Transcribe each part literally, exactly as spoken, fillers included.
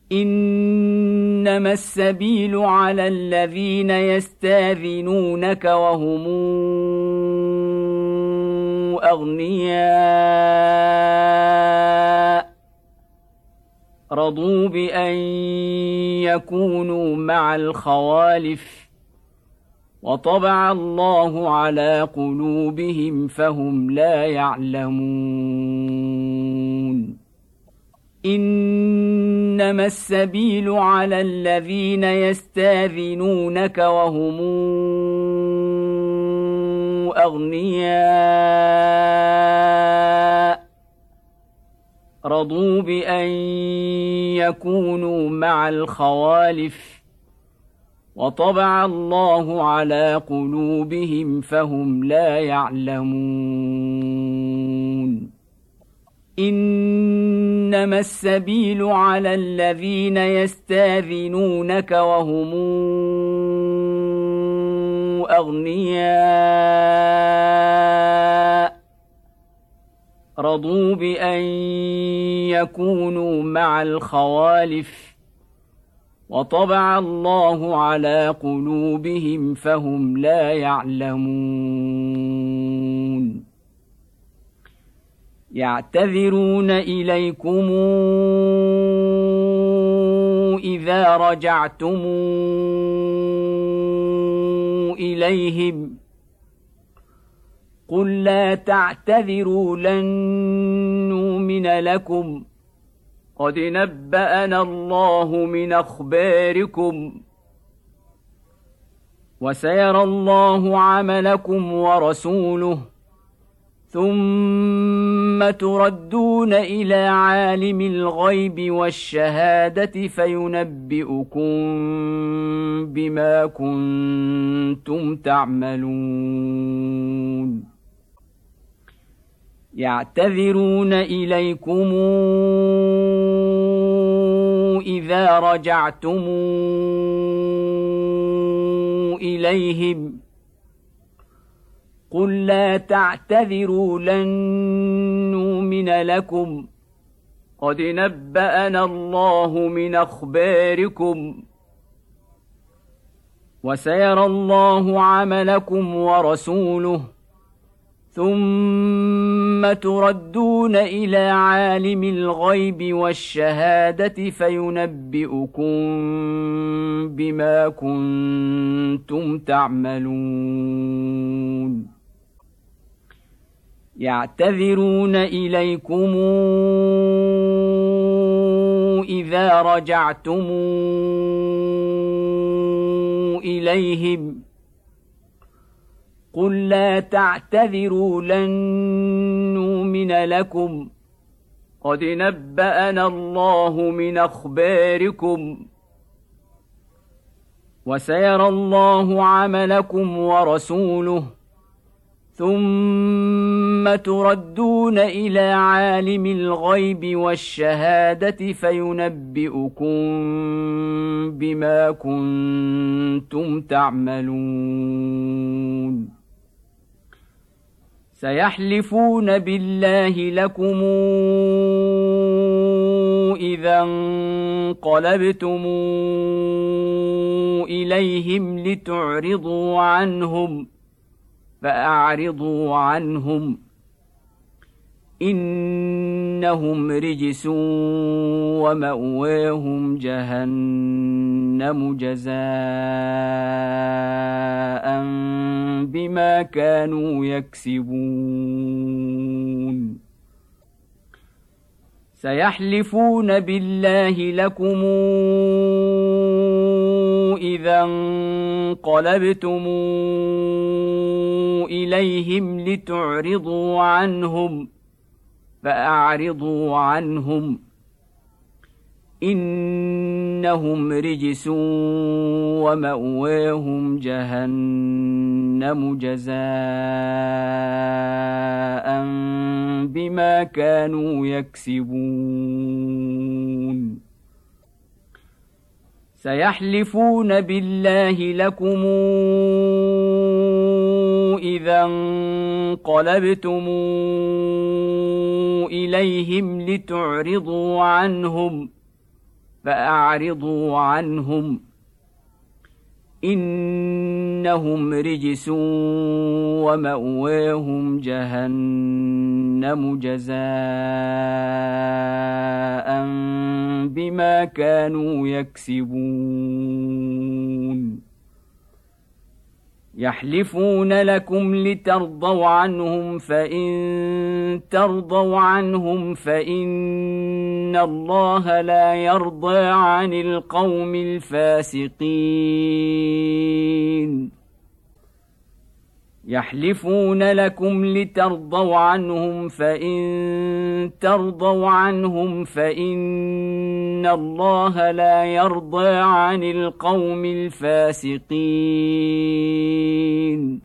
إنما السبيل على الذين يستاذنونك وهم أغنياء رضوا بأن يكونوا مع الخوالف وطبع الله على قلوبهم فهم لا يعلمون إنما السبيل على الذين يستاذنونك وهم أغنياء رضوا بأن يكونوا مع الخوالف وطبع الله على قلوبهم فهم لا يعلمون إنما السبيل على الذين يستاذنونك وهم أغنياء رضوا بأن يكونوا مع الخوالف وطبع الله على قلوبهم فهم لا يعلمون يعتذرون إليكم إذا رجعتم إليهم قل لا تعتذروا لن نؤمن لكم قد نبأنا الله من أخباركم وسيرى الله عملكم ورسوله ثم تردون إلى عالم الغيب والشهادة فينبئكم بما كنتم تعملون يعتذرون إليكم إذا رجعتم إليهم قل لا تعتذروا لن نؤمن لكم قد نبأنا الله من أخباركم وسيرى الله عملكم ورسوله ثم تردون إلى عالم الغيب والشهادة فينبئكم بما كنتم تعملون يعتذرون إليكم إذا رجعتم إليهم قل لا تعتذروا لن نؤمن لكم قد نبأنا الله من أخباركم وسيرى الله عملكم ورسوله ثم تردون إلى عالم الغيب والشهادة فينبئكم بما كنتم تعملون سيحلفون بالله لكم إذا انقلبتم إليهم لتعرضوا عنهم فأعرضوا عنهم إنهم رجس ومأواهم جهنم جزاء بما كانوا يكسبون سيحلفون بالله لكم إذا انقلبتم إليهم لتعرضوا عنهم فأعرضوا عنهم إنهم رجس ومأواهم جهنم جزاء بما كانوا يكسبون سيحلفون بالله لكم إذا انقلبتم إليهم لتعرضوا عنهم فأعرضوا عنهم إنهم رجس ومأواهم جهنم جزاء بما كانوا يكسبون يحلفون لكم لترضوا عنهم فإن ترضوا عنهم فإن الله لا يرضى عن القوم الفاسقين يحلفون لكم لترضوا عنهم فإن ترضوا عنهم فإن الله لا يرضى عن القوم الفاسقين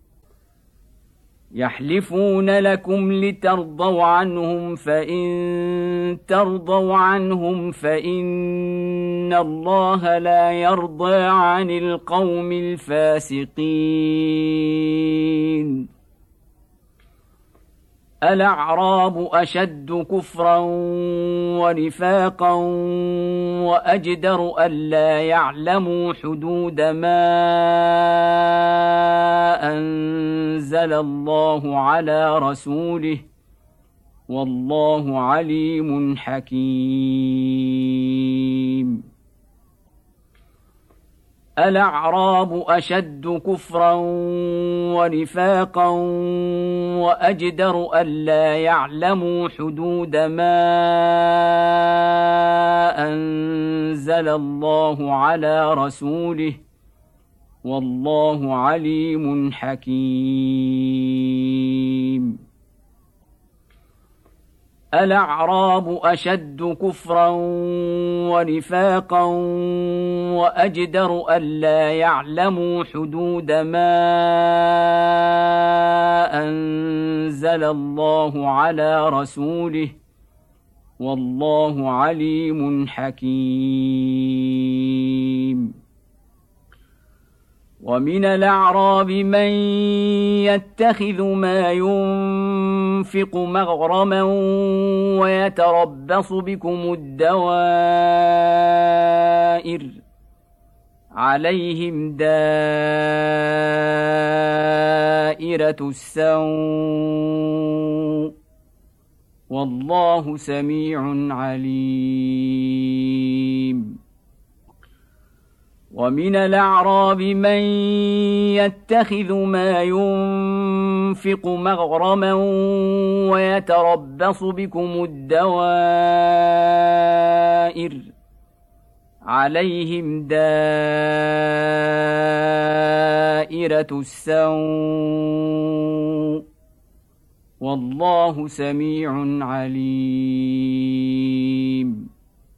يحلفون لكم لترضوا عنهم فإن ترضوا عنهم فإن الله لا يرضى عن القوم الفاسقين الأعراب أشد كفرا ونفاقا وأجدر ألا يعلموا حدود ما أنزل الله على رسوله والله عليم حكيم الأعراب أشد كفرا ونفاقا وأجدر ألا يعلموا حدود ما أنزل الله على رسوله والله عليم حكيم الأعراب أشد كفرا ونفاقا وأجدر ألا يعلموا حدود ما أنزل الله على رسوله والله عليم حكيم ومن الأعراب من يتخذ ما ينفق مغرما ويتربص بكم الدوائر عليهم دائرة السوء والله سميع عليم ومن الأعراب من يتخذ ما ينفق مغرما ويتربص بكم الدوائر عليهم دائرة السوء والله سميع عليم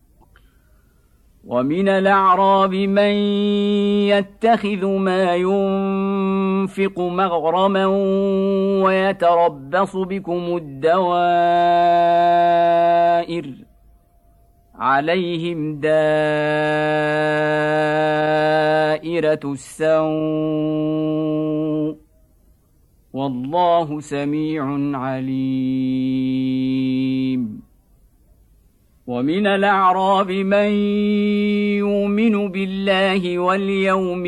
ومن الأعراب من يتخذ ما ينفق مغرما ويتربص بكم الدوائر عليهم دائرة السوء والله سميع عليم ومن الأعراب من يؤمن بالله واليوم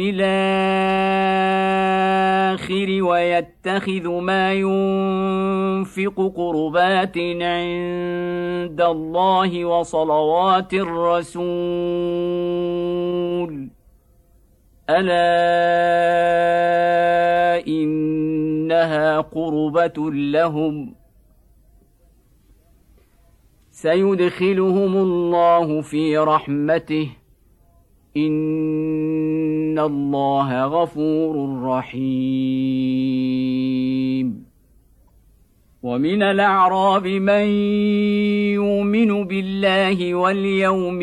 الآخر ويتخذ ما ينفق قربات عند الله وصلوات الرسول ألا إنها قربة لهم سيدخلهم الله في رحمته إن الله غفور رحيم ومن الأعراب من يؤمن بالله واليوم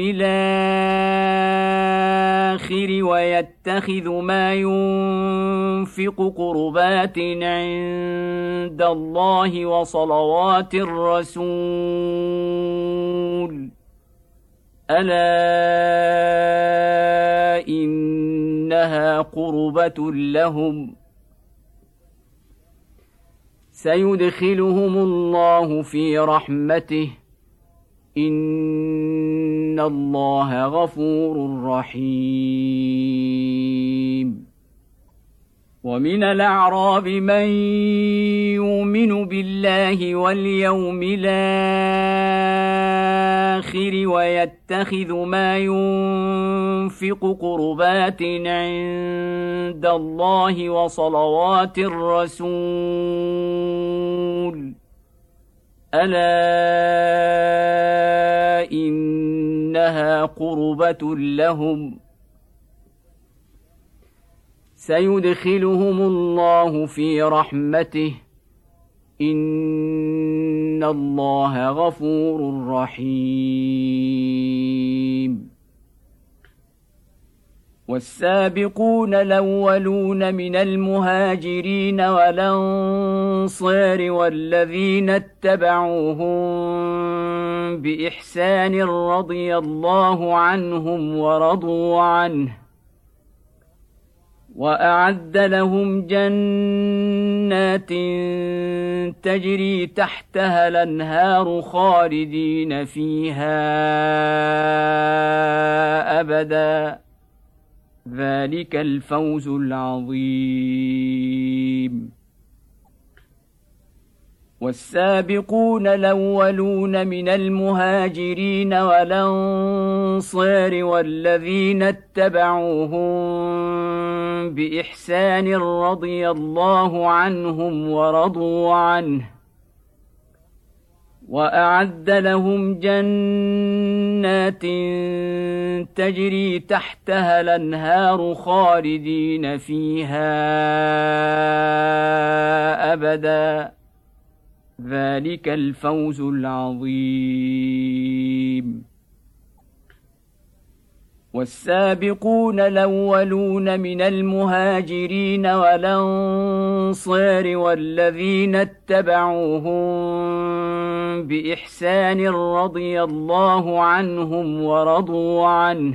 الآخر ويتخذ ما ينفق قربات عند الله وصلوات الرسول ألا إنها قربة لهم سيدخلهم الله في رحمته إن إن الله غفور رحيم. ومن الأعراب من يؤمن بالله واليوم الآخر ويتخذ ما ينفق قربات عند الله وصلوات الرسول ألا إنها قربة لهم سيدخلهم الله في رحمته إن الله غفور رحيم. والسابقون الأولون من المهاجرين والأنصار والذين اتبعوهم بإحسان رضي الله عنهم ورضوا عنه وأعد لهم جنات تجري تحتها الأنهار خالدين فيها أبدا ذلك الفوز العظيم. والسابقون الأولون من المهاجرين والأنصار والذين اتبعوهم بإحسان رضي الله عنهم ورضوا عنه وأعد لهم جنات تجري تحتها الأنهار خالدين فيها أبدا ذلك الفوز العظيم. والسابقون الأولون من المهاجرين والأنصار والذين اتبعوهم بإحسان رضي الله عنهم ورضوا عنه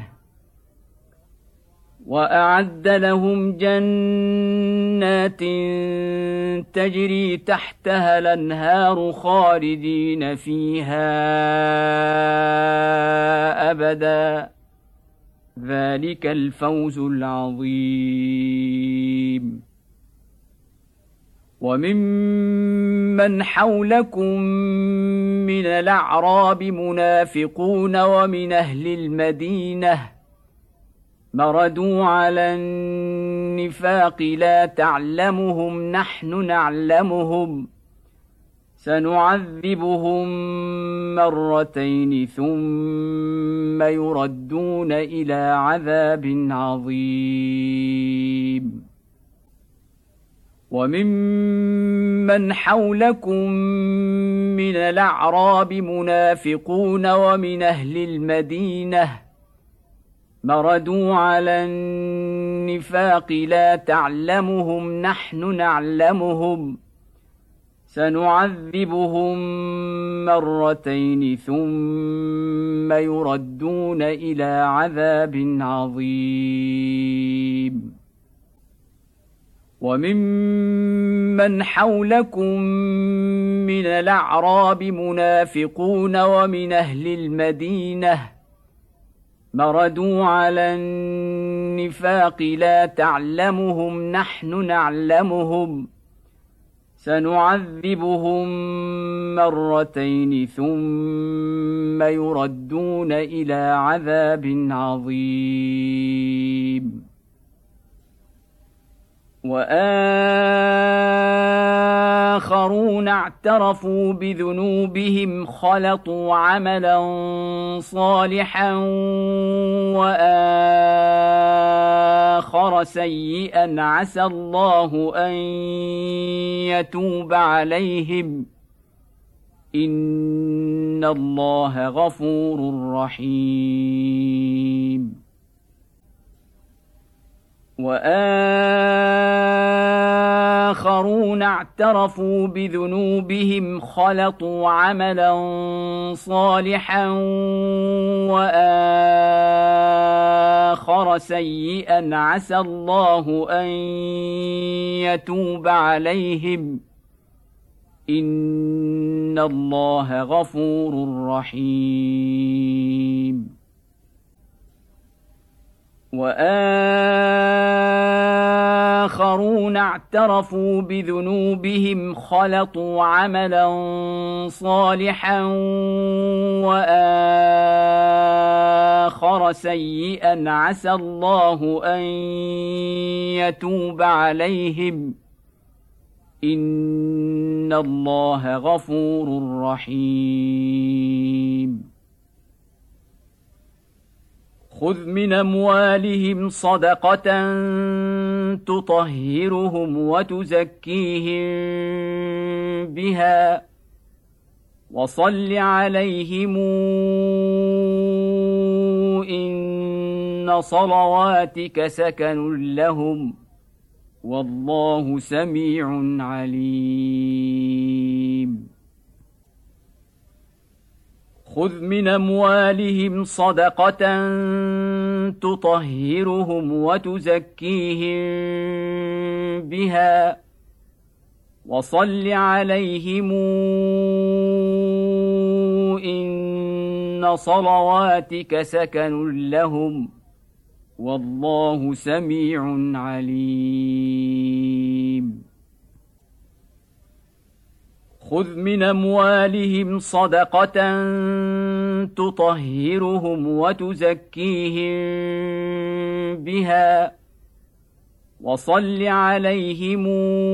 وأعد لهم جنات تجري تحتها الأنهار خالدين فيها أبدا ذلك الفوز العظيم. وممن حولكم من الأعراب منافقون ومن أهل المدينة مردوا على النفاق لا تعلمهم نحن نعلمهم سنعذبهم مرتين ثم يردون إلى عذاب عظيم. وممن حولكم من الأعراب منافقون ومن أهل المدينة مردوا على النفاق لا تعلمهم نحن نعلمهم سنعذبهم مرتين ثم يردون إلى عذاب عظيم. وممن حولكم من الأعراب منافقون ومن أهل المدينة مردوا على النفاق لا تعلمهم نحن نعلمهم سنعذبهم مرتين ثم يردون إلى عذاب عظيم. وآخرون اعترفوا بذنوبهم خلطوا عملا صالحا وآخر سيئا عسى الله أن يتوب عليهم إن الله غفور رحيم. وآخرون اعترفوا بذنوبهم خلطوا عملا صالحا وآخر سيئا عسى الله أن يتوب عليهم إن الله غفور رحيم. وآخرون اعترفوا بذنوبهم خلطوا عملا صالحا وآخر سيئا عسى الله أن يتوب عليهم إن الله غفور رحيم خذ من أموالهم صدقة تطهرهم وتزكيهم بها وصل عليهم إن صلواتك سكن لهم والله سميع عليم خذ من أموالهم صدقة تطهرهم وتزكيهم بها وصل عليهم إن صلواتك سكن لهم والله سميع عليم خذ من أموالهم صدقة تطهرهم وتزكيهم بها وصل عليهم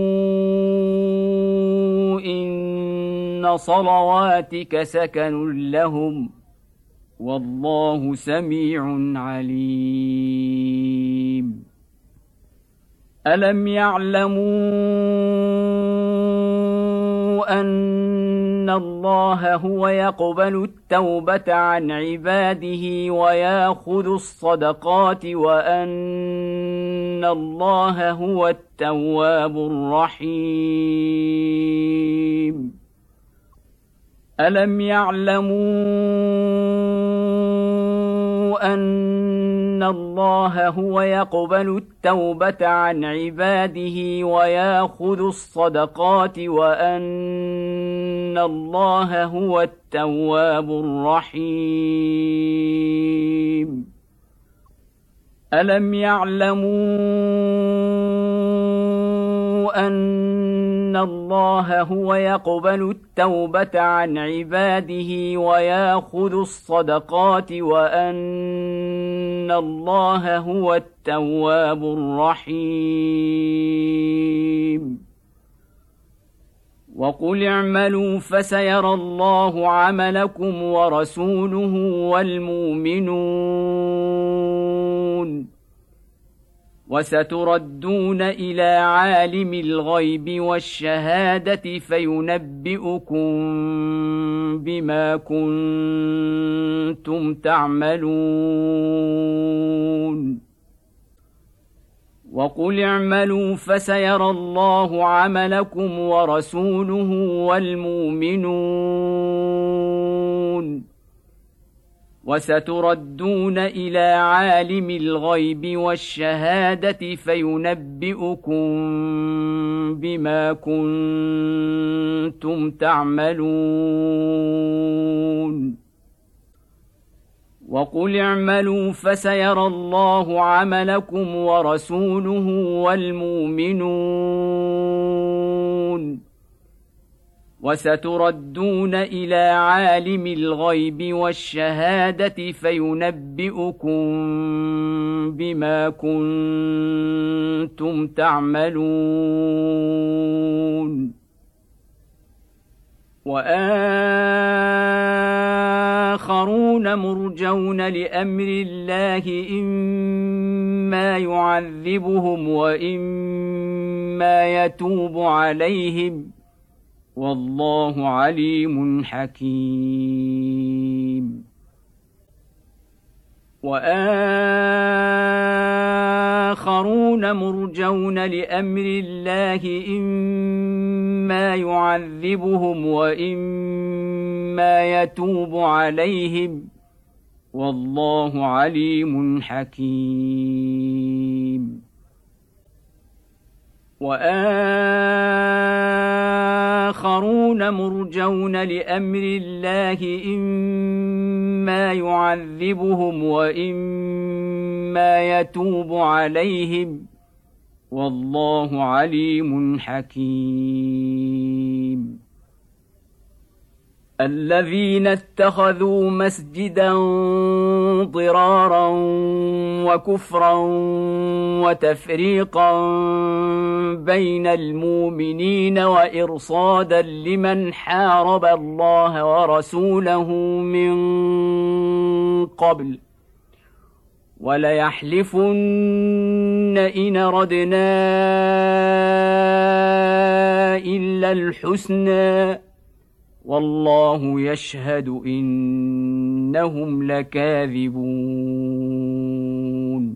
إن صلواتك سكن لهم والله سميع عليم ألم يعلموا أن الله هو يقبل التوبة عن عباده ويأخذ الصدقات وأن الله هو التواب الرحيم ألم يعلموا أن الله هو يقبل التوبة عن عباده ويأخذ الصدقات وأن الله هو التواب الرحيم ألم يعلموا أن الله هو يقبل التوبة عن عباده ويأخذ الصدقات وأن الله هو التواب الرحيم وقل اعملوا فسيرى الله عملكم ورسوله والمؤمنون وستردون إلى عالم الغيب والشهادة فينبئكم بما كنتم تعملون وقل اعملوا فسيرى الله عملكم ورسوله والمؤمنون وستردون إلى عالم الغيب والشهادة فينبئكم بما كنتم تعملون وقل اعملوا فسيرى الله عملكم ورسوله والمؤمنون وستردون إلى عالم الغيب والشهادة فينبئكم بما كنتم تعملون وآخرون مرجون لأمر الله إما يعذبهم وإما يتوب عليهم والله عليم حكيم وآخرون مرجون لأمر الله إما يعذبهم وإما يتوب عليهم والله عليم حكيم وآخرون مرجون لأمر الله إما يعذبهم وإما يتوب عليهم والله عليم حكيم الذين اتخذوا مسجدا ضرارا وكفرا وتفريقا بين المؤمنين وإرصادا لمن حارب الله ورسوله من قبل وليحلفن إن ردنا إلا الحسنى والله يشهد إنهم لكاذبون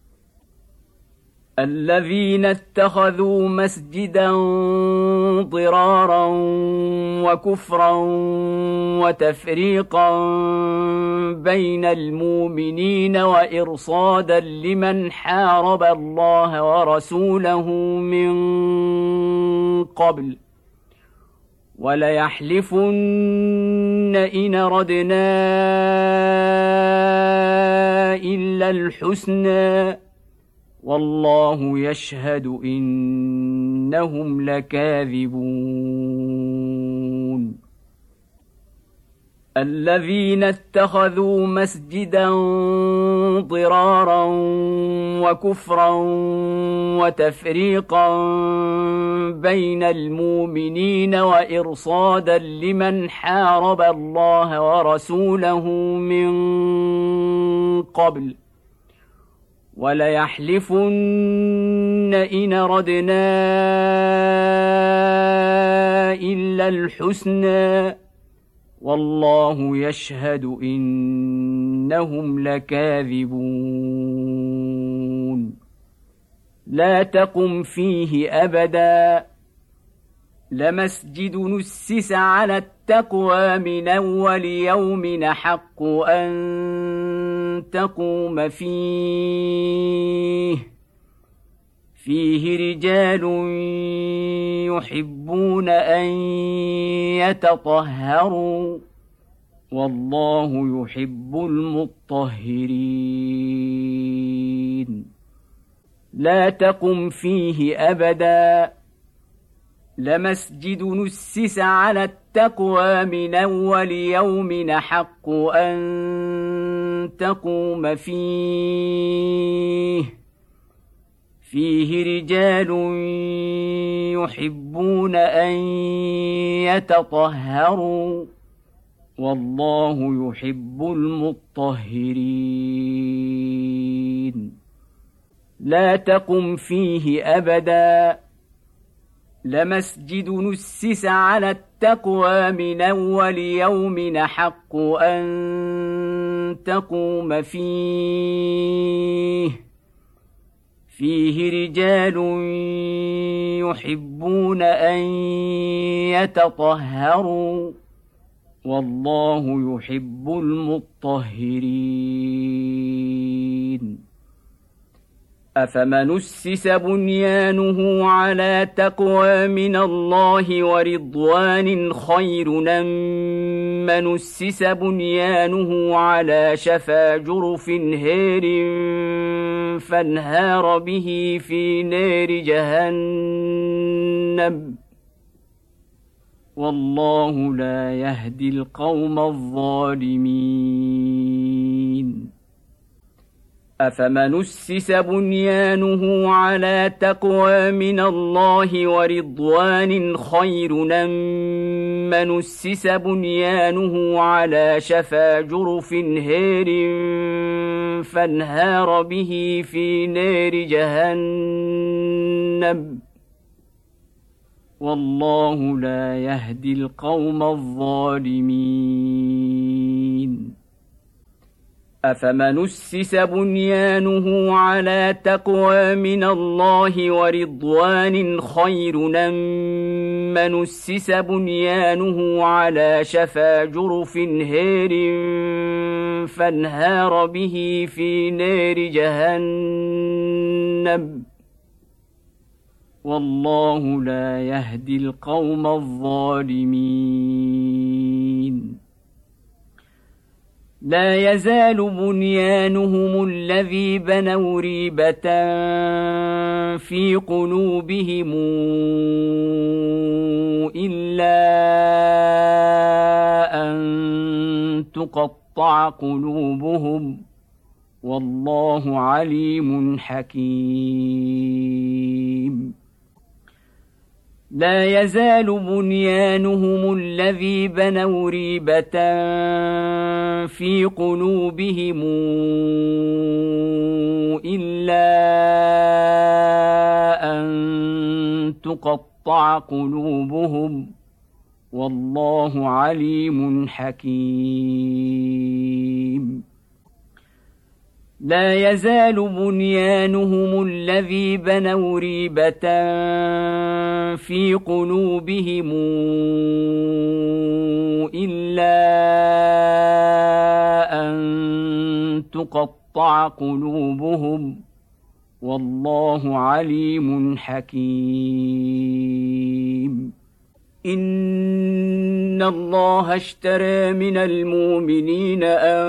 الذين اتخذوا مسجدا ضرارا وكفرا وتفريقا بين المؤمنين وإرصادا لمن حارب الله ورسوله من قبل وليحلفن إن ردنا إلا الحسنى والله يشهد إنهم لكاذبون الذين اتخذوا مسجدا ضرارا وكفرا وتفريقا بين المؤمنين وإرصادا لمن حارب الله ورسوله من قبل وليحلفن إن ردنا إلا الحسنى والله يشهد إنهم لكاذبون لا تقم فيه أبدا لمسجد نسس على التقوى من أول يوم أحق أن تقوم فيه فيه رجال يحبون أن يتطهروا والله يحب المطهرين لا تقم فيه أبدا لمسجد نسس على التقوى من أول يوم أحق أن تقوم فيه فيه رجال يحبون أن يتطهروا والله يحب المطهرين لا تقم فيه أبدا لمسجد نسس على التقوى من أول يوم أحق أن تقوم فيه فيه رجال يحبون أن يتطهروا والله يحب المطهرين أفمن أسس بنيانه على تقوى من الله ورضوان خير أم من أسس بنيانه على شفا جرف هير فانهار به في نار جهنم والله لا يهدي القوم الظالمين أفمن أسس بنيانه على تقوى من الله ورضوان خير أم من أسس بنيانه على شفا جرف هير فانهار به في نار جهنم والله لا يهدي القوم الظالمين أفمن أسس بنيانه على تقوى من الله ورضوان خير أم من أسس بنيانه على شفا جرف هير فانهار به في نار جهنم والله لا يهدي القوم الظالمين. لا يزال بنيانهم الذي بنوا ريبة في قلوبهم إلا أن تقطع قلوبهم والله عليم حكيم. لا يزال بنيانهم الذي بنوا ريبة في قلوبهم إلا أن تقطع قلوبهم والله عليم حكيم. لا يزال بنيانهم الذي بنوا ريبة في قلوبهم إلا أن تقطع قلوبهم والله عليم حكيم. إن الله اشترى من المؤمنين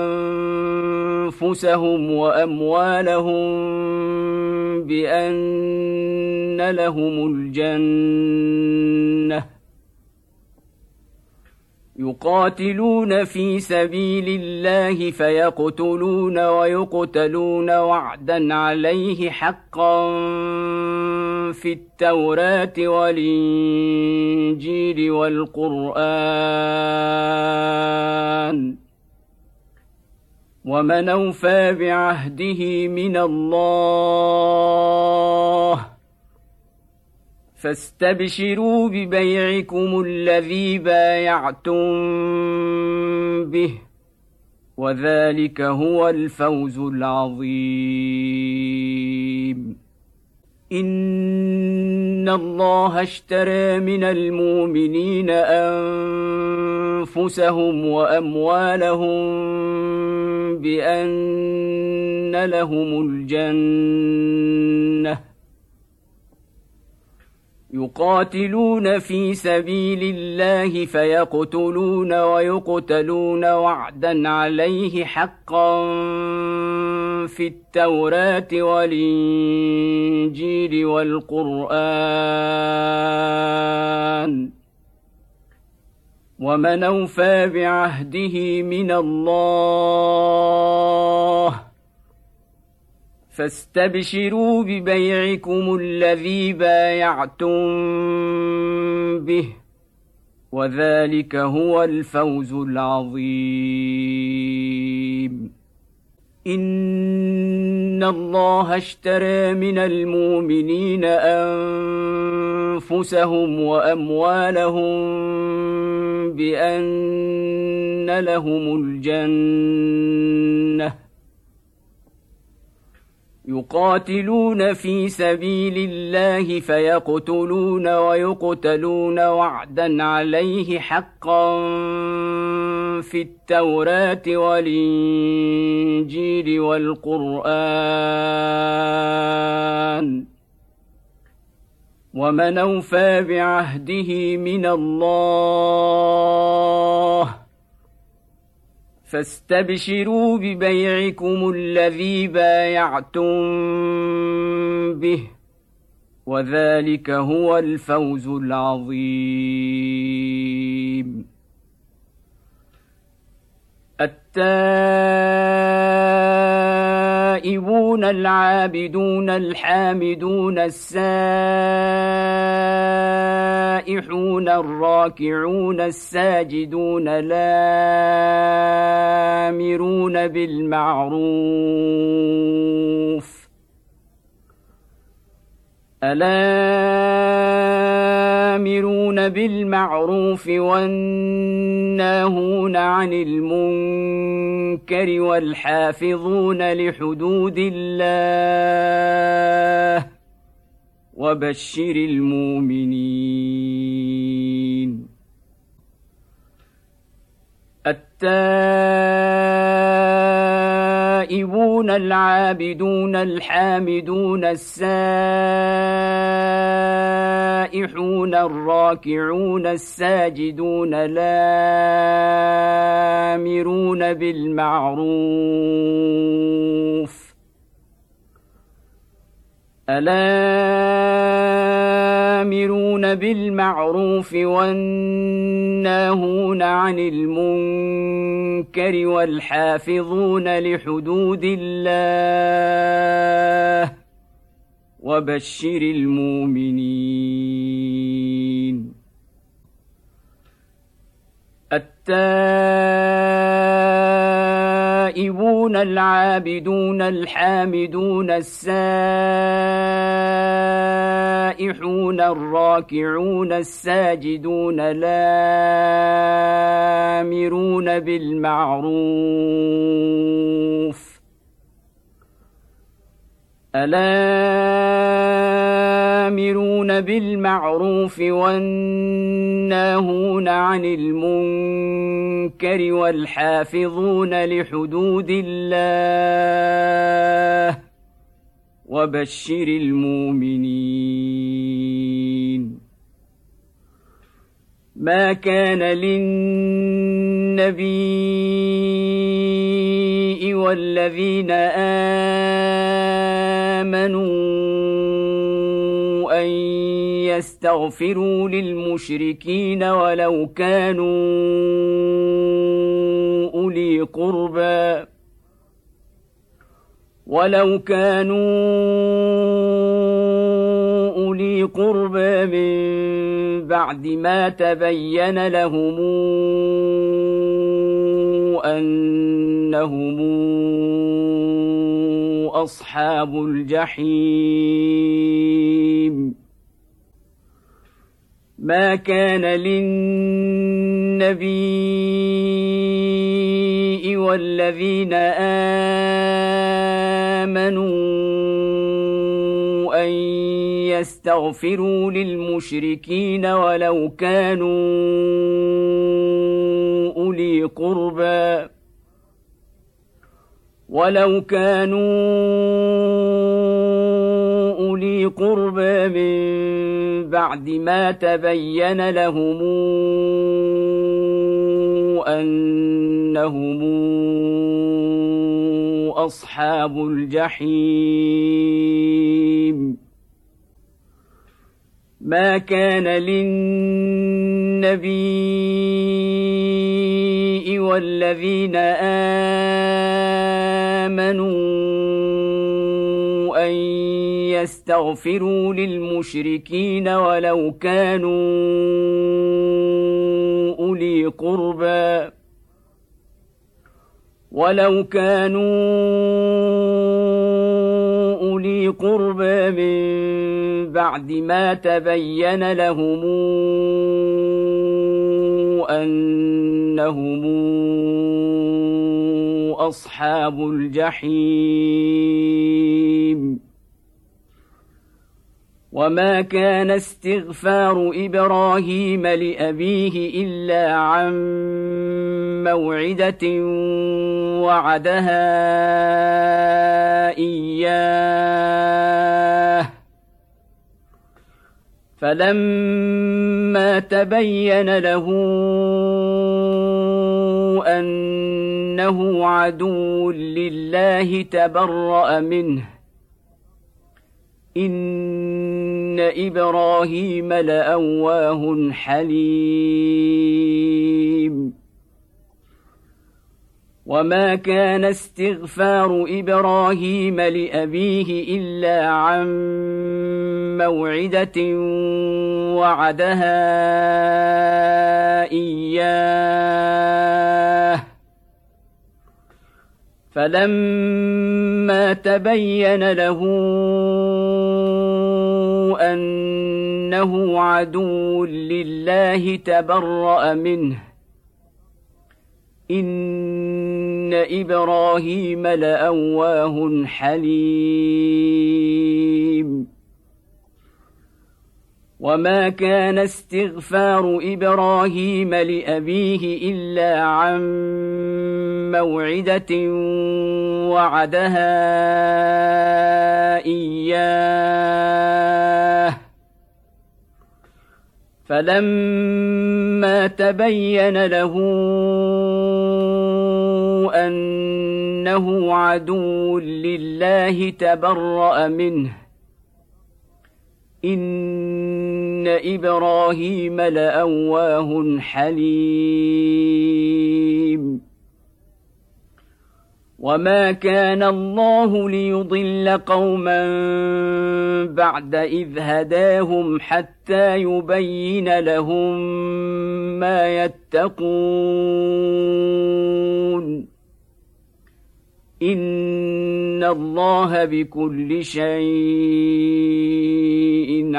أنفسهم وأموالهم بأن لهم الجنة يقاتلون في سبيل الله فيقتلون ويقتلون وعدا عليه حقا في التوراة والإنجيل والقرآن ومن أوفى بعهده من الله فاستبشروا ببيعكم الذي بايعتم به وذلك هو الفوز العظيم. إن الله اشترى من المؤمنين أنفسهم وأموالهم بأن لهم الجنة يقاتلون في سبيل الله فيقتلون ويقتلون وعدا عليه حقا في التوراة والإنجيل والقرآن ومن أوفى بعهده من الله فاستبشروا ببيعكم الذي بايعتم به وذلك هو الفوز العظيم. إن الله اشترى من المؤمنين أنفسهم وأموالهم بأن لهم الجنة يقاتلون في سبيل الله فيقتلون ويقتلون وعدا عليه حقا في التوراة والإنجيل والقرآن ومن أوفى بعهده من الله فاستبشروا ببيعكم الذي بايعتم به وذلك هو الفوز العظيم. التائبون العابدون الحامدون السائحون الراكعون الساجدون الآمرون بالمعروف الآمرون بالمعروف والناهون عن المنكر والحافظون لحدود الله وبشر المؤمنين. التائبون التائبون العابدون الحامدون السائحون الراكعون الساجدون الآمرون بالمعروف الآمرون بالمعروف والناهون عن المنكر والحافظون لحدود الله وبشر المؤمنين التائبون العابدون الحامدون السائحون الراكعون الساجدون الآمرون بالمعروف الآمرون بالمعروف والناهون عن المنكر والحافظون لحدود الله وبشر المؤمنين ما كان للنبي والذين آمنوا أن يستغفروا للمشركين ولو كانوا أولي قربى ولو كانوا أولي قربى من بعد ما تبين لهم أنهم أصحاب الجحيم ما كان للنبي والذين آمنوا أن يستغفروا للمشركين ولو كانوا أولي قربى ولو كانوا أولي قربى من بعد ما تبين لهم أنهم أصحاب الجحيم ما كان للنبي والذين آمنوا أن يستغفروا للمشركين ولو كانوا أولي قربى ولو كانوا أولي قربى من بعد ما تبين لهم أنهم أصحاب الجحيم وما كان استغفار إبراهيم لأبيه إلا عن موعدة وعدها إياه فلما تبين له أنه عدو لله تبرأ منه إن إبراهيم لأواه حليم وما كان استغفار إبراهيم لأبيه إلا عن موعدة وعدها إياه فلما تبين له أنه عدو لله تبرأ منه إن إبراهيم لأواه حليم وما كان استغفار إبراهيم لأبيه إلا عن موعدة وعدها إياه فلما تبين له أنه عدو لله تبرأ منه إن إبراهيم لأواه حليم وما كان الله ليضل قوما بعد إذ هداهم حتى يبين لهم ما يتقون إن الله بكل شيء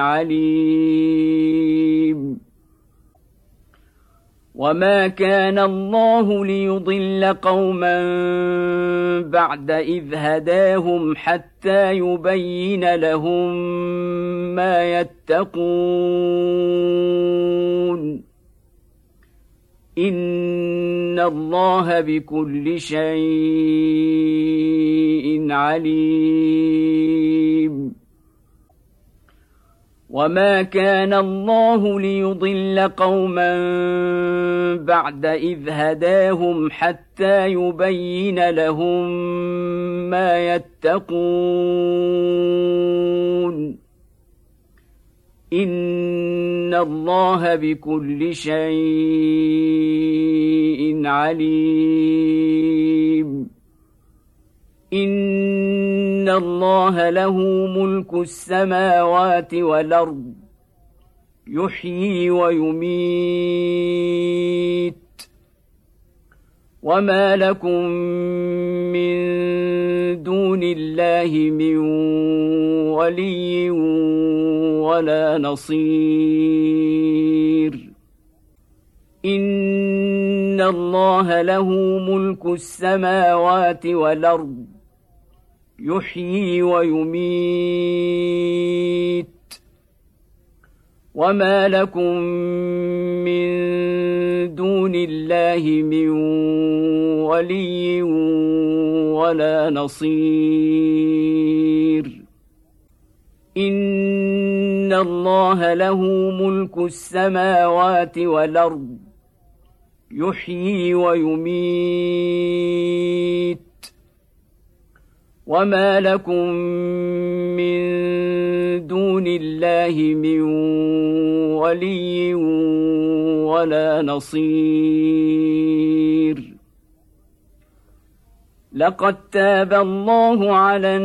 عليم وما كان الله ليضل قوما بعد إذ هداهم حتى يبين لهم ما يتقون إن الله بكل شيء عليم وما كان الله ليضل قوما بعد إذ هداهم حتى يبين لهم ما يتقون إن الله بكل شيء عليم إن الله له ملك السماوات والأرض يحيي ويميت وما لكم من دون الله من ولي ولا نصير إن الله له ملك السماوات والأرض يحيي ويميت وما لكم من دون الله من ولي ولا نصير إن الله له ملك السماوات والأرض يحيي ويميت وما لكم من دون الله من ولي ولا نصير لقد تاب الله على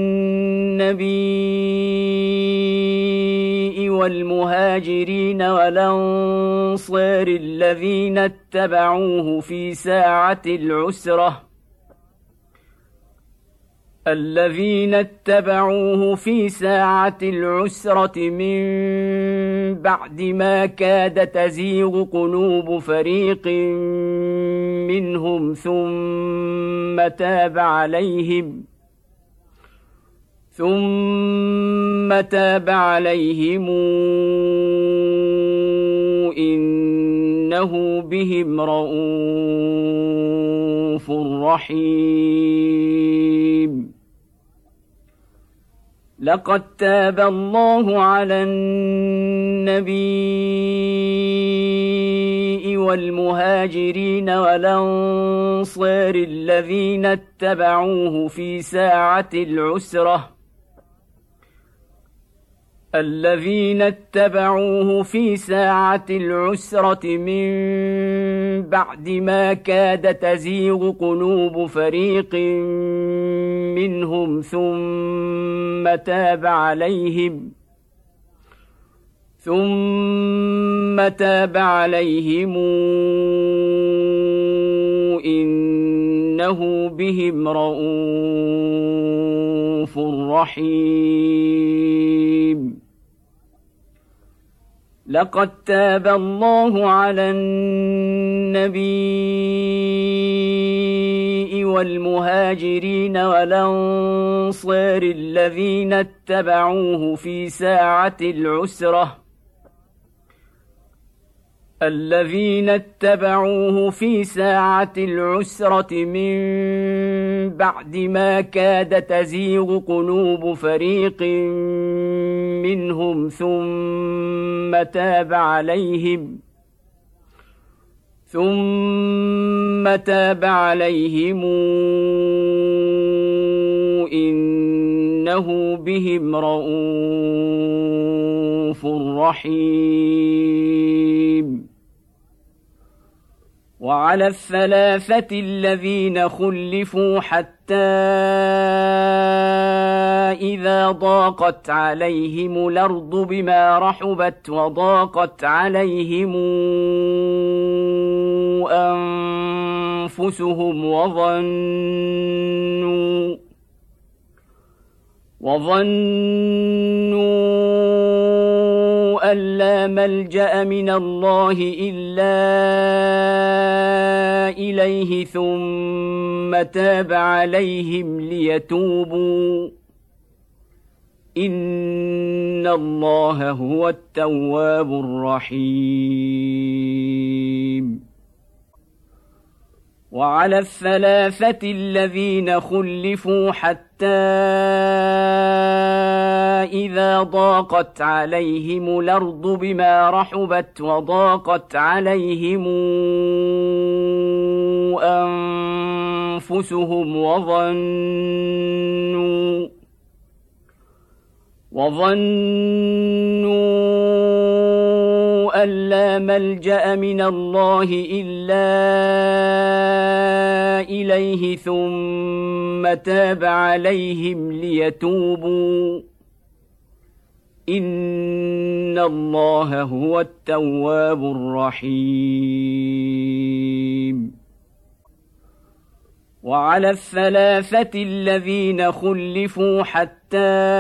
النبي والمهاجرين والأنصار الذين اتبعوه في ساعة العسرة الذين اتبعوه في ساعة العسرة من بعد ما كاد تزيغ قلوب فريق منهم ثم تاب عليهم ثم تاب عليهم إنه بهم رءوف رحيم لقد تاب الله على النبي والمهاجرين والأنصار الذين اتبعوه في ساعة العسرة الذين اتبعوه في ساعة العسرة من بعد ما كاد تزيغ قلوب فريق منهم ثم تاب عليهم ثم تاب عليهم إنه بهم رءوف رحيم لقد تاب الله على النبي والمهاجرين والأنصار الذين اتبعوه في ساعة العسرة الذين اتبعوه في ساعة العسرة من بعد ما كاد تزيغ قلوب فريق منهم ثم تاب عليهم ثم تاب عليهم إنه بهم رءوف رحيم. وعلى الثلاثة الذين خلفوا حتى إذا ضاقت عليهم الأرض بما رحبت وضاقت عليهم أنفسهم وظنوا وظنوا أن لا ملجأ من الله إلا إليه ثم تاب عليهم ليتوبوا إن الله هو التواب الرحيم. وعلى الثلاثة الذين خلفوا حتى إذا ضاقت عليهم الأرض بما رحبت وضاقت عليهم أنفسهم وظنوا وظنوا أن لا ملجأ من الله إلا إليه ثم تاب عليهم ليتوبوا إن الله هو التواب الرحيم. وعلى الثلاثة الذين خلفوا حتى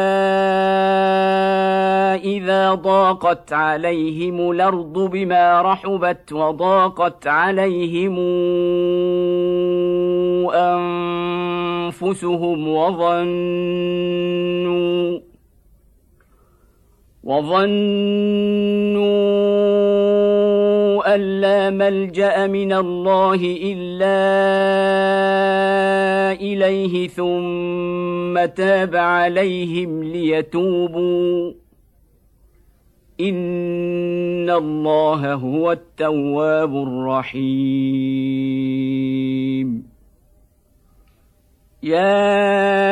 إذا ضاقت عليهم الأرض بما رحبت وضاقت عليهم أنفسهم وظنوا وظنوا أن لا ملجأ من الله إلا إليه ثم تاب عليهم ليتوبوا إن الله هو التواب الرحيم. يا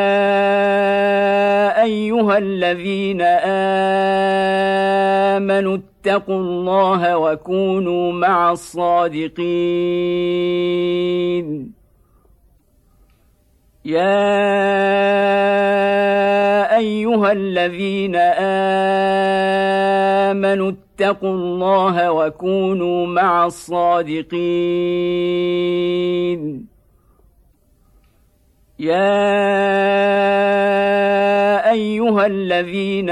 أيها الذين آمنوا اتقوا الله وكونوا مع الصادقين. يا أيها الذين آمنوا اتقوا الله وكونوا مع الصادقين. يا أيها الذين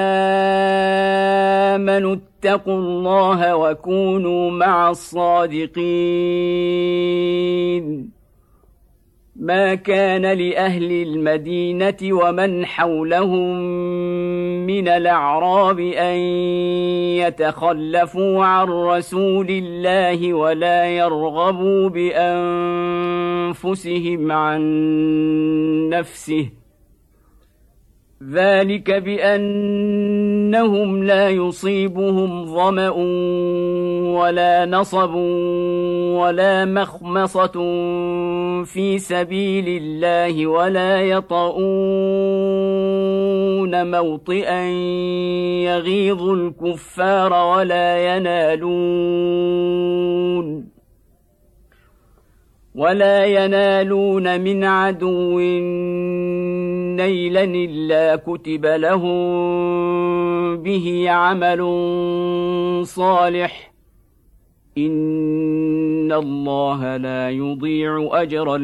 آمنوا اتقوا الله وكونوا مع الصادقين. ما كان لأهل المدينة ومن حولهم من الأعراب أن يتخلفوا عن رسول الله ولا يرغبوا بأنفسهم عن نفسه، ذلك بأنهم لا يصيبهم ظمأ ولا نصب ولا مخمصة في سبيل الله ولا يطؤون موطئا يغيظ الكفار ولا ينالون ولا ينالون من عدو نيلا إلا كتب لهم به عمل صالح إن الله لا يضيع أجر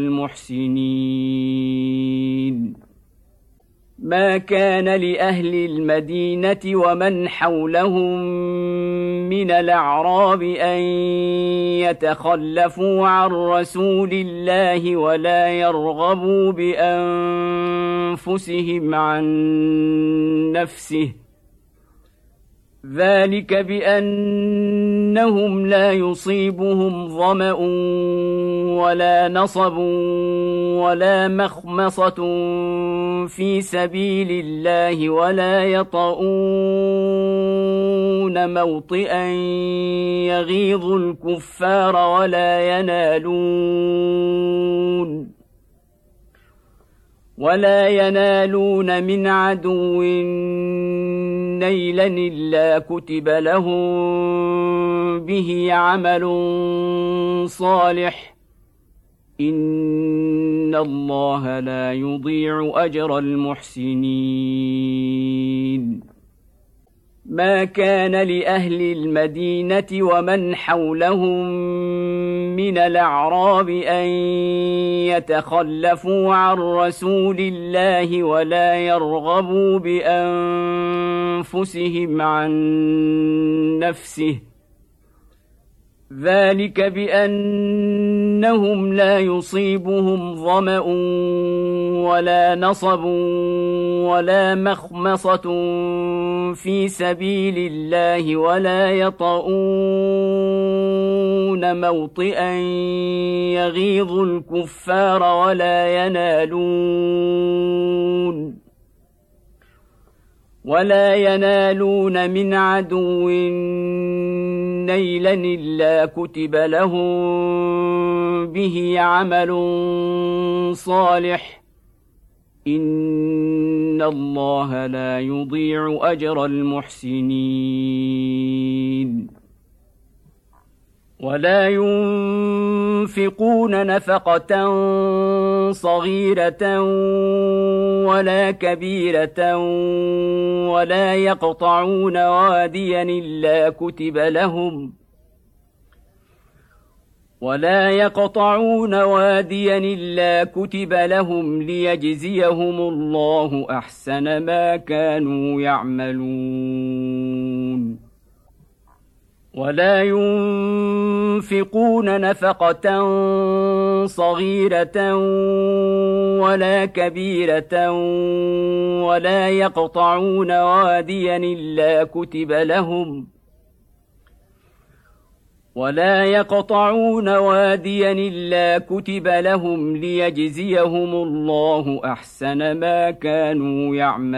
المحسنين. ما كان لأهل المدينة ومن حولهم من الأعراب أن يتخلفوا عن رسول الله ولا يرغبوا بأنفسهم عن نفسه، ذلك بأن بأنهم لا يصيبهم ظمأ ولا نصب ولا مخمصة في سبيل الله ولا يطؤون موطئا يغيظ الكفار ولا ينالون ولا ينالون من عدو نيلا إلا كتب لهم به عمل صالح إن الله لا يضيع أجر المحسنين ما كان لأهل المدينة ومن حولهم من الأعراب أن يتخلفوا عن رسول الله ولا يرغبوا بأنفسهم عن نفسه ذلك بأنهم لا يصيبهم ظمأ ولا نصب ولا مخمصة في سبيل الله ولا يطؤون موطئا يغيظ الكفار ولا ينالون ولا ينالون من عدو نيلا إلا كتب لهم به عمل صالح إن الله لا يضيع أجر المحسنين ولا ينفقون نفقة صغيرة ولا كبيرة ولا يقطعون واديا إلا كتب لهم ولا يقطعون واديا إلا كتب لهم ليجزيهم الله أحسن ما كانوا يعملون ولا ينفقون نفقة صغيرة ولا كبيرة ولا يقطعون واديا إلا كتب لهم ولا يقطعون واديا إلا كتب لهم ليجزيهم الله أحسن ما كانوا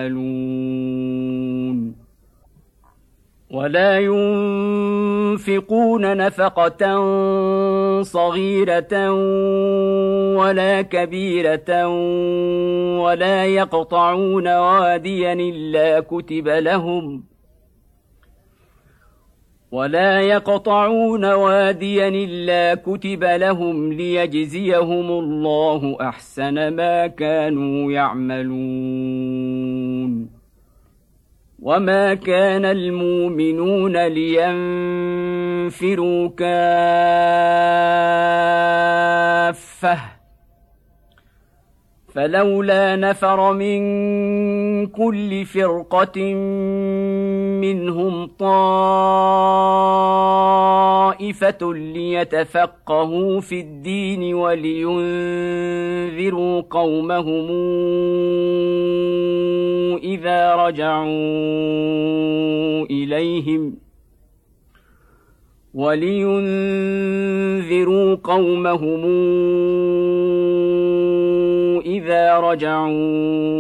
يعملون ولا ينفقون نفقة صغيرة ولا كبيرة ولا يقطعون واديا إلا كتب لهم ولا يقطعون واديا إلا كتب لهم ليجزيهم الله أحسن ما كانوا يعملون وما كان المؤمنون لينفروا كافة فلولا نفر من كل فرقة منهم طائفة ليتفقهوا في الدين ولينذروا قومهم إذا رجعوا إليهم ولينذروا قومهم إذا رجعوا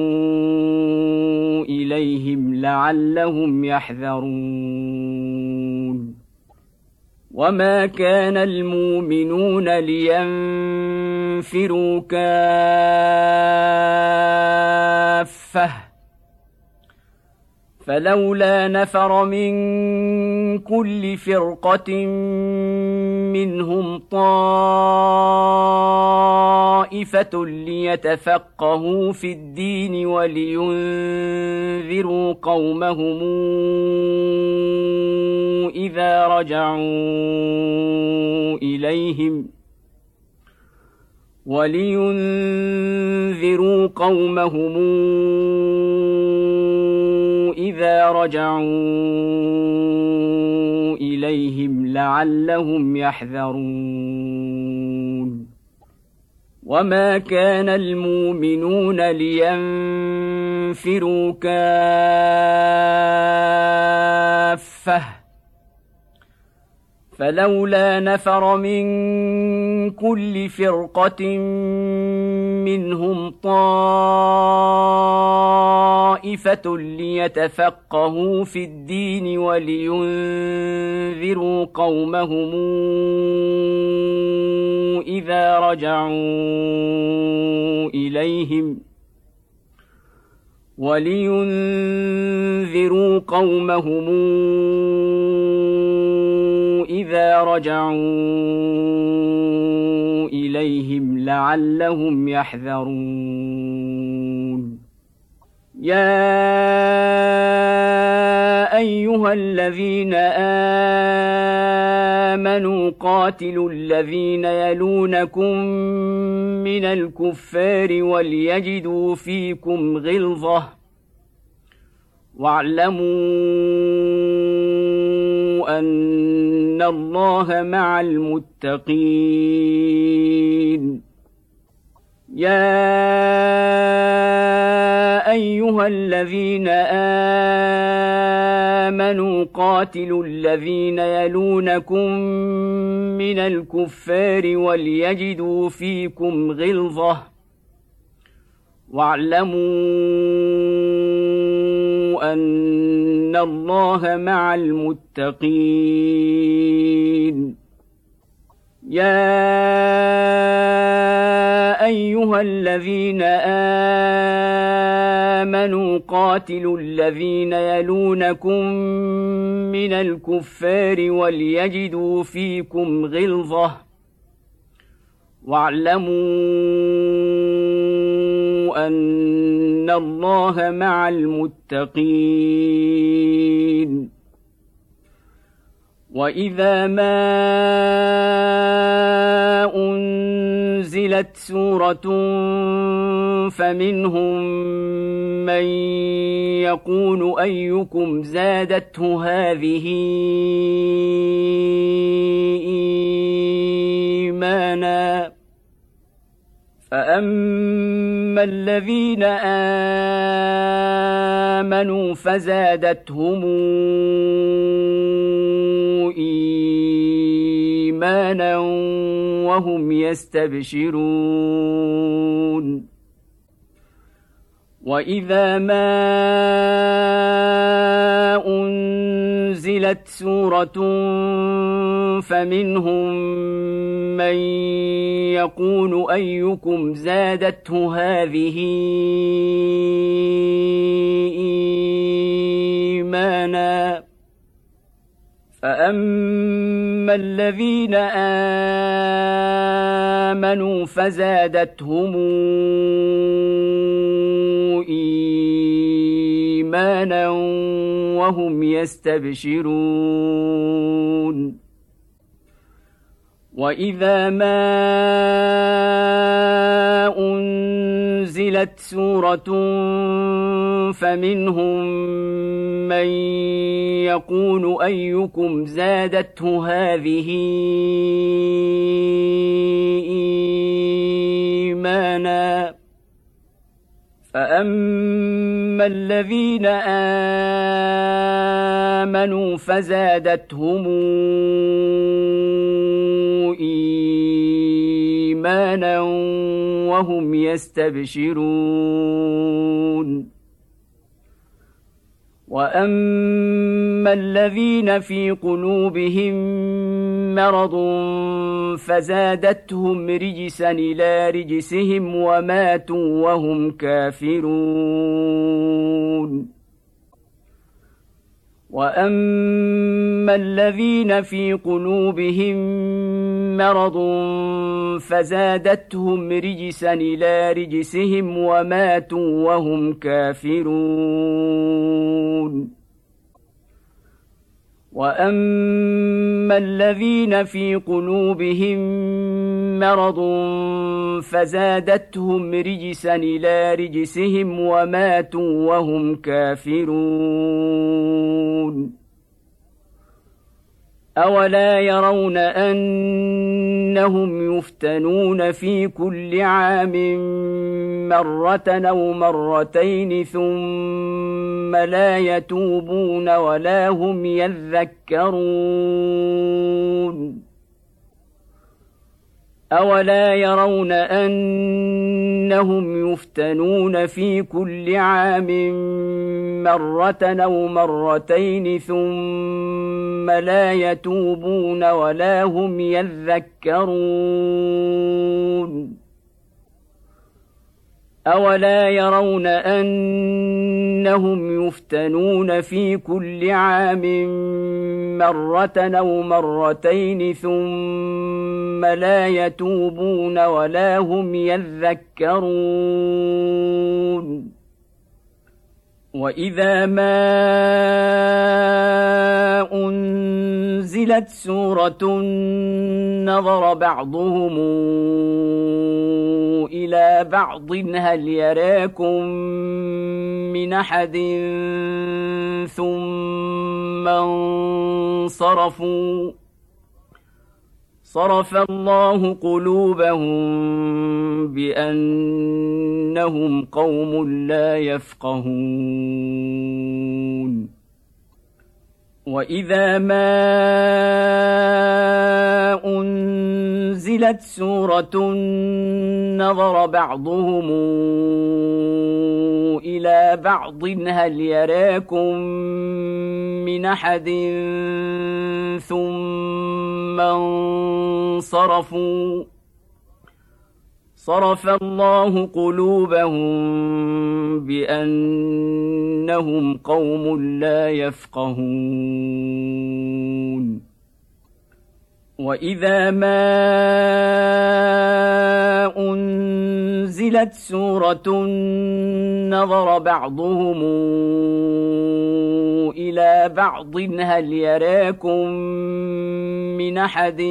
إليهم لعلهم يحذرون وما كان المؤمنون لينفروا كافة فلولا نفر من كل فرقة منهم طائفة ليتفقهوا في الدين ولينذروا قومهم إذا رجعوا إليهم ولينذروا قومهم إذا رجعوا إليهم لعلهم يحذرون وما كان المؤمنون لينفروا كافة فلولا نفر من كل فرقة منهم طائفة ليتفقهوا في الدين ولينذروا قومهم إذا رجعوا إليهم ولينذروا قومهم إذا رجعوا إليهم لعلهم يحذرون يا أيها الذين آمنوا قاتلوا الذين يلونكم من الكفار وليجدوا فيكم غلظة واعلموا أن الله مع المتقين يا أيها الذين آمنوا قاتلوا الذين يلونكم من الكفار وليجدوا فيكم غلظة واعلموا أن الله مع المتقين يا أيها الذين آمنوا قاتلوا الذين يلونكم من الكفار وليجدوا فيكم غلظة واعلموا أن الله مع المتقين وإذا ما أنزلت سورة فمنهم من يقول أيكم زادته هذه إيمانا فأما الذين آمنوا فزادتهم إيمانا وهم يستبشرون وإذا ما أنزلت سورة فمنهم من يقول أيكم زادته هذه إيمانا فأما الذين آمنوا فزادتهم إيمانا وهم يستبشرون وإذا ما أنزلت سورة فمنهم من يقول أيكم زادته هذه إيمانا فأما الذين آمنوا فزادتهم إيمانا وهم يستبشرون وأما الذين في قلوبهم مرض فزادتهم رجسا إلى رجسهم وماتوا وهم كافرون وأما الذين في قلوبهم مرض فزادتهم رجسا إلى رجسهم وماتوا وهم كافرون وأما الذين في قلوبهم مرض فزادتهم رجسا إلى رجسهم وماتوا وهم كافرون أولا يرون أنهم يفتنون في كل عام مرة أو مرتين ثم لا يتوبون ولا هم يذكرون أولا يرون أنهم يفتنون في كل عام مرة أو مرتين ثم لا يتوبون ولا هم يذكرون أولا يرون أنهم يفتنون في كل عام مرة أو مرتين ثم لا يتوبون ولا هم يذكرون وإذا ما أنزلت سورة نظر بعضهم إلى بعض هل يراكم من أحد ثم انصرفوا صرف الله قلوبهم بأنهم قوم لا يفقهون وإذا ما أنزلت سورة نظر بعضهم إلى بعض هل يراكم من أحد ثم انصرفوا صرف الله قلوبهم بأنهم قوم لا يفقهون وإذا ما أنزلت سورة نظر بعضهم إلى بعض هل يراكم من أحد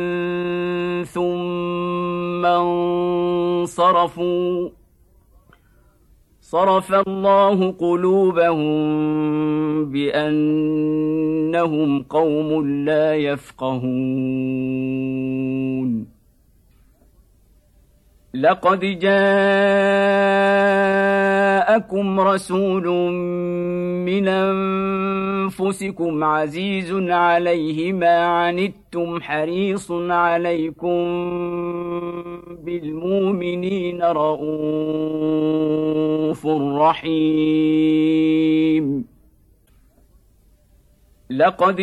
ثم انصرفوا صرف الله قلوبهم بأنهم قوم لا يفقهون لقد جاءكم رسول من أنفسكم عزيز عليه ما عنتم حريص عليكم بالمؤمنين رءوف رحيم لقد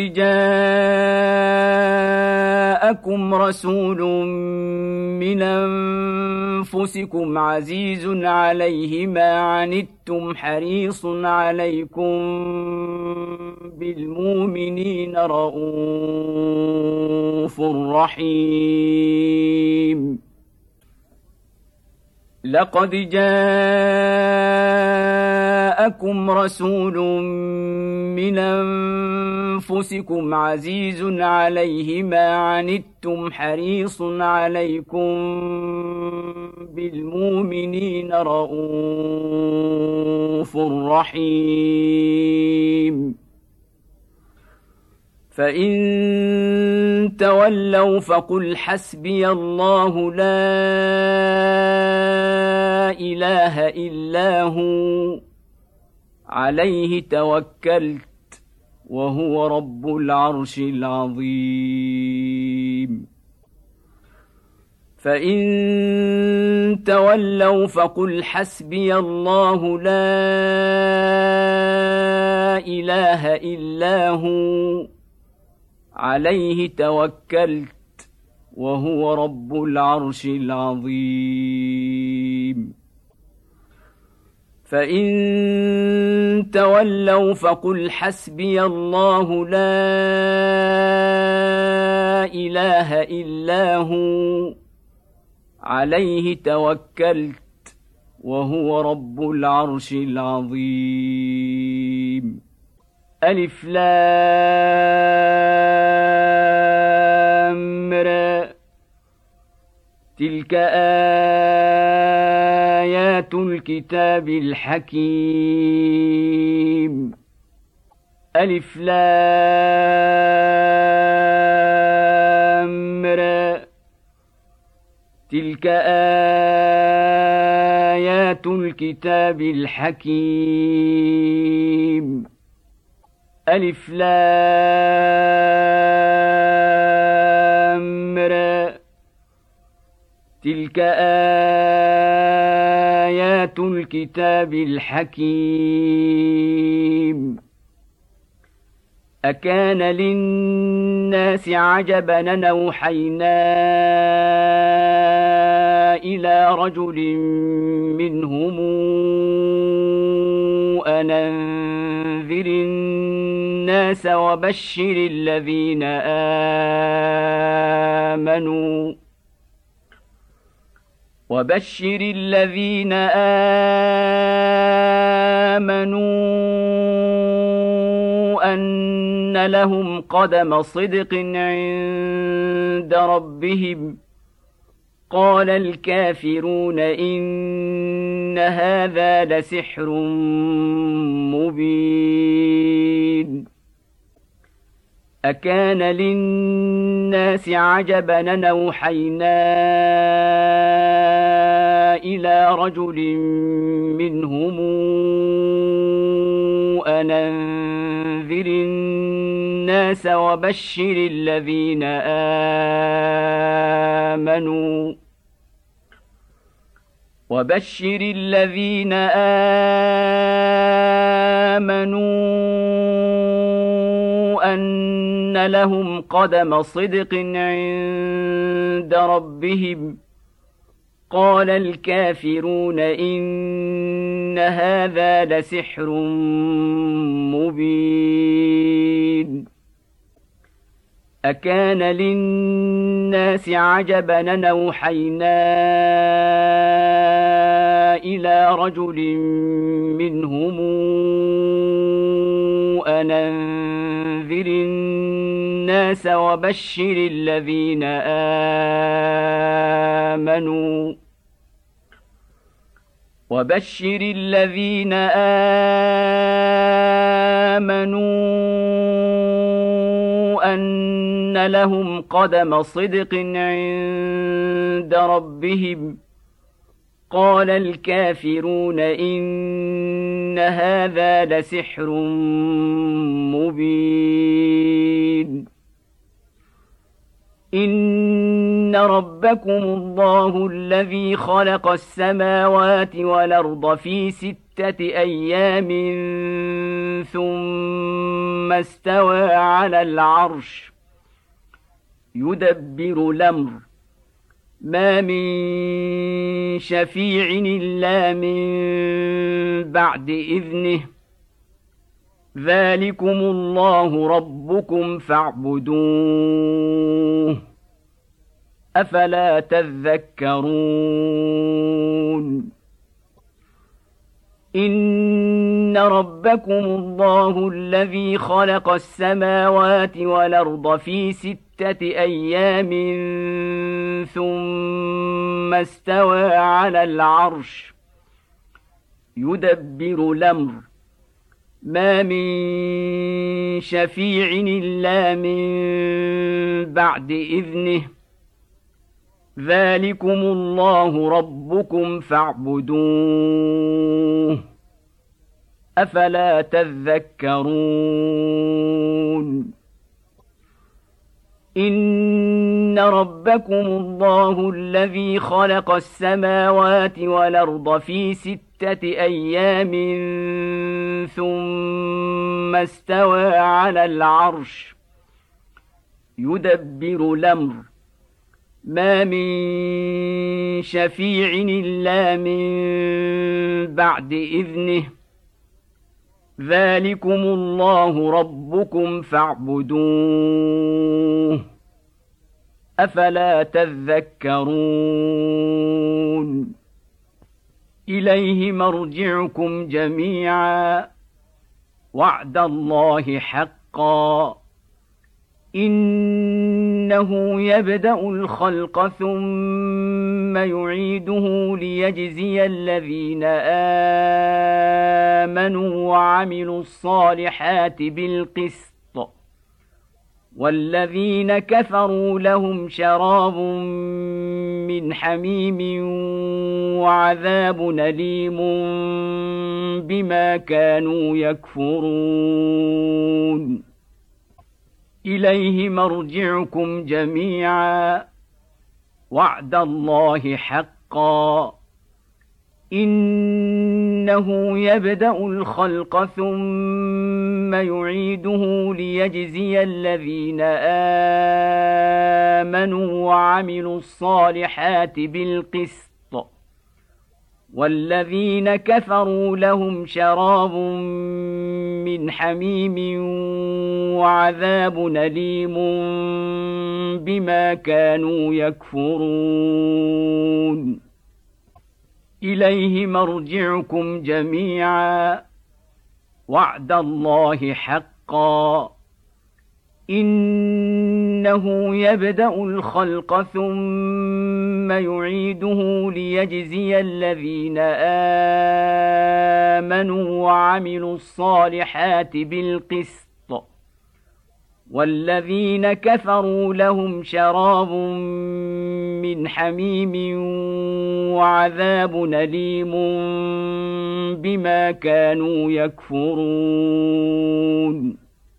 جاءكم رسول من أنفسكم عزيز عليه ما عنتم حريص عليكم بالمؤمنين رءوف رحيم لقد جاءكم رسول من أنفسكم عزيز عليه ما عنتم حريص عليكم بالمؤمنين رءوف رحيم فإن تولوا فقل حسبي الله لا إله إلا هو عليه توكلت وهو رب العرش العظيم فإن تولوا فقل حسبي الله لا إله إلا هو عليه توكلت وهو رب العرش العظيم فإن تولوا فقل حسبي الله لا إله إلا هو عليه توكلت وهو رب العرش العظيم ألف لام را تلك آيات الكتاب الحكيم ألف لام تلك آيات الكتاب الحكيم. ألف لام را. تلك آيات الكتاب الحكيم. أكان للناس عجبا أن أوحينا إلى رجل منهم أن أنذر الناس وبشر الذين آمنوا وبشر الذين آمنوا أن لهم قدم صدق عند ربهم. قال الكافرون إن هذا لسحر مبين. أكان للناس عجبا أن أوحينا إلى رجل منهم أن أنذر الناس وبشر الذين آمنوا وبشر الذين آمنوا أن لهم قدم صدق عند ربهم. قال الكافرون إن هذا لسحر مبين. أكان للناس عجبا أن أوحينا إلى رجل منهم أن أنذر الناس وبشر الذين آمنوا وبشر الذين آمنوا أن لهم قدم صدق عند ربهم. قال الكافرون إن هذا لسحر مبين. إن ربكم الله الذي خلق السماوات والأرض في ستة أيام ثم استوى على العرش يدبر الأمر ما من شفيع إلا من بعد إذنه. ذلكم الله ربكم فاعبدوه أفلا تذكرون. إن ربكم الله الذي خلق السماوات والأرض في ستة أيام ثم استوى على العرش يدبر الأمر ما من شفيع إلا من بعد إذنه. ذلكم الله ربكم فاعبدوه أفلا تذكرون. إن ربكم الله الذي خلق السماوات والأرض في ستة أيام ثم استوى على العرش يدبر الأمر ما من شفيع إلا من بعد إذنه. ذلكم الله ربكم فاعبدوه أفلا تذكرون. إليه مرجعكم جميعا وعد الله حقا. إنه يبدأ الخلق ثم يعيده ليجزي الذين آمنوا وعملوا الصالحات بالقسط والذين كفروا لهم شراب من حميم وعذاب أليم بما كانوا يكفرون إليه مرجعكم جميعا وعد الله حقا إنه يبدأ الخلق ثم يعيده ليجزي الذين آمنوا وعملوا الصالحات بالقسط والذين كفروا لهم شراب من حميم وعذاب أليم بما كانوا يكفرون إليه مرجعكم جميعا وعد الله حقا إنه يبدأ الخلق ثم يعيده ليجزي الذين آمنوا وعملوا الصالحات بالقسط والذين كفروا لهم شراب من حميم وعذاب أليم بما كانوا يكفرون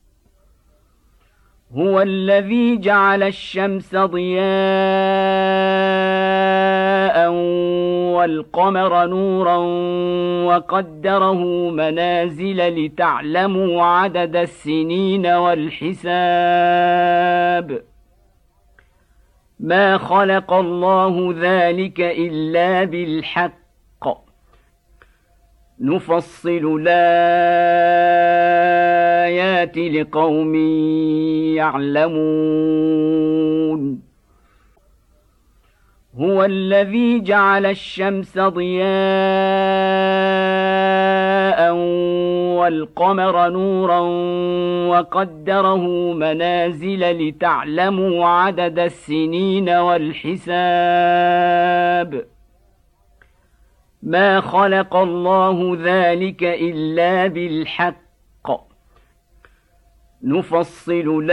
هو الذي جعل الشمس ضياء والقمر نورا وقدره منازل لتعلموا عدد السنين والحساب ما خلق الله ذلك إلا بالحق نفصل الآيات لقوم يعلمون هو الذي جعل الشمس ضياء والقمر نورا وقدره منازل لتعلموا عدد السنين والحساب ما خلق الله ذلك إلا بالحق نفصل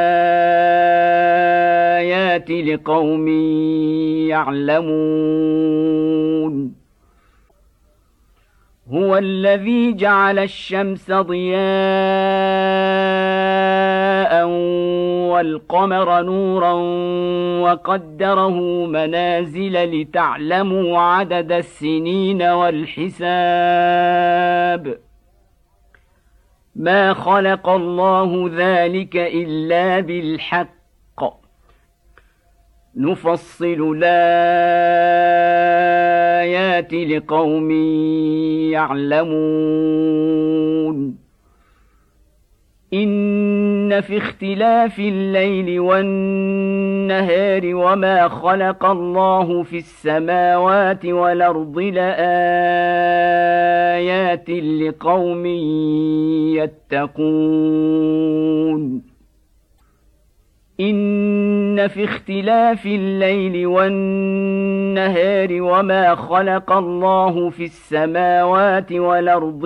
الآيات لقوم يعلمون هو الذي جعل الشمس ضياء والقمر نورا وقدره منازل لتعلموا عدد السنين والحساب ما خلق الله ذلك إلا بالحق نفصل الآيات لقوم يعلمون إن في اختلاف الليل والنهار وما خلق الله في السماوات والأرض لآيات لقوم يتقون إن في اختلاف الليل والنهار وما خلق الله في السماوات والأرض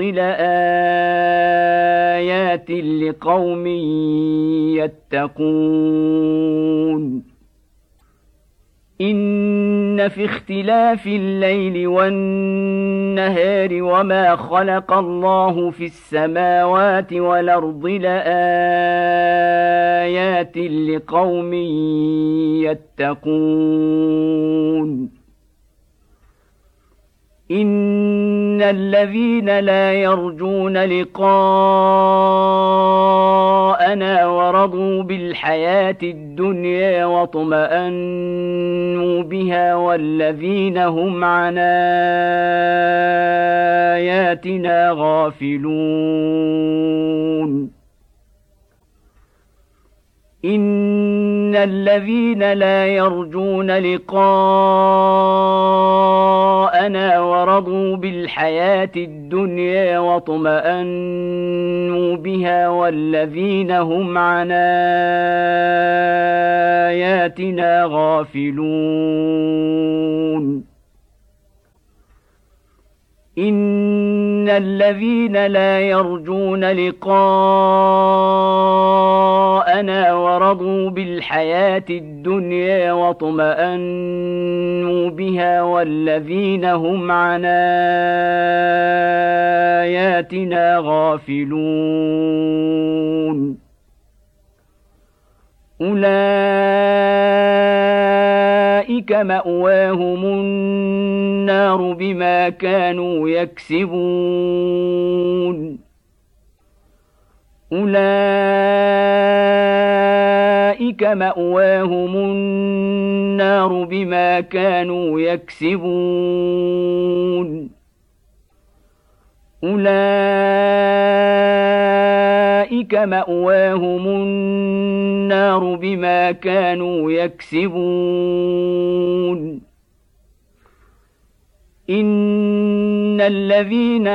لآيات لقوم يتقون إن في اختلاف الليل والنهار وما خلق الله في السماوات والأرض لآيات لقوم يتقون إن الذين لا يرجون لقاءنا ورضوا بالحياة الدنيا واطمأنوا بها والذين هم عن آياتنا غافلون إن الذين لا يرجون لقاءنا ورضوا بالحياة الدنيا واطمأنوا بها والذين هم عن آياتنا غافلون إن الذين لا يرجون لقاءنا ورضوا بالحياة الدنيا واطمأنوا بها والذين هم عن آياتنا غافلون أولئك مأواهم النار بما كانوا يكسبون أولئك مأواهم النار بما كانوا يكسبون أولئك مأواهم النار بما كانوا يكسبون إن الذين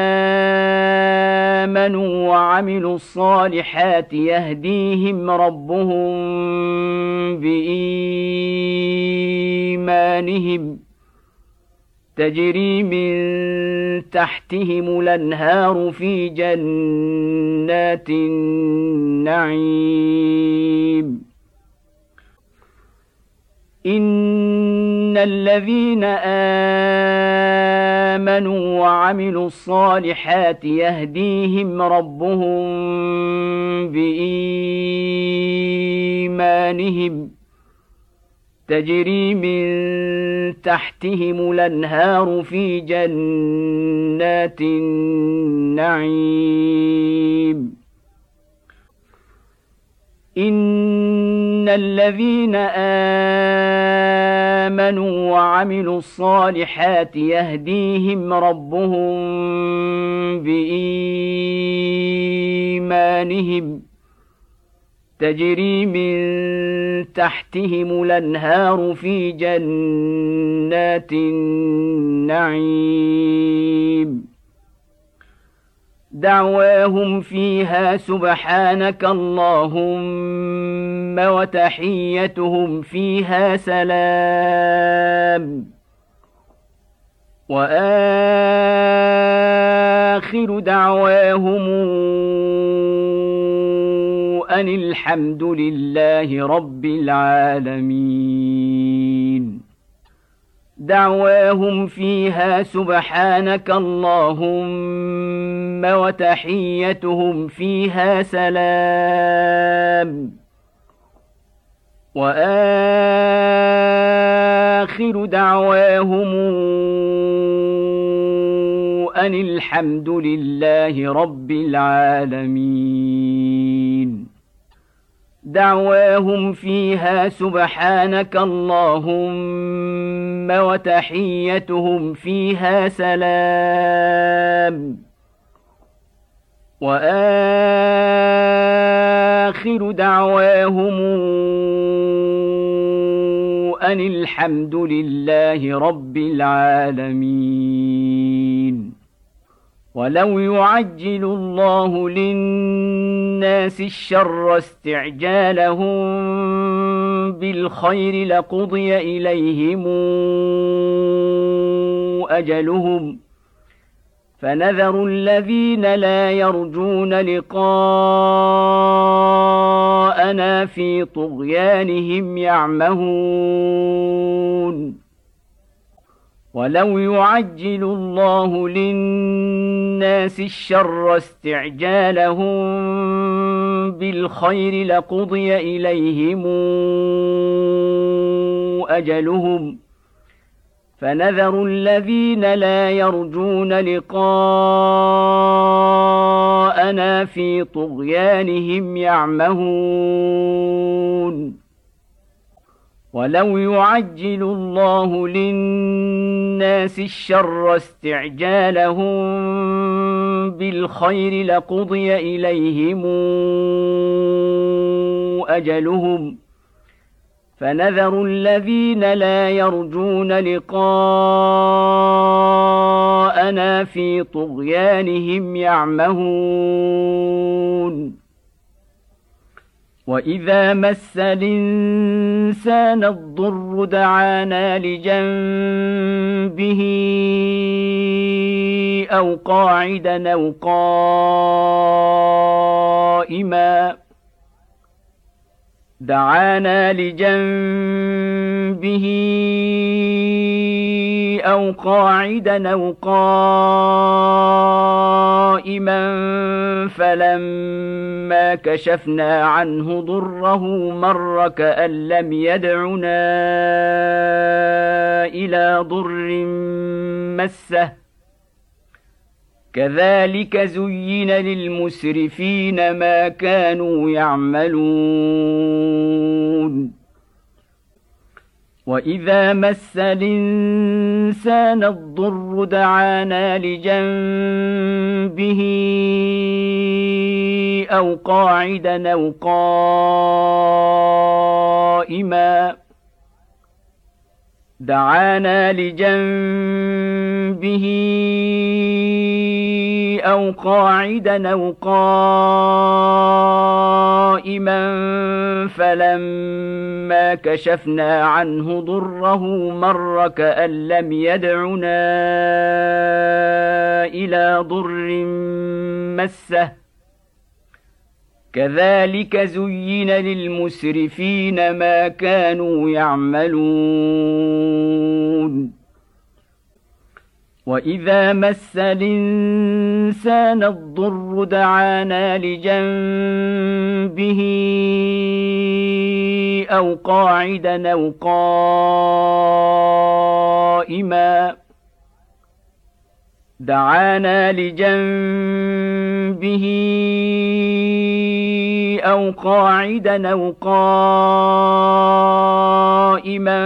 آمنوا وعملوا الصالحات يهديهم ربهم بإيمانهم تجري من تحتهم الأنهار في جنات النعيم إن الذين آمنوا وعملوا الصالحات يهديهم ربهم بإيمانهم تجري من تحتهم الأنهار في جنات النعيم إن الذين آمنوا وعملوا الصالحات يهديهم ربهم بإيمانهم تجري من تحتهم الأنهار في جنات النعيم دعواهم فيها سبحانك اللهم وتحيتهم فيها سلام وآخر دعواهم أن الحمد لله رب العالمين دعواهم فيها سبحانك اللهم وتحيتهم فيها سلام وآخر دعواهم أن الحمد لله رب العالمين دعواهم فيها سبحانك اللهم وتحيتهم فيها سلام وآخر دعواهم أن الحمد لله رب العالمين ولو يعجل الله للناس الشر استعجالهم بالخير لقضي إليهم أجلهم فنذر الذين لا يرجون لقاءنا في طغيانهم يعمهون ولو يعجل الله للناس الشر استعجالهم بالخير لقضي إليهم أجلهم فنذر الذين لا يرجون لقاءنا في طغيانهم يعمهون ولو يعجل الله للناس الشر استعجالهم بالخير لقضي إليهم أجلهم فنذر الذين لا يرجون لقاءنا في طغيانهم يعمهون وإذا مس الإنسان الضر دعانا لجنبه أو قاعدا أو قائما دعانا لجنبه أو قاعدا أو قائما فلما كشفنا عنه ضره مر كأن لم يدعنا إلى ضر مسه كذلك زين للمسرفين ما كانوا يعملون وإذا مس الإنسان الضر دعانا لجنبه أو قاعدا أو قائما دعانا لجنبه أو قاعدا أو قائما فلما كشفنا عنه ضره مر كأن لم يدعنا إلى ضر مسه كذلك زين للمسرفين ما كانوا يعملون وإذا مس الإنسان الضر دعانا لجنبه أو قاعدا أو قائما دعانا لجنبه أو قاعدا أو قائما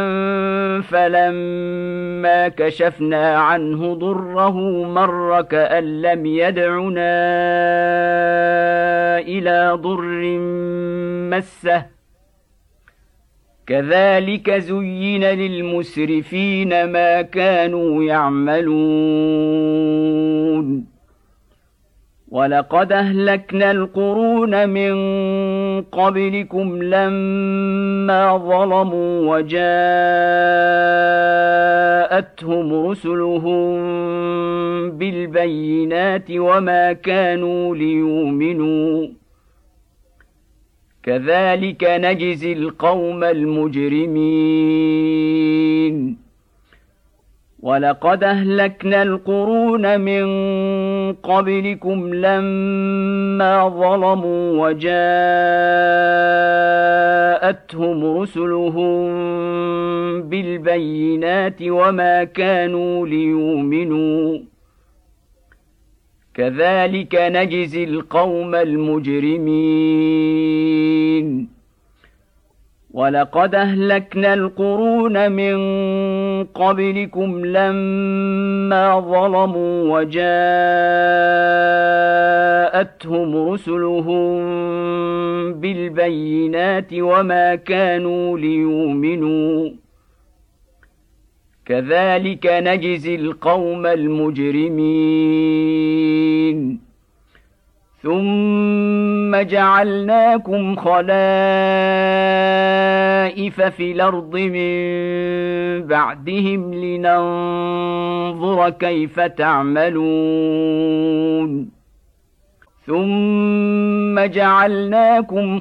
فلما كشفنا عنه ضره مر كأن لم يدعنا إلى ضر مسه كذلك زين للمسرفين ما كانوا يعملون ولقد أهلكنا القرون من قبلكم لما ظلموا وجاءتهم رسلهم بالبينات وما كانوا ليؤمنوا كذلك نجزي القوم المجرمين ولقد أهلكنا القرون من قبلكم لما ظلموا وجاءتهم رسلهم بالبينات وما كانوا ليؤمنوا كذلك نجزي القوم المجرمين ولقد أهلكنا القرون من قبلكم لما ظلموا وجاءتهم رسلهم بالبينات وما كانوا ليؤمنوا كذلك نجزي القوم المجرمين ثم جعلناكم خلائف في الأرض من بعدهم لننظر كيف تعملون ثم جعلناكم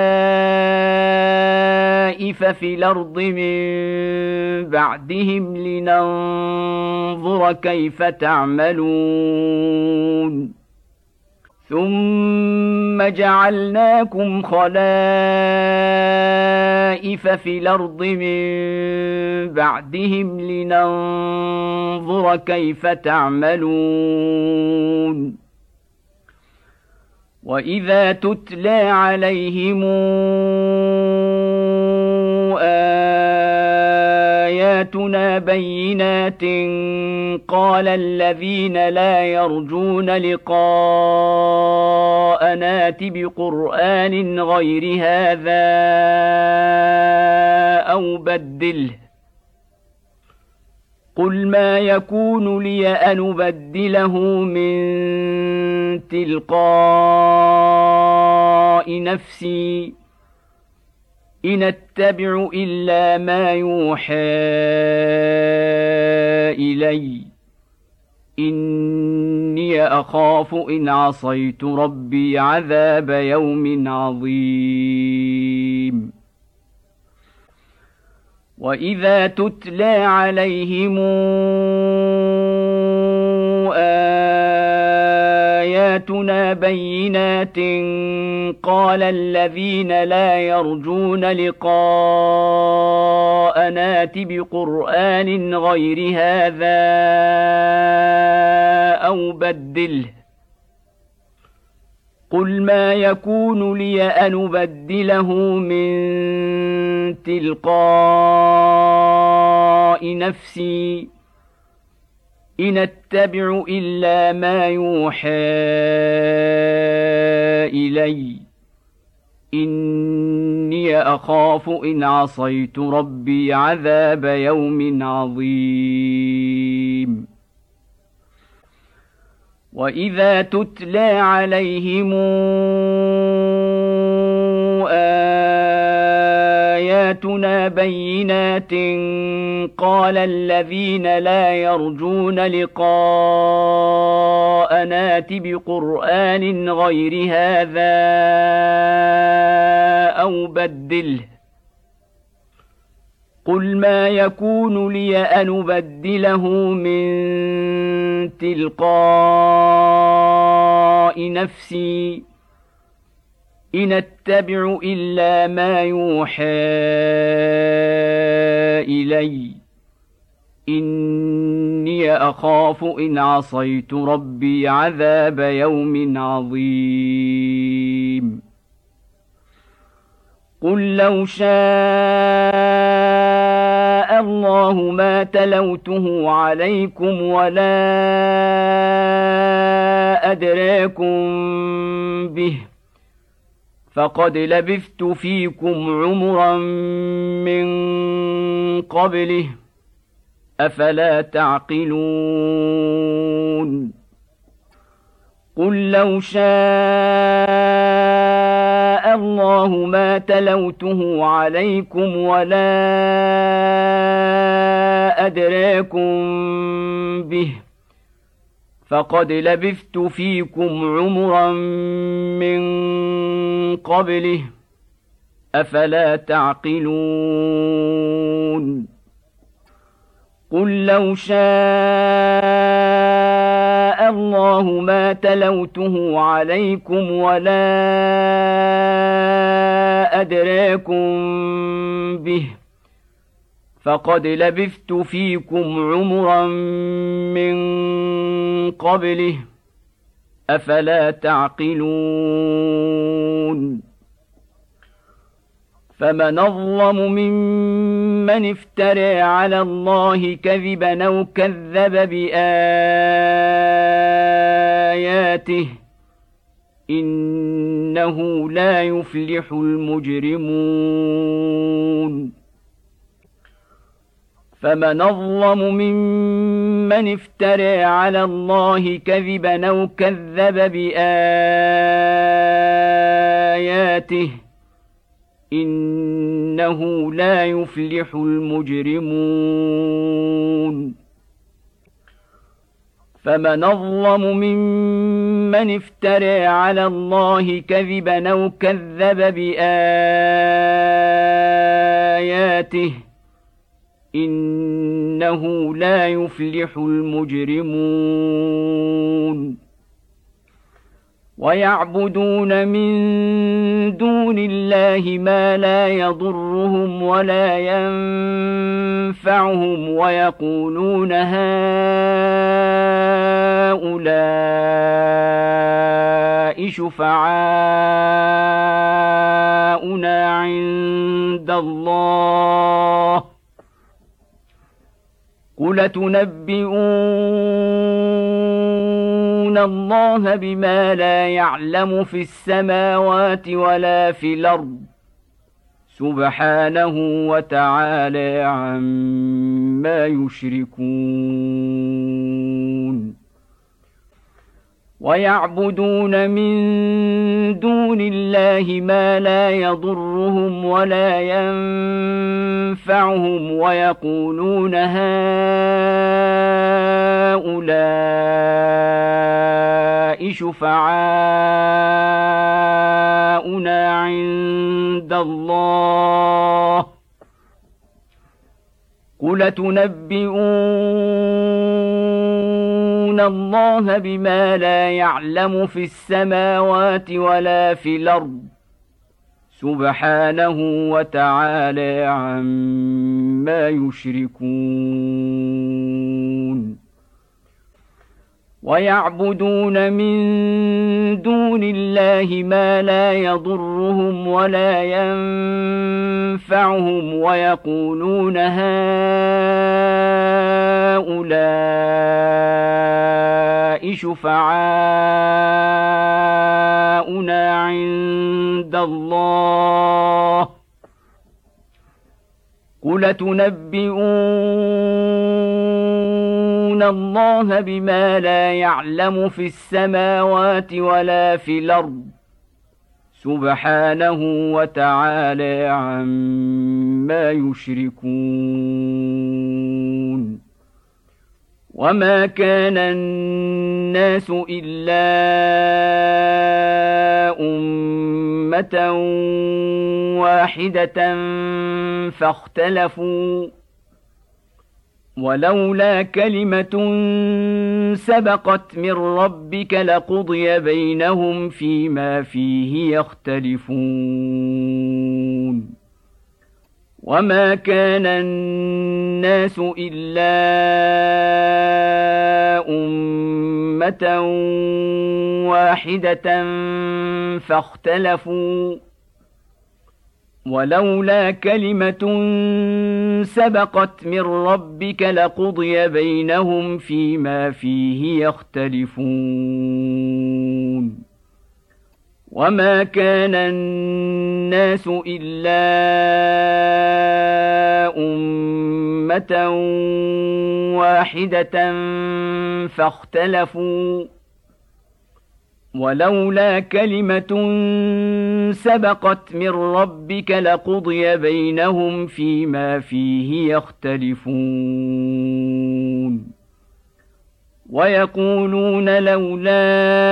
خلائف في الأرض من بعدهم لننظر كيف تعملون ثم جعلناكم خلائف في الأرض من بعدهم لننظر كيف تعملون وإذا تتلى عليهم آياتنا بينات قال الذين لا يرجون لقاءنا ائت بقرآن غير هذا أو بدله قل ما يكون لي أن أبدله من تلقاء نفسي إن أتبع إلا ما يوحى إلي إني أخاف إن عصيت ربي عذاب يوم عظيم وإذا تتلى عليهم آياتنا بينات قال الذين لا يرجون لقاءنا ائت بقرآن غير هذا أو بدله قل ما يكون لي أن أبدله من تلقاء نفسي إن أتبع إلا ما يوحى إلي إني أخاف إن عصيت ربي عذاب يوم عظيم وإذا تتلى عليهم آياتنا بينات قال الذين لا يرجون لقاءنا ائت بقرآن غير هذا أو بدله قل ما يكون لي أن أبدله من تلقاء نفسي إن أتبع إلا ما يوحى إلي إني أخاف إن عصيت ربي عذاب يوم عظيم قل لو شاء الله ما تلوته عليكم ولا أدراكم به فقد لبثت فيكم عمرا من قبله أفلا تعقلون قل لو شاء الله ما تلوته عليكم ولا أدراكم به فقد لبثت فيكم عمرا من قبله أفلا تعقلون قل لو شاء الله ما تلوته عليكم ولا أدراكم به فقد لبثت فيكم عمرا من قبله أفلا تعقلون فمن أظلم ممن افترى على الله كذبا أو كذب بآياته إنه لا يفلح المجرمون فمن أظلم ممن افترى على الله كذبا أو كذب بآياته إنه لا يفلح المجرمون فمن أظلم ممن افترى على الله كذبا أو كذب بآياته إنه لا يفلح المجرمون ويعبدون من دون الله ما لا يضرهم ولا ينفعهم ويقولون هؤلاء شفعاؤنا عند الله قل تنبئون الله بما لا يعلم في السماوات ولا في الأرض سبحانه وتعالى عما يشركون ويعبدون من دون الله ما لا يضرهم ولا ينفعهم ويقولون هؤلاء شفعاؤنا عند الله قل تنبئون الله بما لا يعلم في السماوات ولا في الأرض سبحانه وتعالى عما يشركون ويعبدون من دون الله ما لا يضرهم ولا ينفعهم ويقولون هؤلاء شفعاؤنا عند الله قل تنبئون الله بما لا يعلم في السماوات ولا في الأرض سبحانه وتعالى عما يشركون وما كان الناس إلا أمة واحدة فاختلفوا ولولا كلمة سبقت من ربك لقضي بينهم فيما فيه يختلفون وما كان الناس إلا أمة واحدة فاختلفوا ولولا كلمة سبقت من ربك لقضي بينهم فيما فيه يختلفون وما كان الناس إلا أمة واحدة فاختلفوا ولولا كلمة سبقت من ربك لقضي بينهم فيما فيه يختلفون ويقولون لولا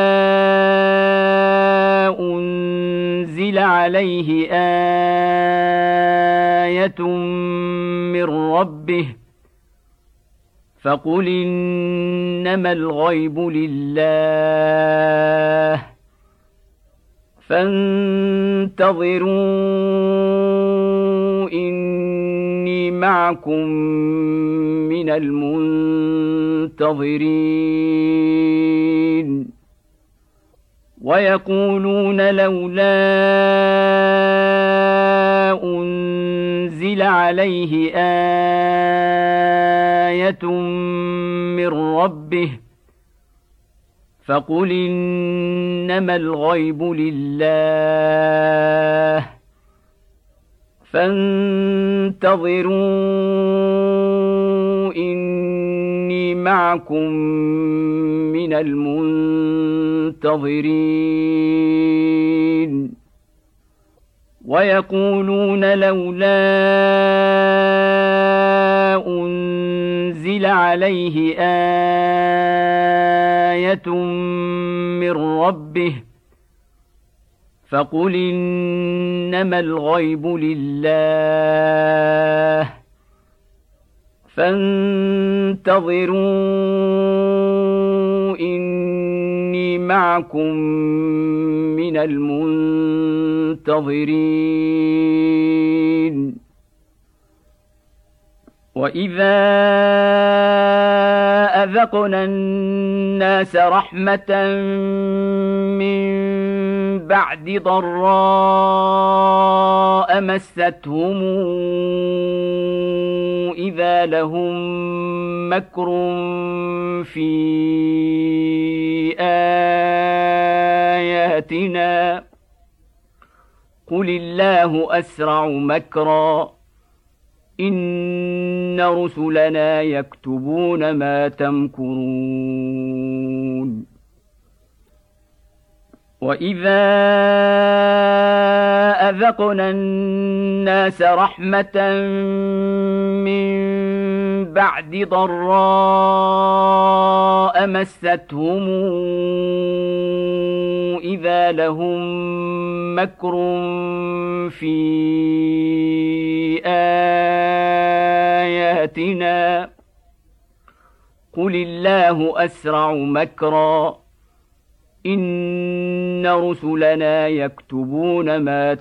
أنزل عليه آية من ربه فقل إنما الغيب لله فانتظروا إني معكم من المنتظرين ويقولون لولا أنزل عليه آية من ربه فقل إنما الغيب لله فانتظروا إني معكم من المنتظرين ويقولون لولا أنزل عليه آية من ربه فقل إنما الغيب لله فانتظروا إني معكم من المنتظرين وإذا أذقنا الناس رحمة من بعد ضراء مستهم إذا لهم مكر في آياتنا قل الله أسرع مكرا إن رسلنا يكتبون ما تمكرون وإذا أذقنا الناس رحمة من بعد ضراء مستهم إذا لهم مكر في آياتنا قل الله أسرع مكرا إن رسلنا يكتبون ما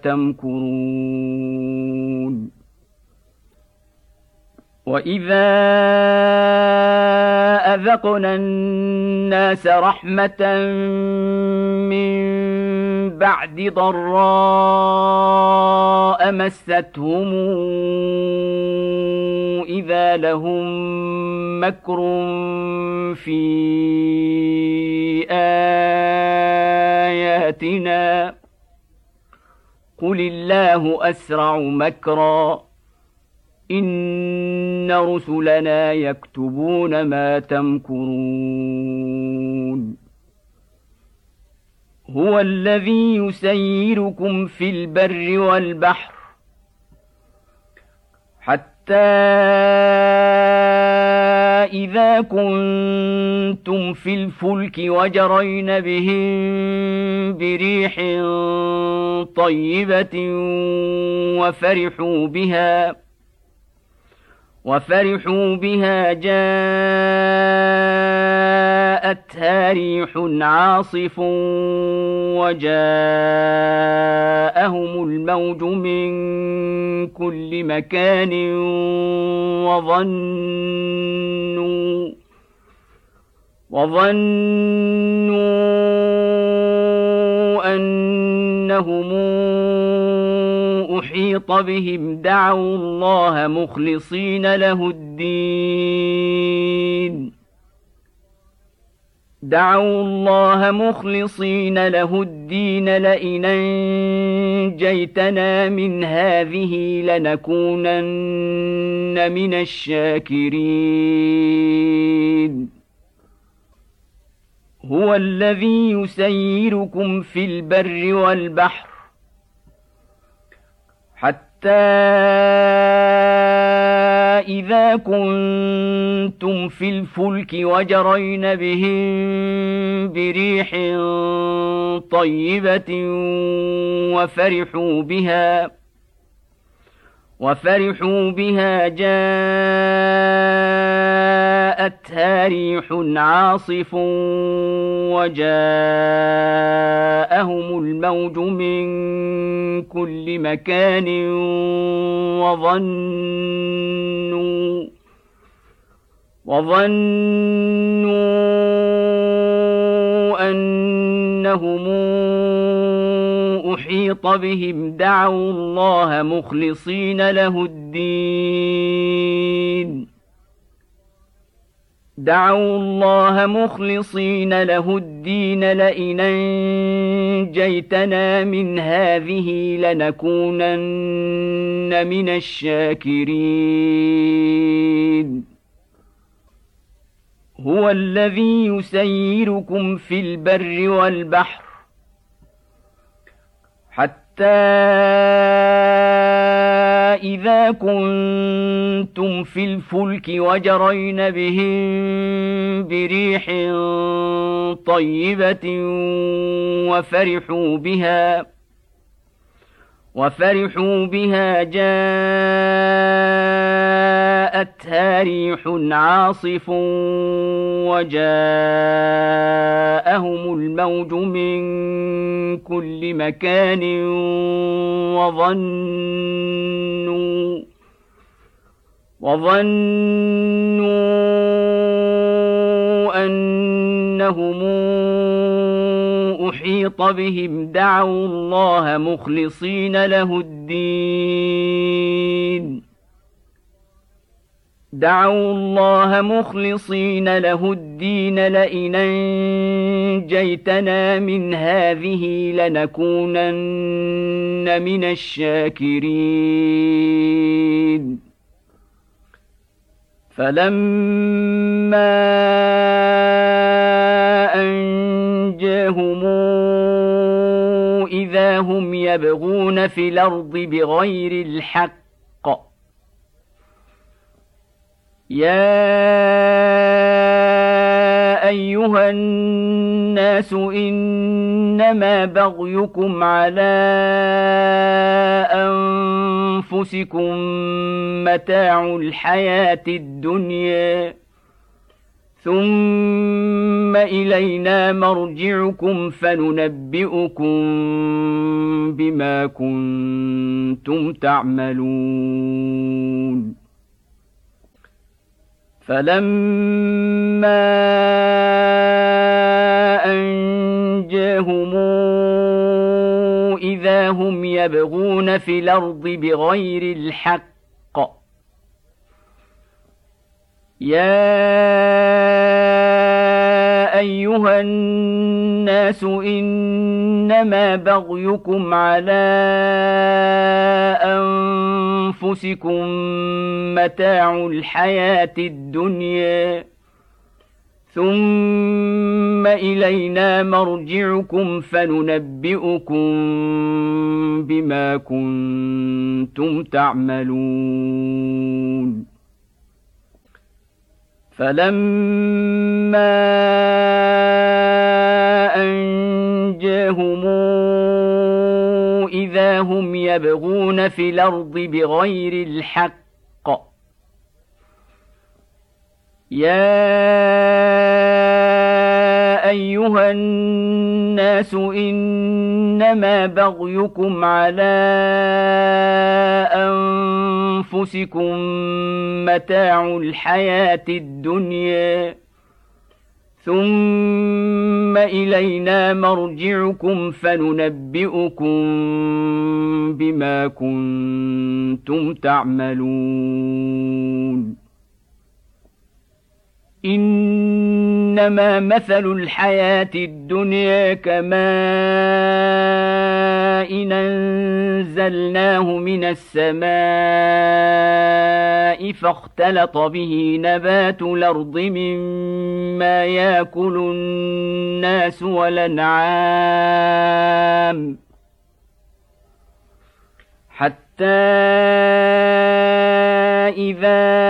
تمكرون وإذا أذقنا الناس رحمة من بعد ضراء مستهم إذا لهم مكر في آياتنا قل الله أسرع مكرا إن رسلنا يكتبون ما تمكرون هو الذي يسيركم في البر والبحر حتى إذا كنتم في الفلك وجرين بهم بريح طيبة وفرحوا بها وفرحوا بها جاءتها ريح عاصف وجاءهم الموج من كل مكان وظنوا وظنوا أنهم أحيط بهم دعوا الله مخلصين له الدين دعوا الله مخلصين له الدين لئن أنجيتنا من هذه لنكونن من الشاكرين هو الذي يسيركم في البر والبحر حتى إذا كنتم في الفلك وجرين بهم بريح طيبة وفرحوا بها وفرحوا بها جاءتها ريح عاصف وجاءهم الموج من كل مكان وظنوا وظنوا أنهم أحيط بهم دعوا الله مخلصين له الدين دعوا الله مخلصين له الدين لئن أنجيتنا من هذه لنكونن من الشاكرين هو الذي يسيركم في البر والبحر حتى إذا كنتم في الفلك وجرين بهم بريح طيبة وفرحوا بها وفرحوا بها جاءتها ريح عاصف وجاءهم الموج من كل مكان وظنوا وظنوا أنهم أحيط بهم دعوا الله مخلصين له الدين دعوا الله مخلصين له الدين لئن أنجيتنا من هذه لنكونن من الشاكرين فلما أنجاهم هم يبغون في الأرض بغير الحق يا أيها الناس إنما بغيكم على أنفسكم متاع الحياة الدنيا ثم إلينا مرجعكم فننبئكم بما كنتم تعملون فلما أنجاهم إذا هم يبغون في الأرض بغير الحق يا أيها الناس إنما بغيكم على أنفسكم متاع الحياة الدنيا ثم إلينا مرجعكم فننبئكم بما كنتم تعملون فلما أنجاهم إذا هم يبغون في الأرض بغير الحق يا أيها الناس إنما بغيكم على أنفسكم متاع الحياة الدنيا ثم إلينا مرجعكم فننبئكم بما كنتم تعملون إنما مثل الحياة الدنيا كماء أنزلناه من السماء فاختلط به نبات الأرض مما يأكل الناس والأنعام حتى إذا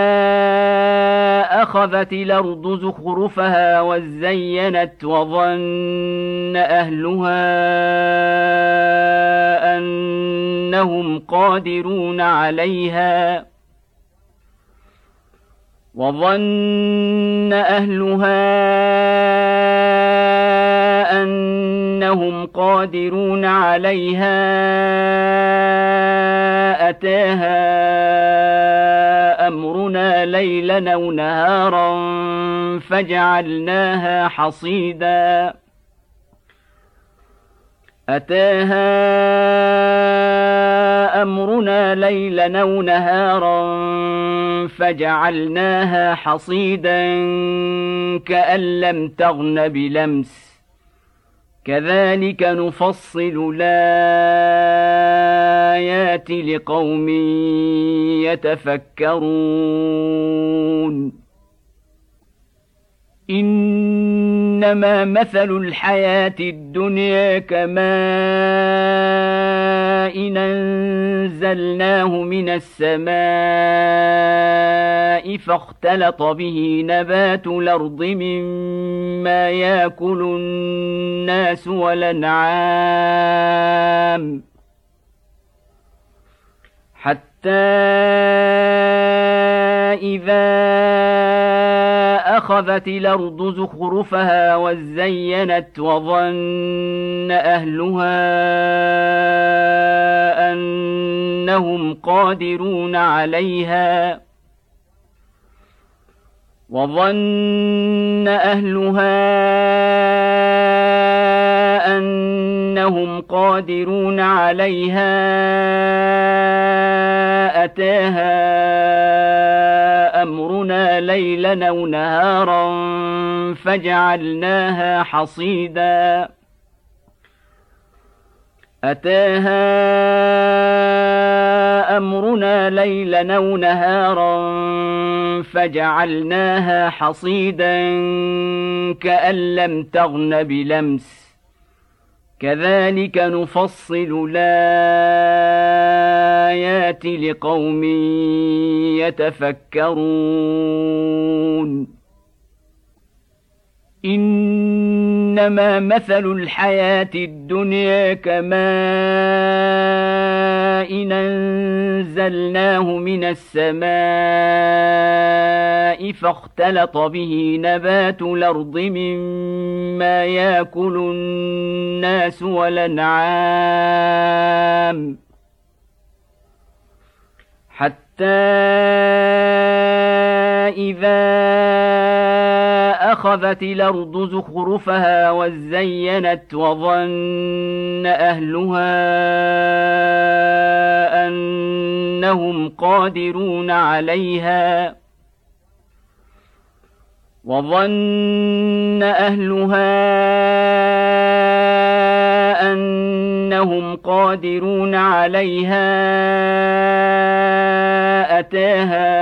أخذت الأرض زخرفها وزينت وظن أهلها أنهم قادرون عليها وظن أهلها أنهم قادرون عليها أتاها أمرنا ليلا أو نهارا فجعلناها حصيدا أتاها أمرنا ليلا أو نهارا فجعلناها حصيدا كأن لم تغن بلمس كذلك نفصل الآيات لقوم يتفكرون إنما مثل الحياة الدنيا كماء أنزلناه من السماء فاختلط به نبات الأرض مما يأكل الناس والأنعام حتى إذا أخذت الأرض زخرفها وزينت وظن أهلها أنهم قادرون عليها وظن أهلها أنهم قادرون عليها أتاها أمرنا ليلا أو نهارا فجعلناها حصيدا أتاها أمرنا ليلا أو نهارا فجعلناها حصيدا كأن لم تغن بلمس كذلك نفصل الآيات لقوم يتفكرون إنما مثل الحياة الدنيا كماء أنزلناه من السماء فاختلط به نبات الأرض مما يأكل الناس والأنعام حتى إذا أخذت الأرض زخرفها وزينت وظن أهلها أنهم قادرون عليها وظن أهلها أنهم قادرون عليها أتاها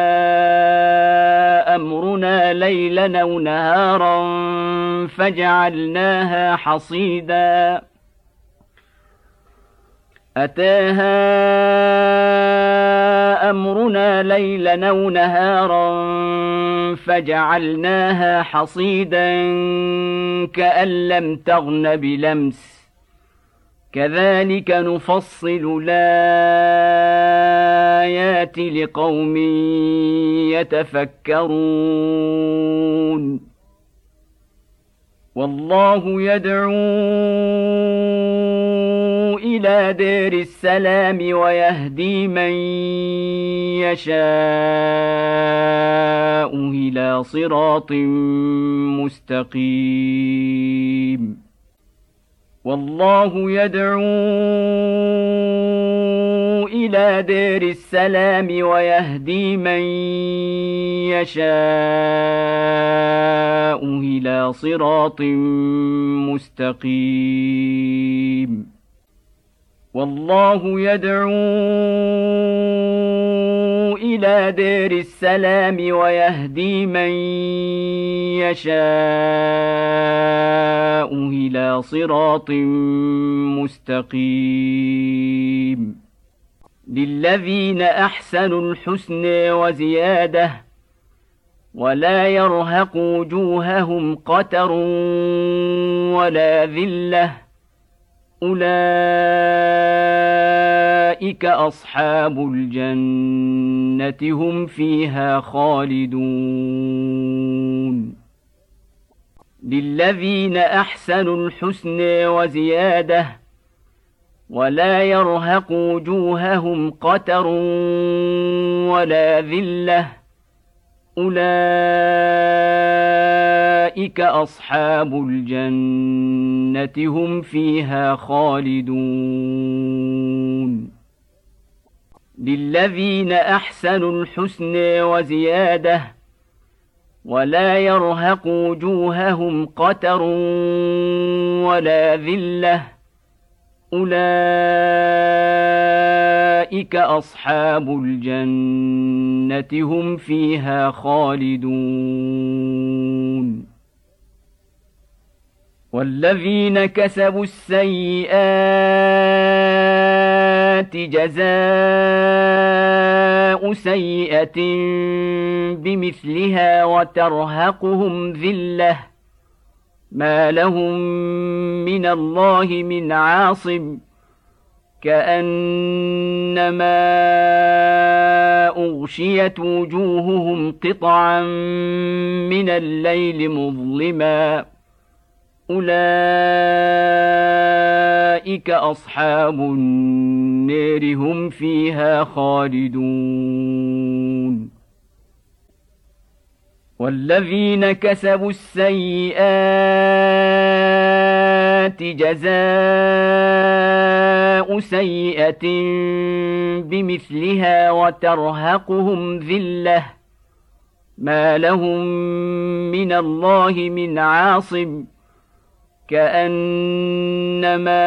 أمرنا ليلا أو نهارا فجعلناها حصيدا أتاها أمرنا ليلا أو نهارا فجعلناها حصيدا كأن لم تغن بلمس كذلك نفصل الآيات لقوم يتفكرون والله يدعو إلى دار السلام ويهدي من يشاء إلى صراط مستقيم والله يدعو إلى دار السلام ويهدي من يشاء إلى صراط مستقيم والله يدعو إلى دار السلام ويهدي من يشاء إلى صراط مستقيم للذين أحسنوا الحسن وزيادة ولا يرهق وجوههم قتر ولا ذلة أولئك أصحاب الجنة هم فيها خالدون للذين أحسنوا الحسن وزيادة ولا يرهق وجوههم قتر ولا ذلة أولئك أصحاب الجنة هم فيها خالدون للذين أحسنوا الحسن وزيادة ولا يرهق وجوههم قتر ولا ذلة أولئك أصحاب الجنة هم فيها خالدون والذين كسبوا السيئات جزاء سيئة بمثلها وترهقهم ذلة ما لهم من الله من عاصم كأنما أغشيت وجوههم قطعا من الليل مظلما أولئك أصحاب النار هم فيها خالدون والذين كسبوا السيئات جزاء سيئة بمثلها وترهقهم ذلة ما لهم من الله من عاصم كأنما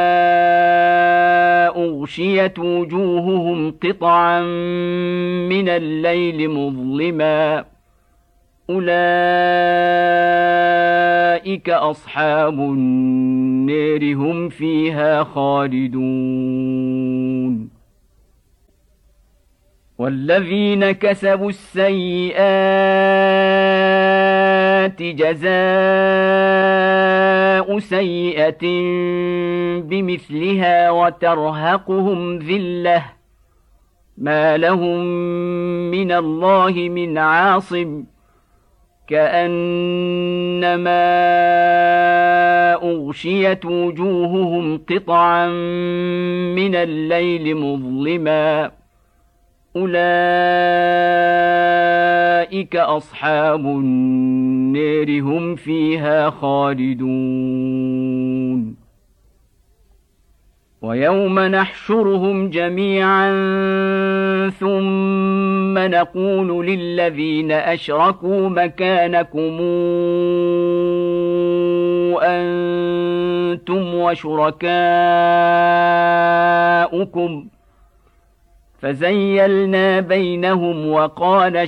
أغشيت وجوههم قطعا من الليل مظلما أولئك أصحاب النار هم فيها خالدون والذين كسبوا السيئات جزاء سيئة بمثلها وترهقهم ذلة ما لهم من الله من عاصم كأنما أغشيت وجوههم قطعا من الليل مظلما أولئك أصحاب النار هم فيها خالدون ويوم نحشرهم جميعا ثم نقول للذين أشركوا مكانكم أنتم وشركاؤكم فزيلنا بينهم وقال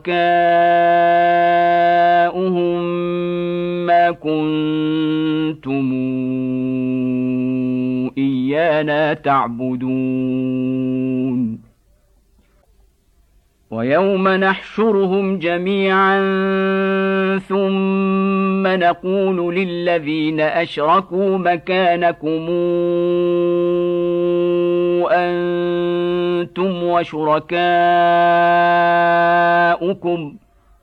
شركاؤهم ما كنتم إيانا تعبدون ويوم نحشرهم جميعا ثم نقول للذين أشركوا مكانكم أنتم وشركاؤكم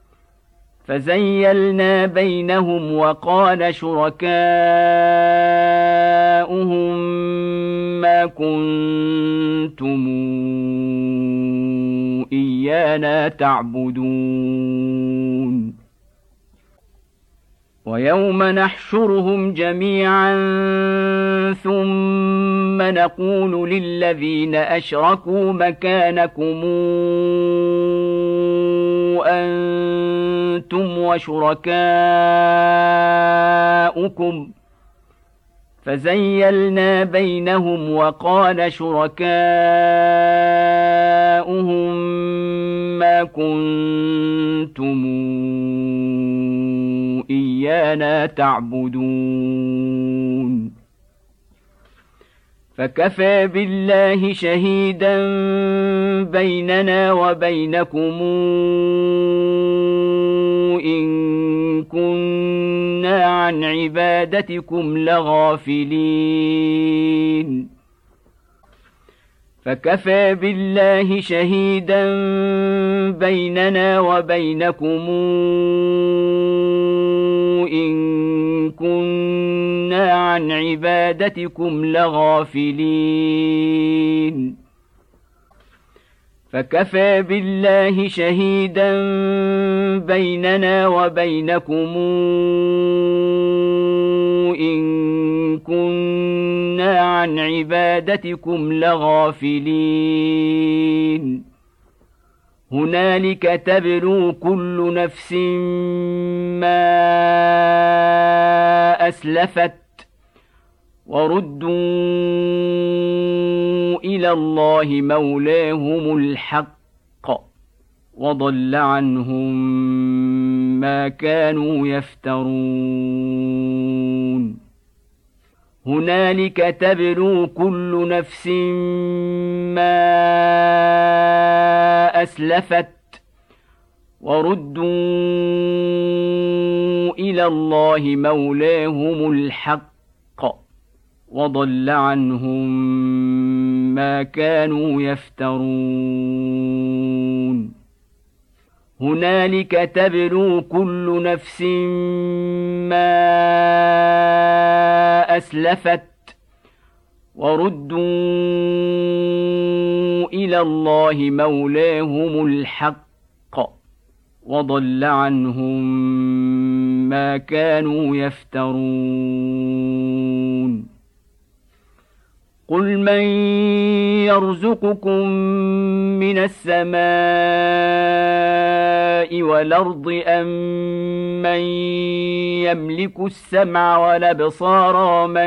فزيلنا بينهم وقال شركاؤهم ما كنتم إيانا تعبدون ويوم نحشرهم جميعا ثم نقول للذين أشركوا مكانكم أنتم وشركاؤكم فزيلنا بينهم وقال شركاؤهم ما كنتم إيانا تعبدون فكفى بالله شهيدا بيننا وبينكم إن كنا عن عبادتكم لغافلين فكفى بالله شهيدا بيننا وبينكم إن كنا عن عبادتكم لغافلين فكفى بالله شهيدا بيننا وبينكم إن كنا عن عبادتكم لغافلين هنالك تبلو كل نفس ما أسلفت وردوا إلى الله مولاهم الحق وضل عنهم ما كانوا يفترون هنالك تبلو كل نفس ما أسلفت وردوا إلى الله مولاهم الحق وضل عنهم ما كانوا يفترون هنالك تبلو كل نفس ما أسلفت وردوا إلى الله مولاهم الحق وضل عنهم ما كانوا يفترون قل من يرزقكم من السماء والأرض أم من يملك السمع والأبصار من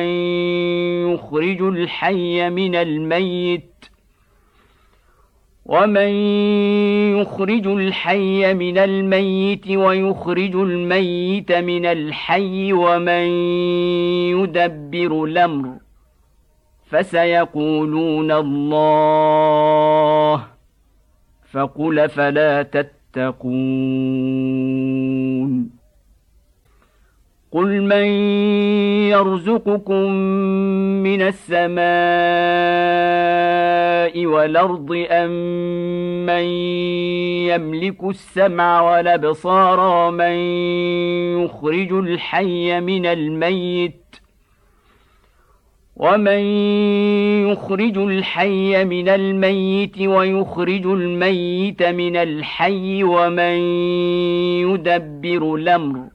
ومن يخرج الحي من الميت ويخرج الميت من الحي ومن يدبر الأمر فسيقولون الله فقل فلا تتقون قل من يرزقكم من السماء والأرض أم من يملك السمع والأبصار ومن يخرج الحي من الميت ومن يخرج الحي من الميت ويخرج الميت من الحي ومن يدبر الأمر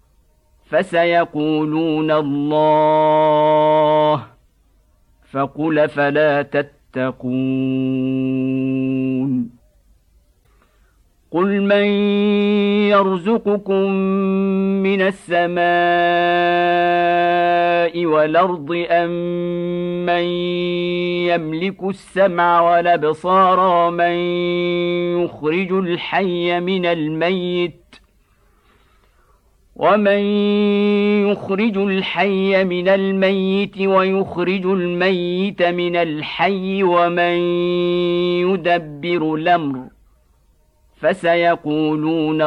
فسيقولون الله فقل فلا تتقون قل من يرزقكم من السماء والأرض أم من يملك السمع والأبصار ومن يخرج الحي من الميت ومن يخرج الحي من الميت ويخرج الميت من الحي ومن يدبر الأمر فسيقولون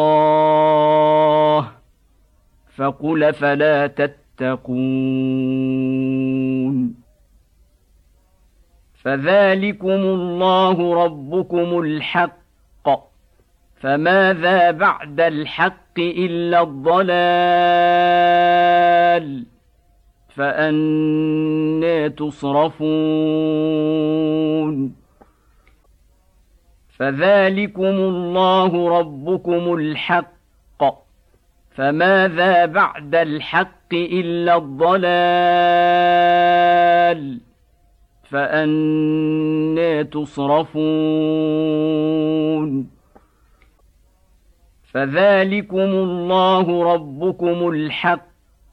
الله فقل فلا تتقون فذلكم الله ربكم الحق فماذا بعد الحق إلا الضلال فأنى تصرفون فذلكم الله ربكم الحق فماذا بعد الحق إلا الضلال فأنى تصرفون فذلكم الله ربكم الحق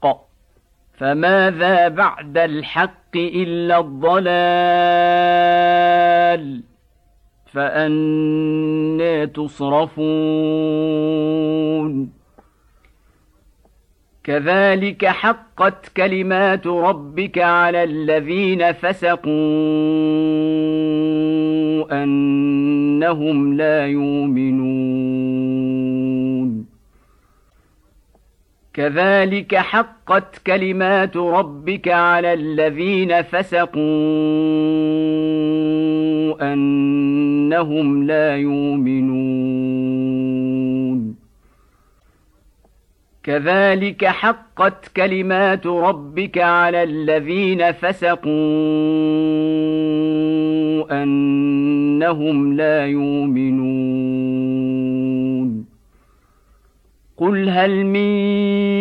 فماذا بعد الحق إلا الضلال فأنى تصرفون كذلك حقت كلمات ربك على الذين فسقوا أنهم لا يؤمنون كذلك حقت كلمات ربك على الذين فسقوا أنهم لا يؤمنون كذلك حقت كلمات ربك على الذين فسقوا أنهم لا يؤمنون قل هل من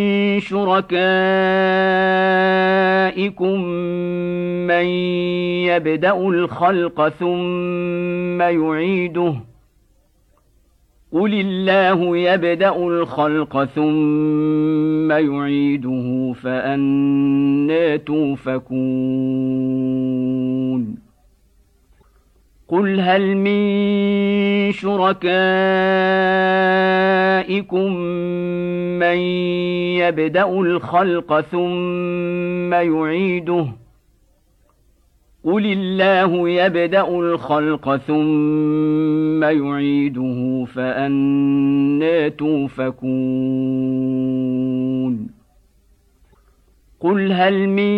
شركائكم من يبدأ الخلق ثم يعيده قل الله يبدأ الخلق ثم يعيده فأنى توفكون قل هل من شركائكم من يبدأ الخلق ثم يعيده قل الله يبدأ الخلق ثم يعيده فأنى توفكون قل هل من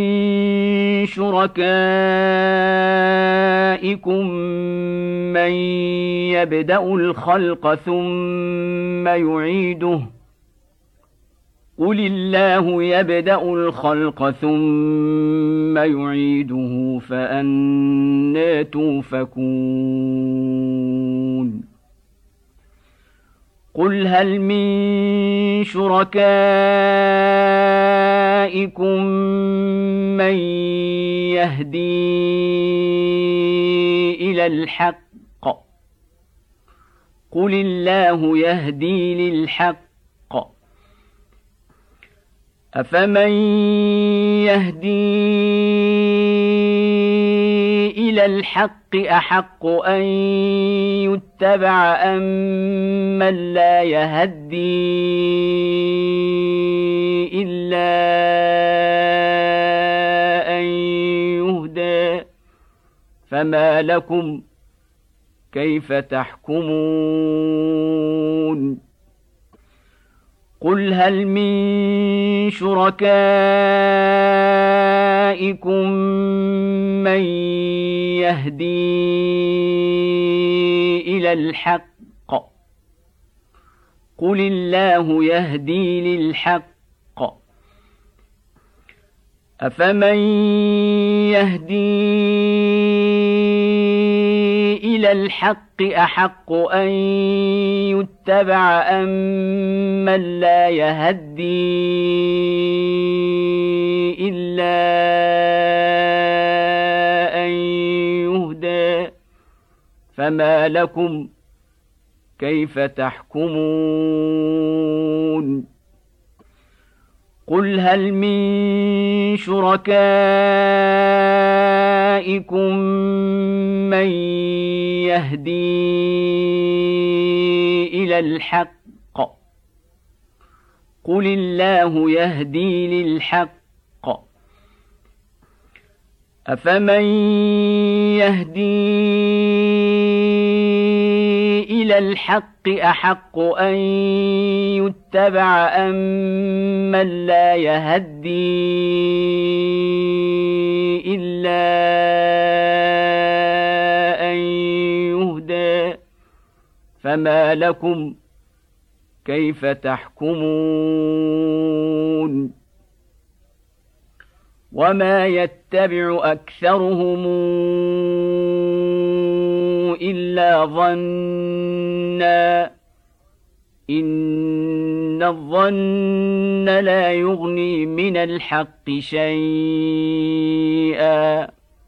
شركائكم من يبدأ الخلق ثم يعيده قل الله يبدأ الخلق ثم يعيده فأنى توفكون قل هل من شركائكم من يهدي إلى الحق قل الله يهدي للحق أفمن يهدي إلى إلى الحق أحق أن يتبع أم من لا يهدي إلا أن يهدى فما لكم كيف تحكمون قل هل من شركائكم من يهدي إلى الحق قل الله يهدي للحق أفمن يهدي إلى الحق أحق أن يتبع أم من لا يهدي إلا أن يهدى فما لكم كيف تحكمون قل هل من شركائكم من يهدي إلى الحق قل الله يهدي للحق أفمن يهدي إلى الحق أحق أن يتبع أم من لا يهدي إلا أن يهدى فما لكم كيف تحكمون وما يتبع أكثرهم إلا ظنا إن الظن لا يغني من الحق شيئا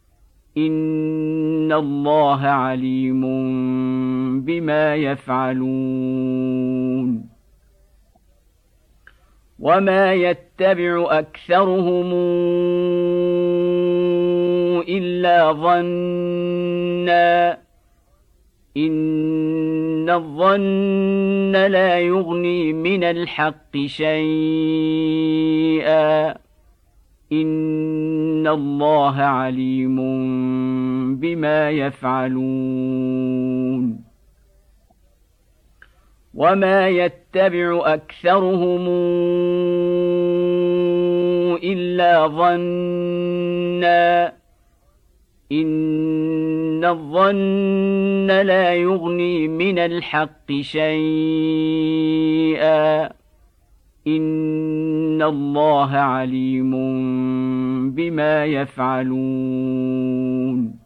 إن الله عليم بما يفعلون وما يتبع أكثرهم إلا ظنا إن الظن لا يغني من الحق شيئا إن الله عليم بما يفعلون وما يتبع أكثرهم إلا ظنا إن الظن لا يغني من الحق شيئا إن الله عليم بما يفعلون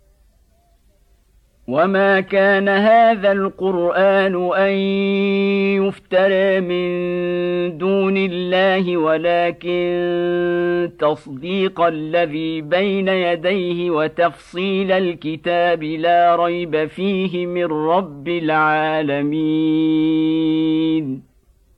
وما كان هذا القرآن أن يفترى من دون الله ولكن تصديق الذي بين يديه وتفصيل الكتاب لا ريب فيه من رب العالمين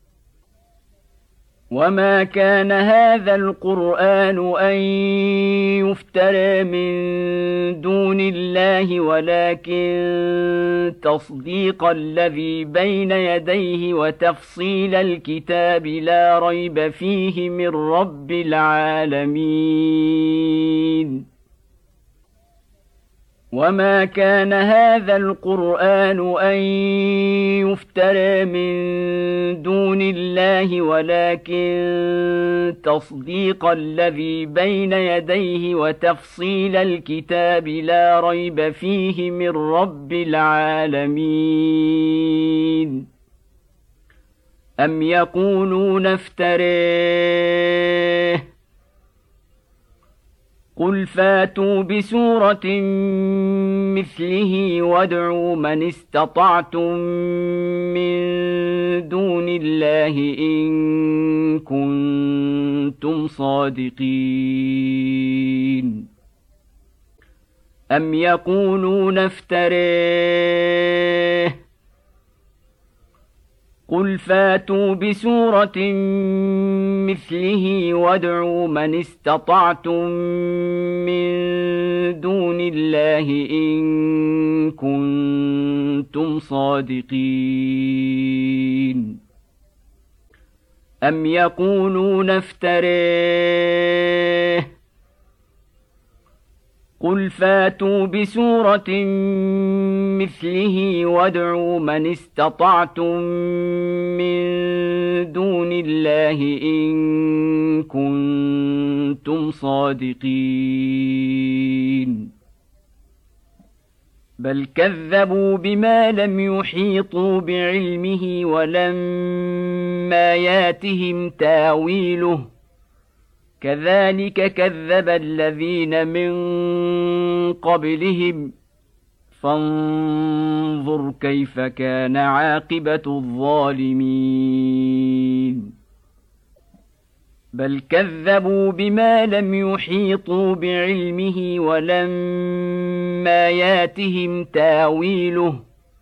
وما كان هذا القرآن أن يفترى من دون الله ولكن تصديق الذي بين يديه وتفصيل الكتاب لا ريب فيه من رب العالمين وما كان هذا القرآن أن يفترى من دون الله ولكن تصديق الذي بين يديه وتفصيل الكتاب لا ريب فيه من رب العالمين أم يقولون افتريه قل فاتوا بسورة مثله وادعوا من استطعتم من دون الله إن كنتم صادقين أم يقولون افتريه قل فاتوا بسورة مثله وادعوا من استطعتم من دون الله إن كنتم صادقين أم يقولون افتريه قل فاتوا بسورة مثله وادعوا من استطعتم من دون الله إن كنتم صادقين بل كذبوا بما لم يحيطوا بعلمه ولما ياتهم تاويله كذلك كذب الذين من قبلهم فانظر كيف كان عاقبة الظالمين بل كذبوا بما لم يحيطوا بعلمه ولما ياتهم تاويله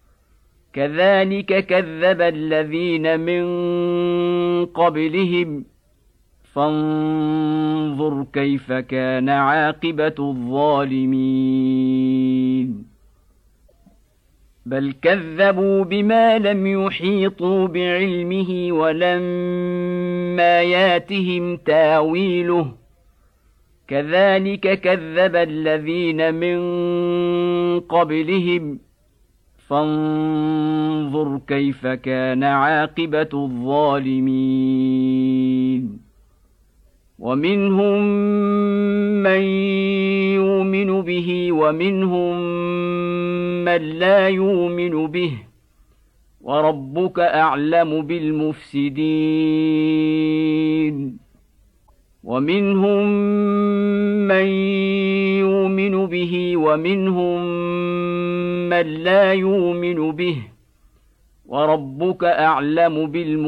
كذلك كذب الذين من قبلهم فانظر كيف كان عاقبة الظالمين بل كذبوا بما لم يحيطوا بعلمه ولما ياتهم تاويله كذلك كذب الذين من قبلهم فانظر كيف كان عاقبة الظالمين ومنهم من يؤمن به ومنهم من لا يؤمن به وربك أعلم بالمفسدين ومنهم من يؤمن به ومنهم من لا يؤمن به وربك أعلم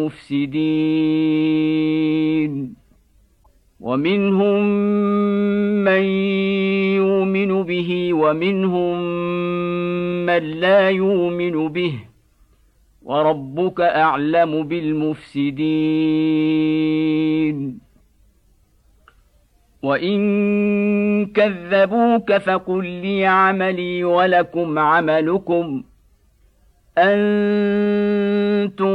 بالمفسدين ومنهم من يؤمن به ومنهم من لا يؤمن به وربك أعلم بالمفسدين وإن كذبوك فقل لي عملي ولكم عملكم أنتم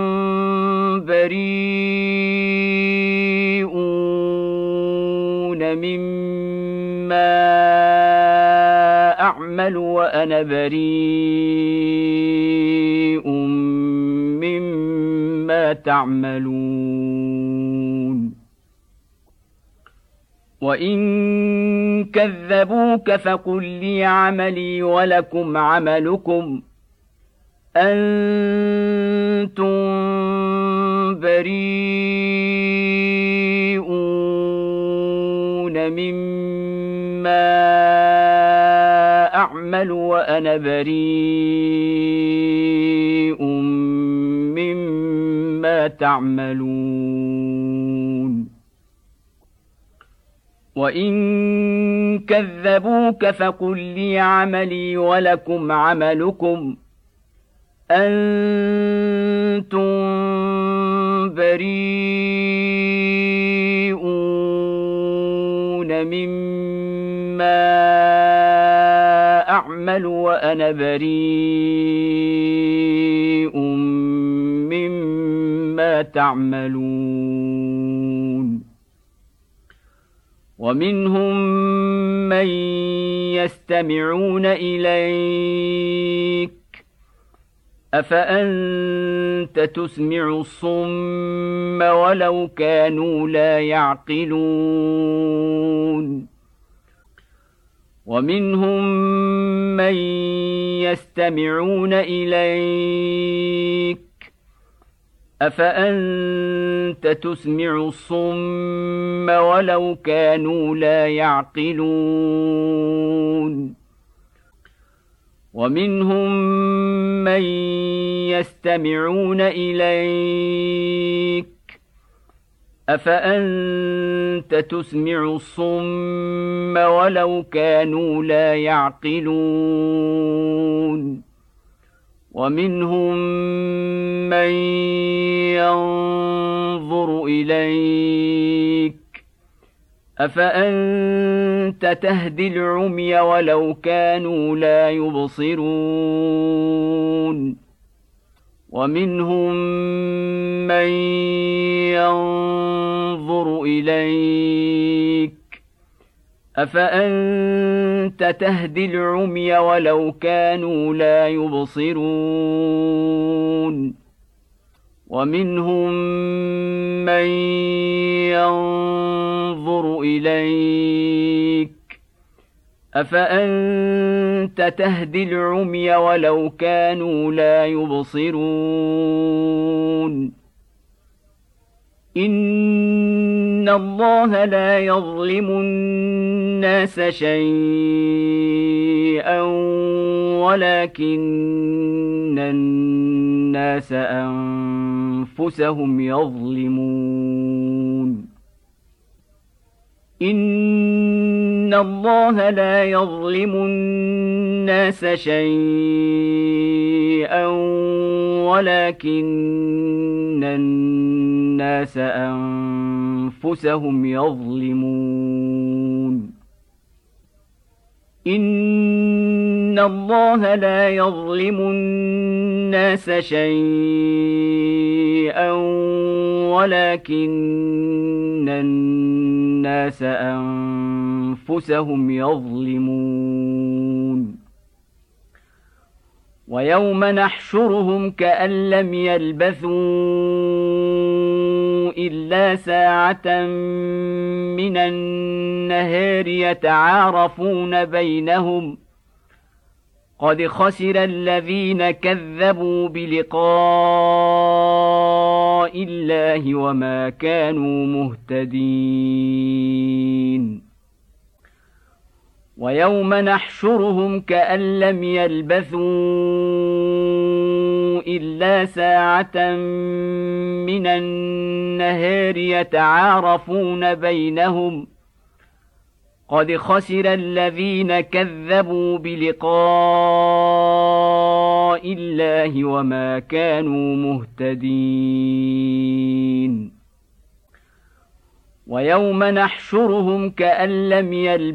بريئون مما أعمل وأنا بريء مما تعملون وإن كذبوك فقل لي عملي ولكم عملكم أنتم بريئون مما أعمل وأنا بريء مما تعملون وإن كذبوك فقل لي عملي ولكم عملكم أنتم بريئون مما أعمل وأنا بريء مما تعملون ومنهم من يستمعون إليك أفأنت تسمع الصم ولو كانوا لا يعقلون ومنهم من يستمعون إليك أفأنت تسمع الصم ولو كانوا لا يعقلون ومنهم من يستمعون إليك أفأنت تسمع الصم ولو كانوا لا يعقلون ومنهم من ينظر إليك أفأنت تهدي العمي ولو كانوا لا يبصرون ومنهم من ينظر إليك أفأنت تهدي العمي ولو كانوا لا يبصرون ومنهم من ينظر إليك أفأنت تهدي العمي ولو كانوا لا يبصرون إن الله لا يظلم الناس شيئا ولكن الناس أنفسهم يظلمون إن الله لا يظلم الناس شيئا ولكن الناس أنفسهم يظلمون إن الله لا يظلم الناس شيئا ولكن الناس أنفسهم يظلمون ويوم نحشرهم كأن لم يلبثوا إلا ساعة من النهار يتعارفون بينهم قد خسر الذين كذبوا بلقاء الله وما كانوا مهتدين ويوم نحشرهم كأن لم يلبثوا إلا ساعة من النهار يتعارفون بينهم قد خسر الذين كذبوا بلقاء الله وما كانوا مهتدين ويوم نحشرهم كأن لم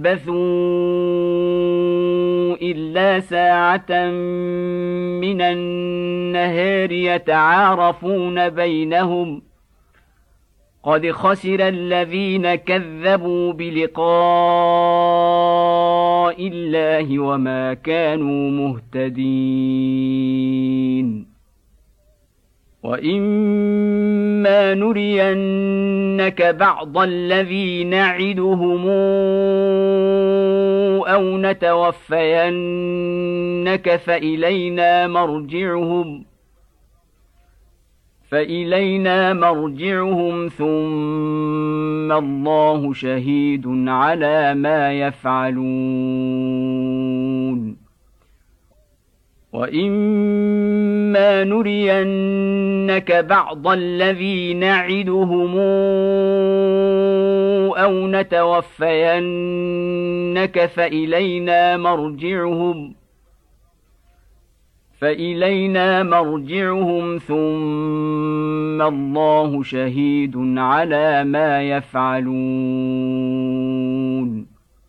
يلبثوا إلا ساعة من النهار يتعارفون بينهم قد خسر الذين كذبوا بلقاء الله وما كانوا مهتدين وإما نرينك بعض الذي نعدهم أو نتوفينك فإلينا مرجعهم فإلينا مرجعهم ثم الله شهيد على ما يفعلون وإما نرينك بعض الذي نعدهم أو نتوفينك فإلينا مرجعهم فإلينا مرجعهم ثم الله شهيد على ما يفعلون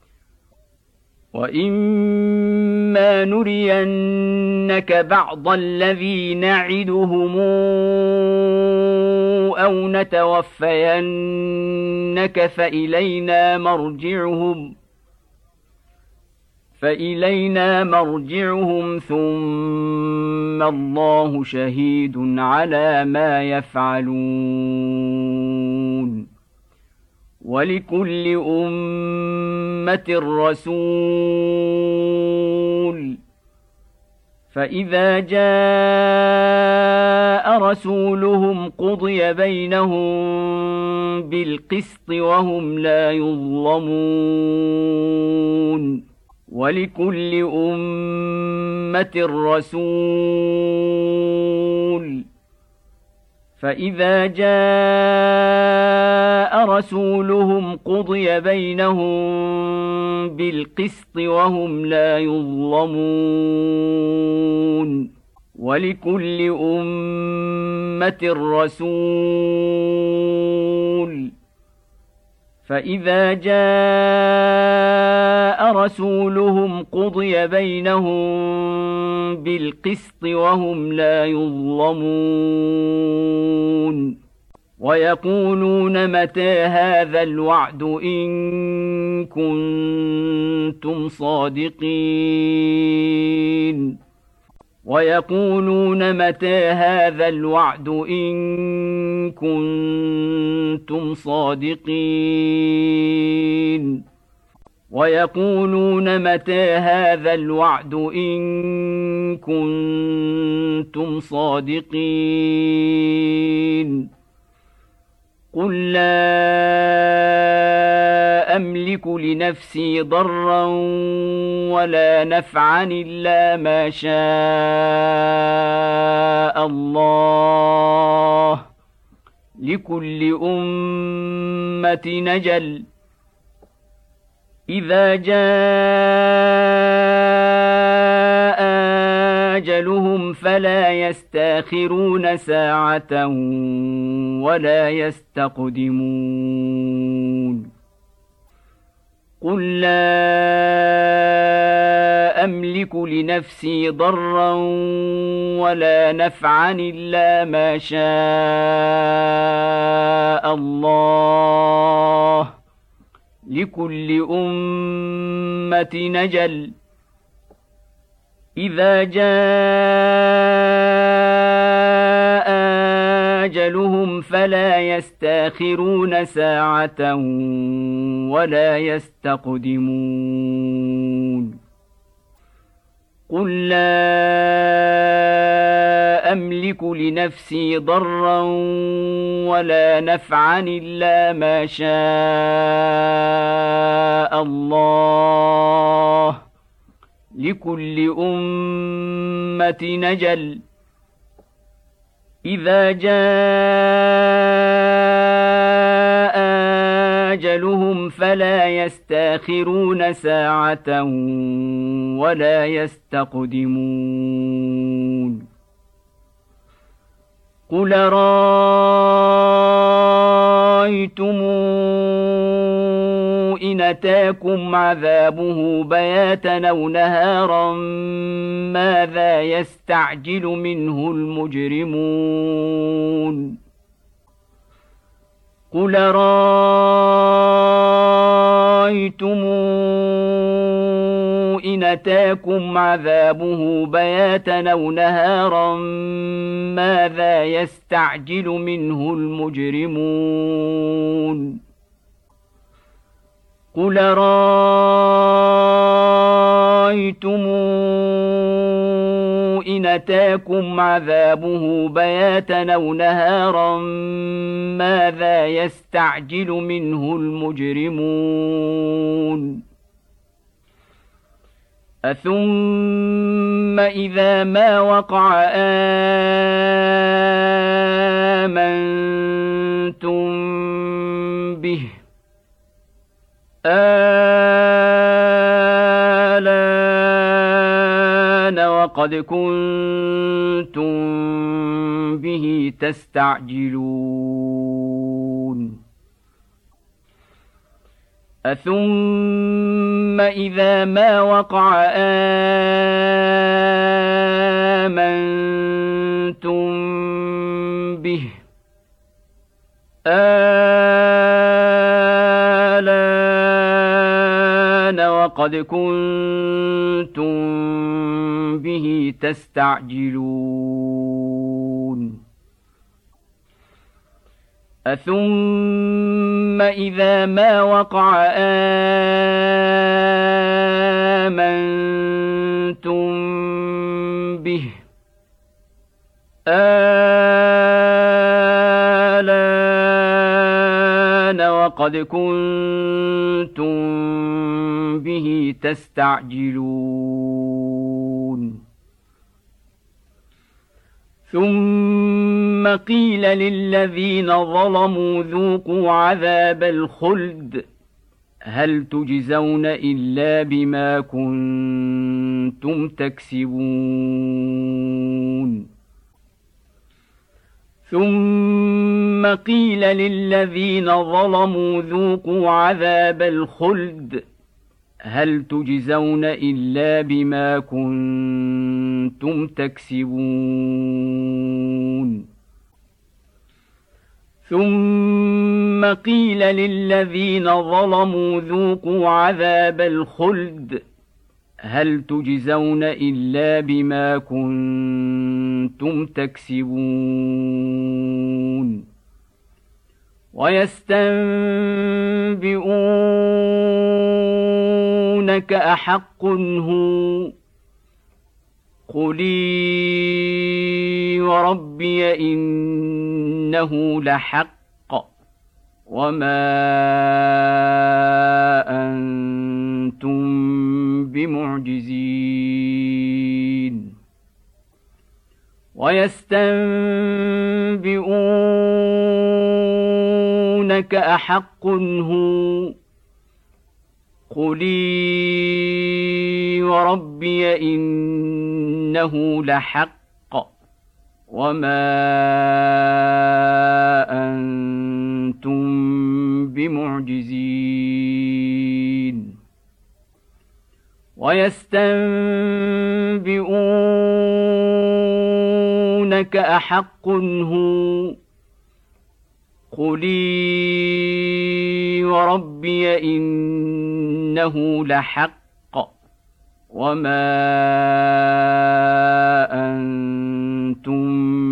وإما نرينك بعض الذي نعدهم أو نتوفينك فإلينا مرجعهم فإلينا مرجعهم ثم الله شهيد على ما يفعلون ولكل أمة رسول فإذا جاء رسولهم قضي بينهم بالقسط وهم لا يظلمون ولكل أمة رسول فإذا جاء رسولهم قضي بينهم بالقسط وهم لا يظلمون ولكل أمة رسول فإذا جاء رسولهم قضي بينهم بالقسط وهم لا يظلمون ويقولون متى هذا الوعد إن كنتم صادقين ويقولون متى هذا الوعد إن كنتم صادقين ويقولون متى هذا الوعد إن كنتم صادقين قل لا أملك لنفسي ضرا ولا نفعا إلا ما شاء الله لكل أمة نجل إذا جاء أجلهم فلا يستأخرون ساعة ولا يستقدمون قل لا أملك لنفسي ضرا ولا نفعا إلا ما شاء الله لكل أمة نجل إذا جاء أجلهم فلا يستأخرون ساعة ولا يستقدمون قل لا أملك لنفسي ضرا ولا نفعا إلا ما شاء الله لكل أمة نجل إذا جاء أجلهم فلا يستأخرون ساعة ولا يستقدمون قل رأيتم إن أتاكم عذابه بياتا أو نهارا ماذا يستعجل منه المجرمون قل رأيتم إن أتاكم عذابه بياتا أو نهارا ماذا يستعجل منه المجرمون قل رأيتم إن أتاكم عذابه بياتا أو نهارا ماذا يستعجل منه المجرمون أثم إذا ما وقع آمنتم به آلان وقد كنتم به تستعجلون أثم إذا ما وقع آمنتم به آلان وقد كنتم به تستعجلون أثم إذا ما وقع آمنتم به آلان وقد كنتم به تستعجلون ثم قيل للذين ظلموا ذوقوا عذاب الخلد هل تجزون إلا بما كنتم كنتم تكسبون ثم قيل للذين ظلموا ذوقوا عذاب الخلد هل تجزون إلا بما كنتم تكسبون ثم قيل للذين ظلموا ذوقوا عذاب الخلد هل تجزون إلا بما كنتم تكسبون ويستنبئونك أحق هو قل وربي إنه لحق وما أنتم بمعجزين ويستنبئونك أحق هو قل وربي إنه لحق وما أنتم بمعجزين ويستنبئونك أحق هو قل وربي إنه لحق وما أنتم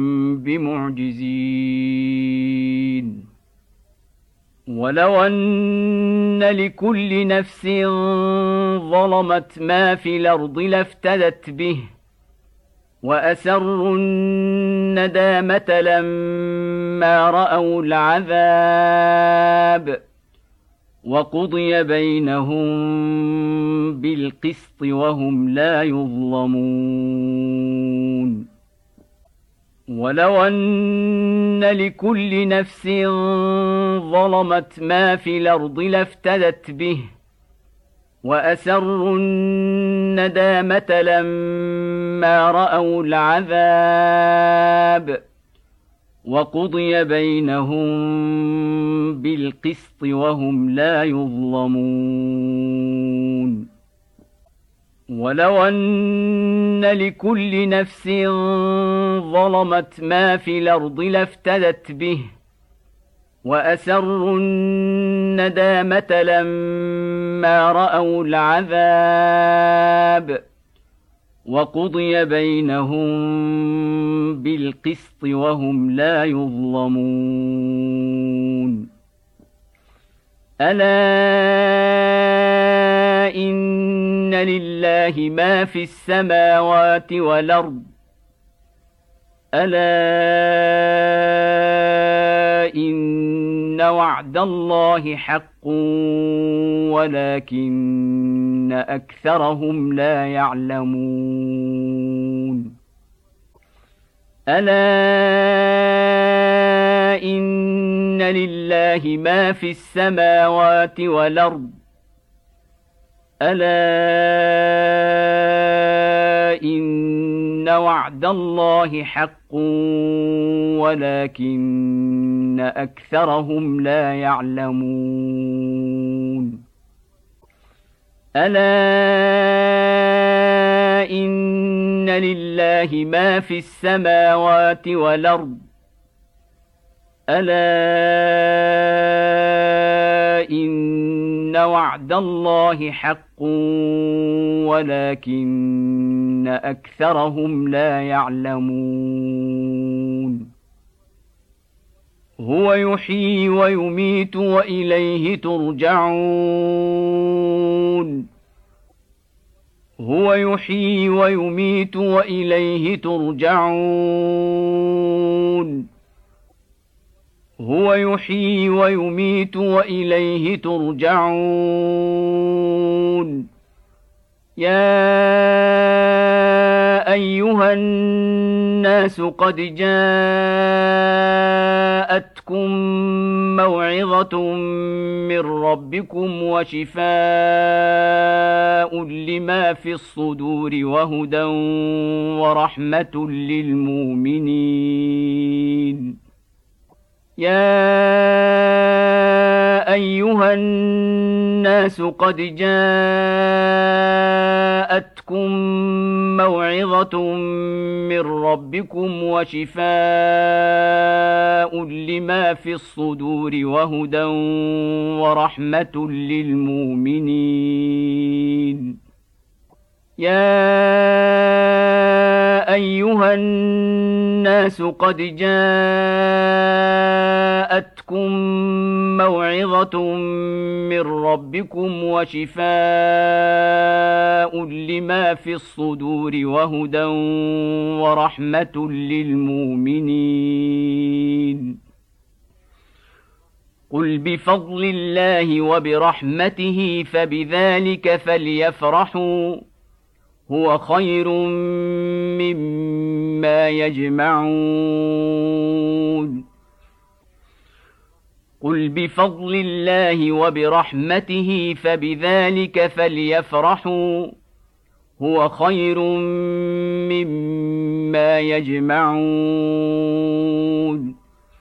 بمعجزين ولو أن لكل نفس ظلمت ما في الأرض لافتدت به وأسروا الندامة لما رأوا العذاب وقضي بينهم بالقسط وهم لا يظلمون ولو أن لكل نفس ظلمت ما في الأرض لافتدت به وأسروا الندامة لما رأوا العذاب وقضي بينهم بالقسط وهم لا يظلمون ولو أن لكل نفس ظلمت ما في الأرض لافتدت به وأسروا الندامة لما رأوا العذاب وقضي بينهم بالقسط وهم لا يظلمون ألا إن لله ما في السماوات والأرض ألا إن وعد الله حق ولكن أكثرهم لا يعلمون ألا إن لله ما في السماوات والأرض ألا إن وعد الله حق ولكن أكثرهم لا يعلمون ألا إن لله ما في السماوات والأرض ألا إن وعد الله حق ولكن أكثرهم لا يعلمون هو يحيي ويميت وإليه ترجعون هو يحيي ويميت وإليه ترجعون هو يحيي ويميت وإليه ترجعون يا أيها الناس قد جاءتكم جاءتكم موعظة من ربكم وشفاء لما في الصدور وهدى ورحمة للمؤمنين يا أيها الناس قد جاءتكم موعظة من ربكم وشفاء لما في الصدور وهدى ورحمة للمؤمنين يا أيها الناس قد جاءتكم موعظة من ربكم وشفاء لما في الصدور وهدى ورحمة للمؤمنين قل بفضل الله وبرحمته فبذلك فليفرحوا هو خير مما يجمعون قل بفضل الله وبرحمته فبذلك فليفرحوا هو خير مما يجمعون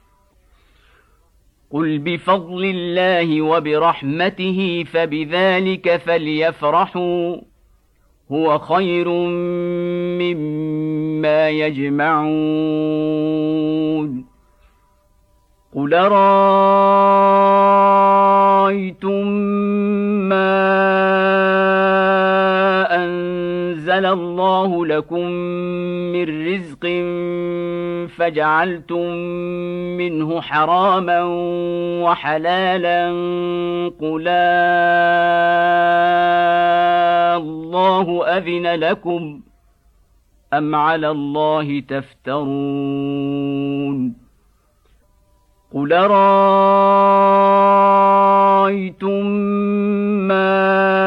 قل بفضل الله وبرحمته فبذلك فليفرحوا هو خير مما يجمعون قل رأيتم ما أنزل الله لكم من رزق فجعلتم منه حراما وحلالا قل الله أذن لكم أم على الله تفترون قل رأيتم ما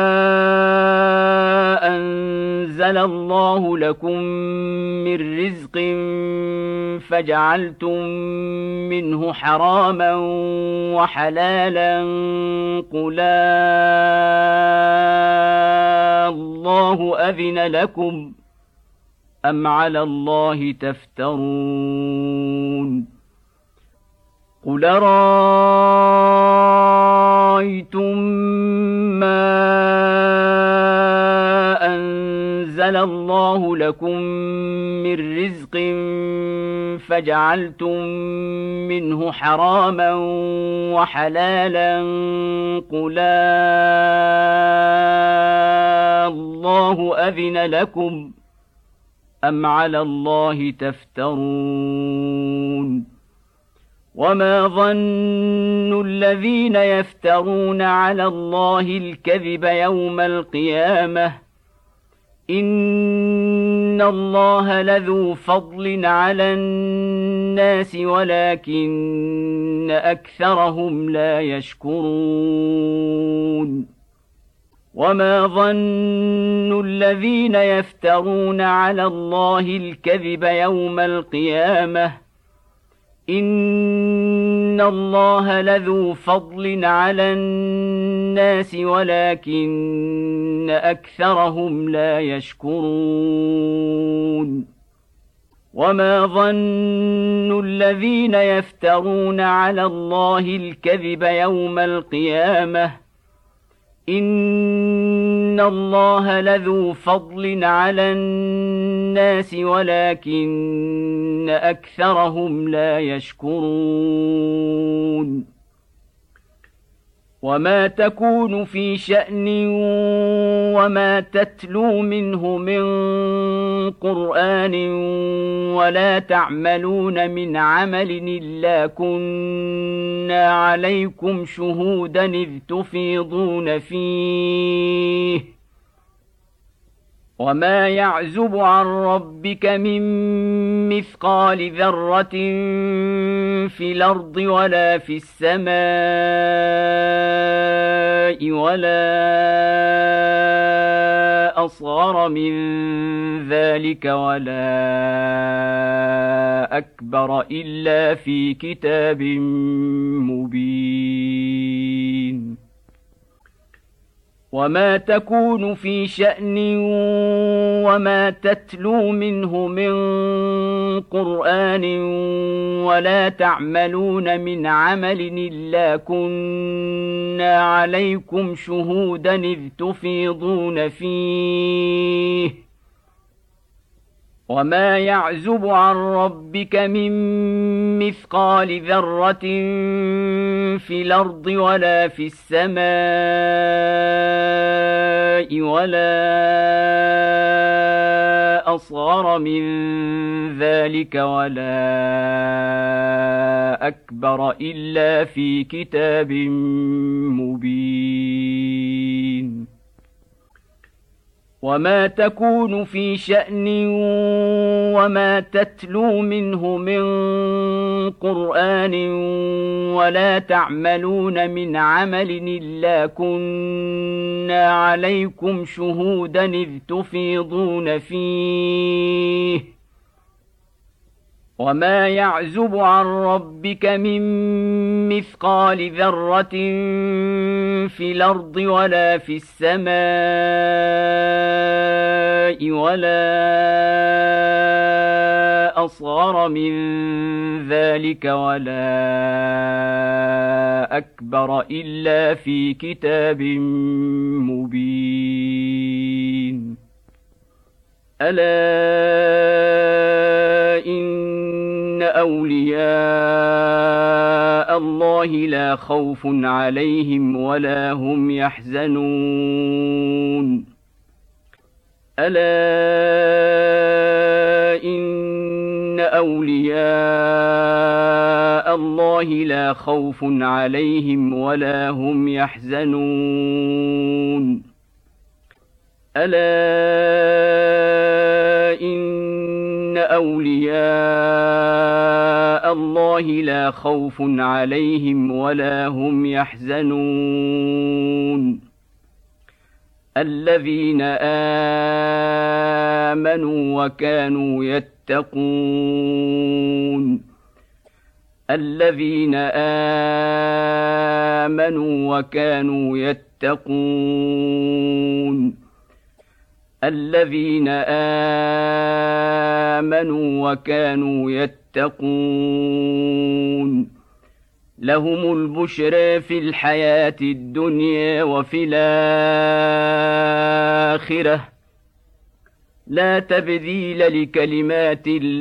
أنزل الله لكم من رزق فجعلتم منه حراما وحلالا قل الله أذن لكم أم على الله تفترون قل رأيتم ما أنزل الله لكم من رزق فجعلتم منه حراما وحلالا قل الله أذن لكم أم على الله تفترون وما ظن الذين يفترون على الله الكذب يوم القيامة إن الله لذو فضل على الناس ولكن أكثرهم لا يشكرون وما ظن الذين يفترون على الله الكذب يوم القيامة إن الله لذو فضل على الناس ولكن أكثرهم لا يشكرون وما ظن الذين يفترون على الله الكذب يوم القيامة إن الله لذو فضل على الناس ولكن أكثرهم لا يشكرون وما تكون في شأن وما تتلو منه من قرآن ولا تعملون من عمل إلا كنا عليكم شهودا إذ تفيضون فيه وما يعزب عن ربك من مثقال ذرة في الأرض ولا في السماء ولا أصغر من ذلك ولا أكبر إلا في كتاب مبين. وما تكون في شأن وما تتلو منه من قرآن ولا تعملون من عمل إلا كنا عليكم شهودا إذ تفيضون فيه. وما يعزب عن ربك من مثقال ذرة في الأرض ولا في السماء ولا أصغر من ذلك ولا أكبر إلا في كتاب مبين. وما تكون في شأن وما تتلو منه من قرآن ولا تعملون من عمل إلا كنا عليكم شهودا إذ تفيضون فيه. وما يعزب عن ربك من مثقال ذرة في الأرض ولا في السماء ولا أصغر من ذلك ولا أكبر إلا في كتاب مبين. ألا إن أولياء الله لا خوف عليهم ولا هم يحزنون. ألا إن أولياء الله لا خوف عليهم ولا هم يحزنون. ألا إن أولياء الله لا خوف عليهم ولا هم يحزنون. الذين آمنوا وكانوا يتقون. الذين آمنوا وكانوا يتقون. الذين آمنوا وكانوا يتقون لهم البشرى في الحياة الدنيا وفي الآخرة لا تبديل لكلمات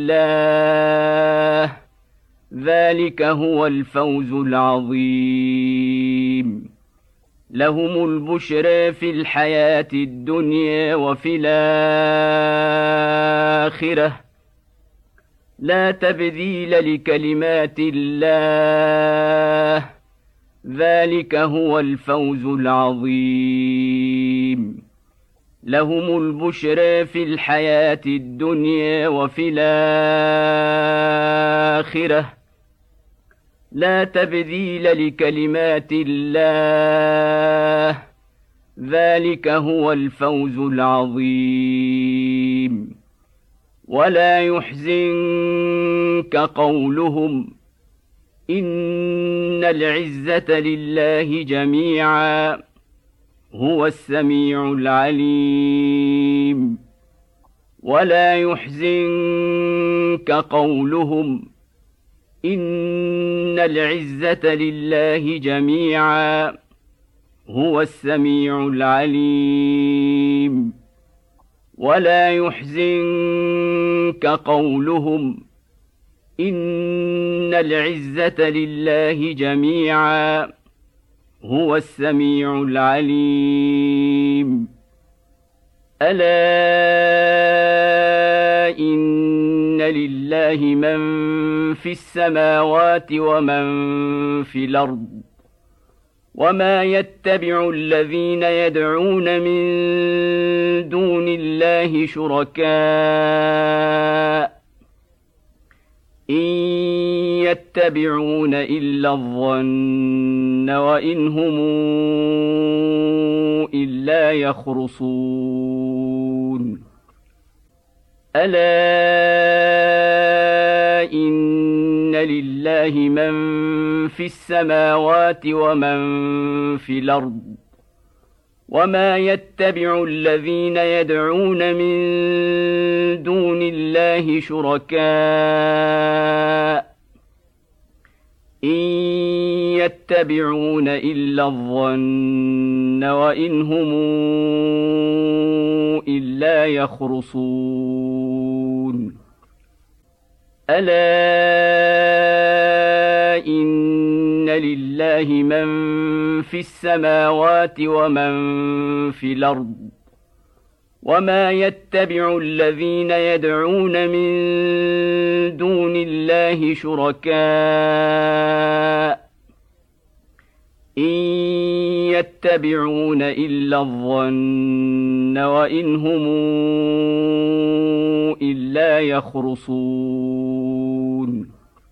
الله ذلك هو الفوز العظيم. لهم البشرى في الحياة الدنيا وفي الآخرة لا تبديل لكلمات الله ذلك هو الفوز العظيم. لهم البشرى في الحياة الدنيا وفي الآخرة لا تبديل لكلمات الله ذلك هو الفوز العظيم. ولا يحزنك قولهم إن العزة لله جميعا هو السميع العليم. ولا يحزنك قولهم إن العزة لله جميعا هو السميع العليم. ولا يحزنك قولهم إن العزة لله جميعا هو السميع العليم. ألا إن لله من في السماوات ومن في الأرض وما يتبع الذين يدعون من دون الله شركاء إن يتبعون إلا الظن وإن هم إلا يخرصون ألا إن لله من في السماوات ومن في الأرض وما يتبع الذين يدعون من دون الله شركاء إن يتبعون إلا الظن وإن هم إلا يخرصون ألا إن لله من في السماوات ومن في الأرض وما يتبع الذين يدعون من دون الله شركاء إن يتبعون إلا الظن وإن هم إلا يخرصون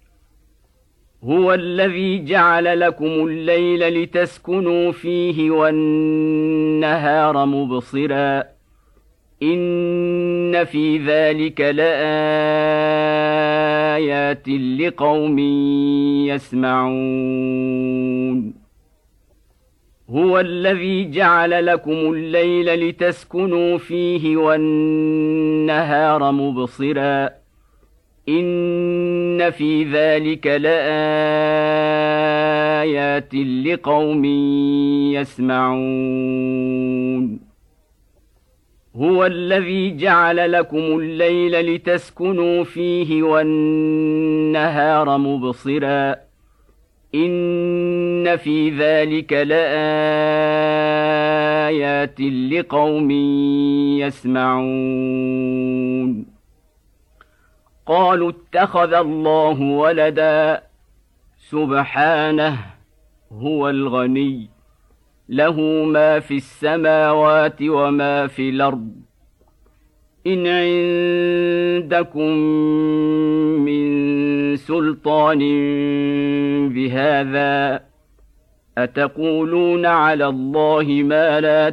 هو الذي جعل لكم الليل لتسكنوا فيه والنهار مبصرا إن في ذلك لآيات لقوم يسمعون هو الذي جعل لكم الليل لتسكنوا فيه والنهار مبصرا إن في ذلك لآيات لقوم يسمعون هو الذي جعل لكم الليل لتسكنوا فيه والنهار مبصرا إن في ذلك لآيات لقوم يسمعون قالوا اتخذ الله ولدا سبحانه هو الغني له ما في السماوات وما في الأرض إن عندكم من سلطان بهذا أتقولون على الله ما لا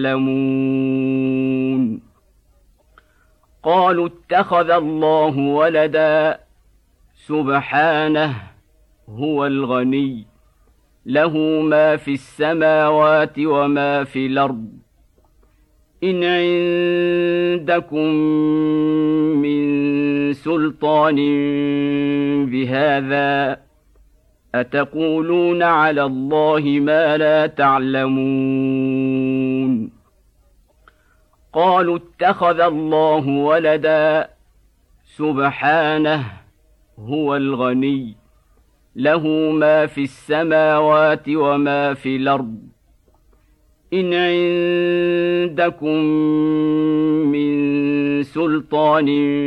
تعلمون قالوا اتخذ الله ولدا سبحانه هو الغني له ما في السماوات وما في الأرض إن عندكم من سلطان بهذا أتقولون على الله ما لا تعلمون قالوا اتخذ الله ولدا سبحانه هو الغني له ما في السماوات وما في الأرض إن عندكم من سلطان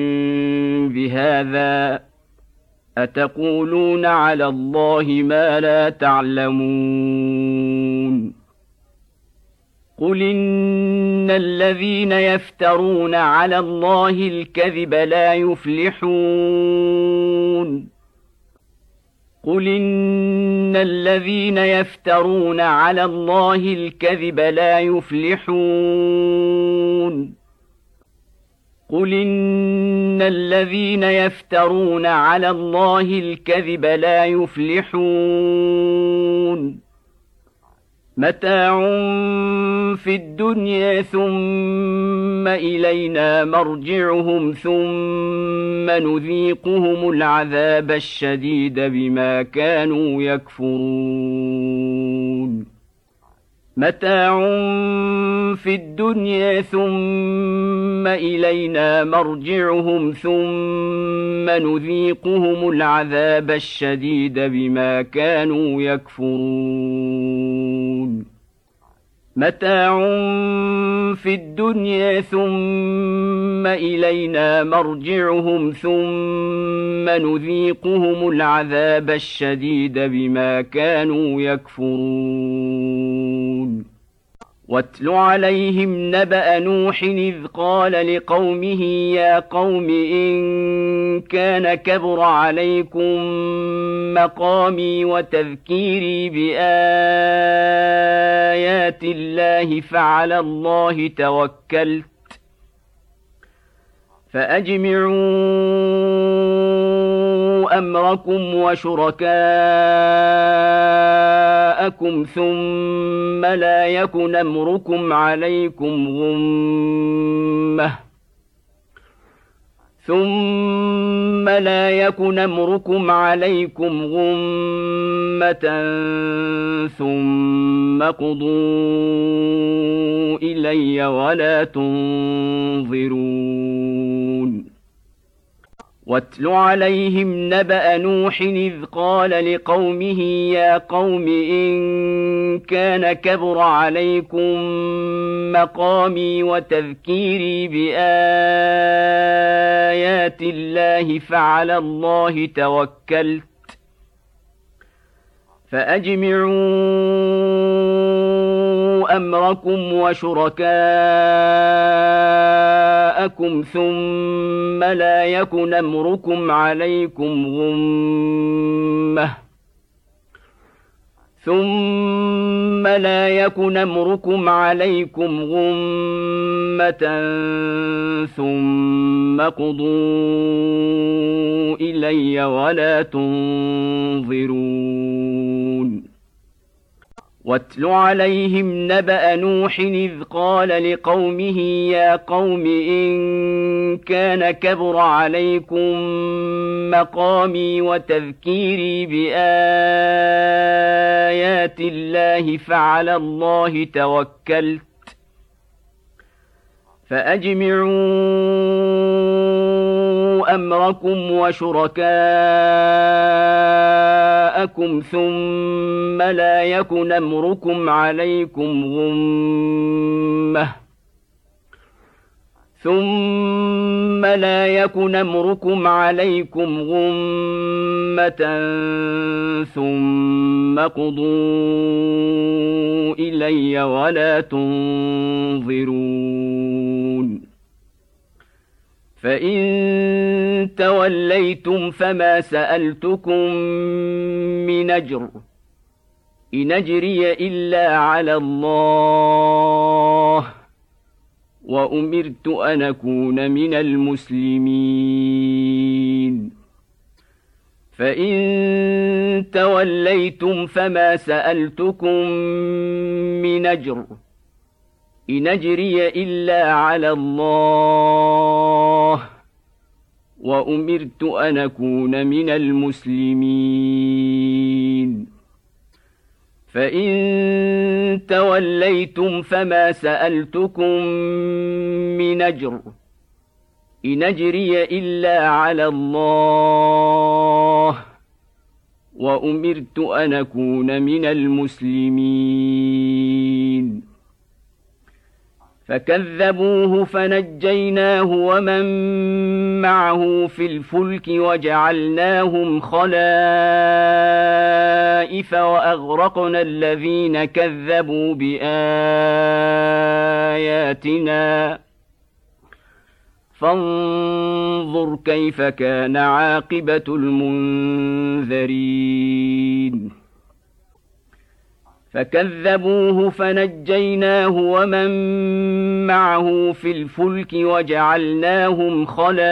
بهذا أتقولون على الله ما لا تعلمون قل إن الذين يفترون على الله الكذب لا يفلحون قل إن الذين يفترون على الله الكذب لا يفلحون قل إن الذين يفترون على الله الكذب لا يفلحون متاع في الدنيا ثم إلينا مرجعهم ثم نذيقهم العذاب الشديد بما كانوا يكفرون متاع في الدنيا ثم إلينا مرجعهم ثم نذيقهم العذاب الشديد بما كانوا يكفرون متاع في الدنيا ثم إلينا مرجعهم ثم نذيقهم العذاب الشديد بما كانوا يكفرون واتل عليهم نبأ نوح إذ قال لقومه يا قوم إن كان كبر عليكم مقامي وتذكيري بآيات الله فعلى الله توكلت فأجمعوا أمركم وشركاءكم ثم لا يكن أمركم عليكم غمة ثم لا يكن أمركم عليكم غمة ثم قضوا إلي ولا تنظرون واتل عليهم نبأ نوح إذ قال لقومه يا قوم إن كان كبر عليكم مقامي وتذكيري بآيات الله فعلى الله توكلت فأجمعوا أمركم وشركاءكم ثم لا يكن أمركم عليكم غمة ثم لا يكن أمركم عليكم غمة ثم قضوا إلي ولا تنظرون واتل عليهم نبأ نوح إذ قال لقومه يا قوم إن كان كبر عليكم مقامي وتذكيري بآيات الله فعلى الله توكلت فأجمعوا أمركم وشركاءكم ثم لا يكن أمركم عليكم غمة ثم لا يكن أمركم عليكم غمة ثم قضوا إلي ولا تنظرون فإن توليتم فما سألتكم من أجر إن أجري إلا على الله وأمرت أن أكون من المسلمين فإن توليتم فما سألتكم من أجر إن أجري إلا على الله وأمرت أن أكون من المسلمين فإن توليتم فما سألتكم من أجر إن أجري إلا على الله وأمرت أن أكون من المسلمين فكذبوه فنجيناه ومن معه في الفلك وجعلناهم خلائف وأغرقنا الذين كذبوا بآياتنا فانظر كيف كان عاقبة المنذرين فكذبوه فنجيناه ومن معه في الفلك وجعلناهم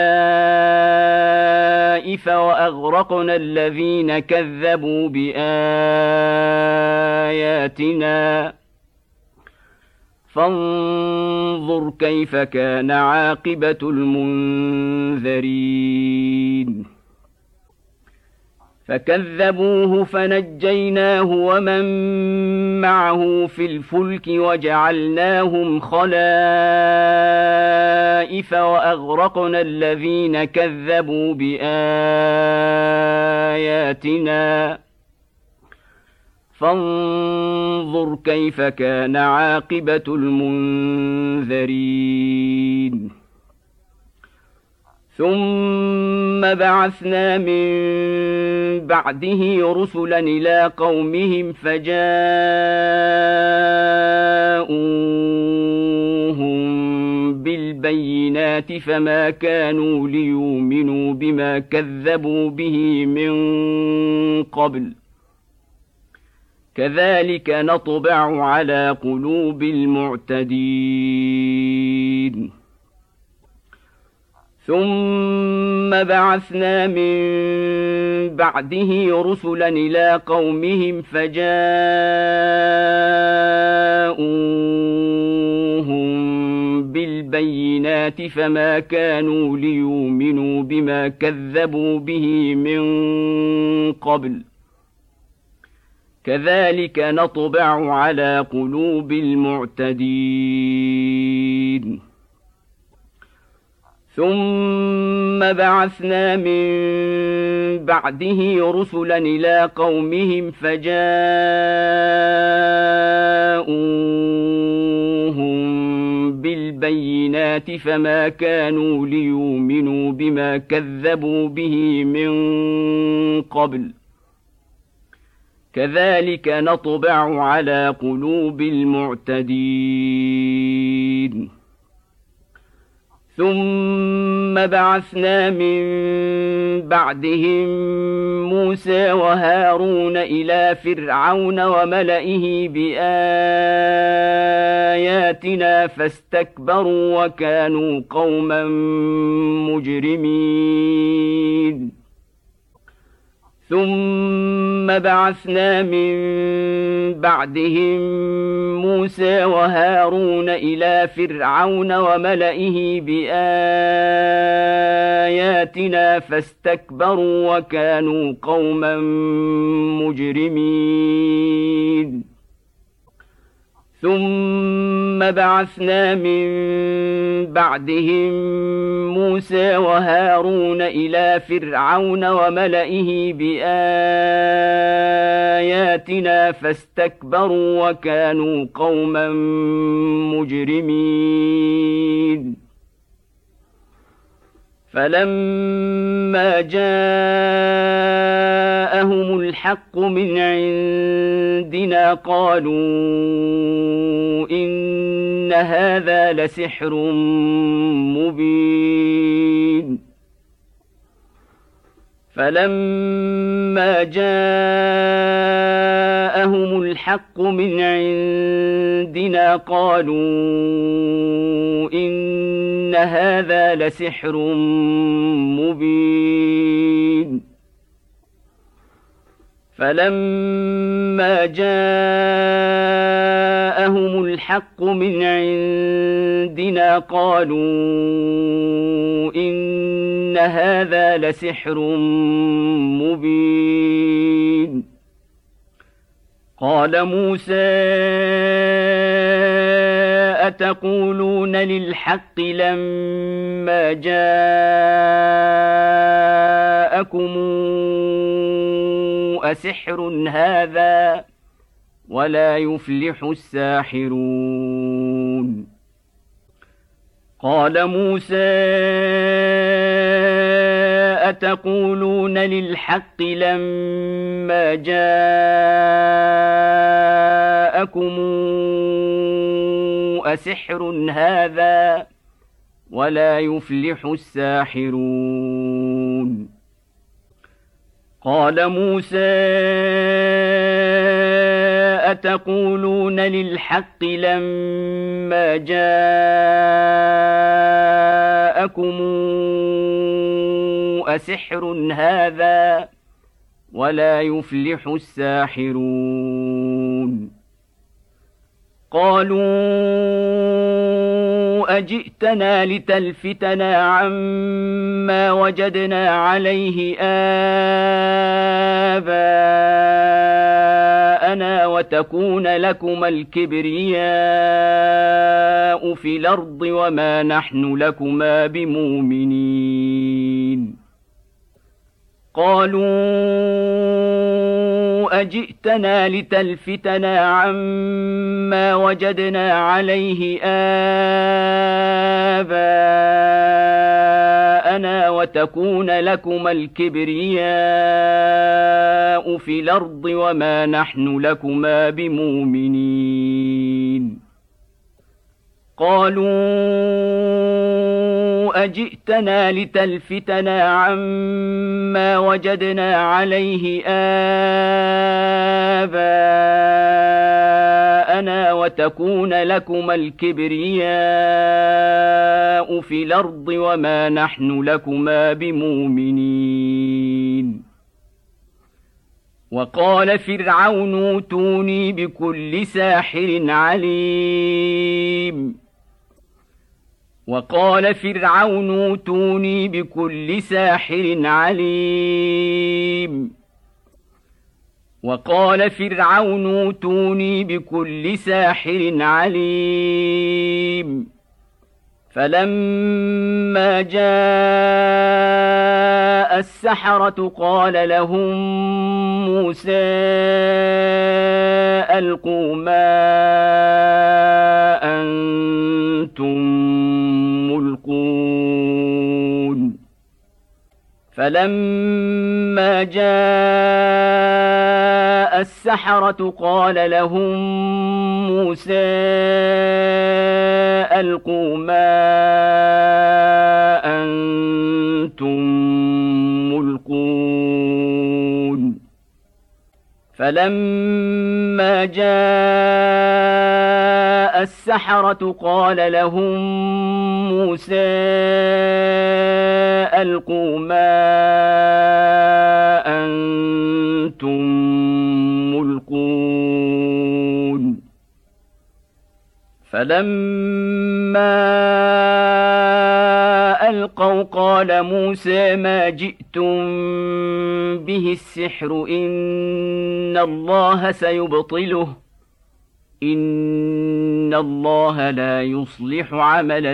خلائف وأغرقنا الذين كذبوا بآياتنا فانظر كيف كان عاقبة المنذرين فكذبوه فنجيناه ومن معه في الفلك وجعلناهم خلائف وأغرقنا الذين كذبوا بآياتنا فانظر كيف كان عاقبة المنذرين ثم بعثنا من بعده رسلا إلى قومهم فجاءوهم بالبينات فما كانوا ليؤمنوا بما كذبوا به من قبل كذلك نطبع على قلوب المعتدين ثم بعثنا من بعده رسلا إلى قومهم فجاءوهم بالبينات فما كانوا ليؤمنوا بما كذبوا به من قبل كذلك نطبع على قلوب المعتدين ثم بعثنا من بعده رسلا إلى قومهم فجاءوهم بالبينات فما كانوا ليؤمنوا بما كذبوا به من قبل كذلك نطبع على قلوب المعتدين ثم بعثنا من بعدهم موسى وهارون إلى فرعون وملئه بآياتنا فاستكبروا وكانوا قوما مجرمين ثم بعثنا من بعدهم موسى وهارون إلى فرعون وملئه بآياتنا فاستكبروا وكانوا قوما مجرمين ثم بعثنا من بعدهم موسى وهارون إلى فرعون وملئه بآياتنا فاستكبروا وكانوا قوما مجرمين فلما جاءهم الحق من عندنا قالوا إن هذا لسحر مبين فلما جاءهم الحق من عندنا قالوا إن هذا لسحر مبين فلما جاءهم الحق من عندنا قالوا إن هذا لسحر مبين قال موسى أتقولون للحق لما جاءكم أسحر هذا ولا يفلح الساحرون قال موسى أتقولون للحق لما جاءكم أسحر هذا ولا يفلح الساحرون قال موسى أتقولون للحق لما جاءكم أسحر هذا ولا يفلح الساحرون قالوا أجئتنا لتلفتنا عما وجدنا عليه آباءنا وتكون لكما الكبرياء في الأرض وما نحن لكما بمؤمنين قالوا أجئتنا لتلفتنا عما وجدنا عليه أباءنا وتكون لكما الكبرياء في الأرض وما نحن لكما بمؤمنين قالوا أجئتنا لتلفتنا عما وجدنا عليه آباءنا وتكون لكما الكبرياء في الأرض وما نحن لكما بمؤمنين وقال فرعون اوتوني بكل ساحر عليم وقال فرعون اوتوني بكل ساحر عليم وقال فرعون اوتوني بكل ساحر عليم فلما جاء السحرة قال لهم موسى ألقوا ما أنتم ملقون فلما جاء السحرة قال لهم موسى ألقوا ما أنتم ملقون فلما جاء السحرة قال لهم موسى ألقوا ما أنتم ملقون فلما ألقوا قال موسى ما جئتم به السحر إن الله سيبطله إن الله لا يصلح عمل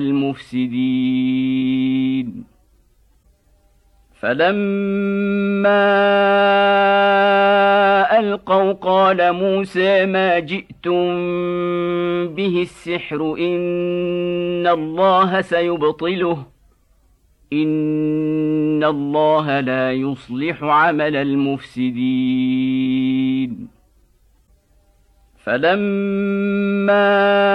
المفسدين فلما ألقوا قال موسى ما جئتم به السحر إن الله سيبطله إن الله لا يصلح عمل المفسدين فلما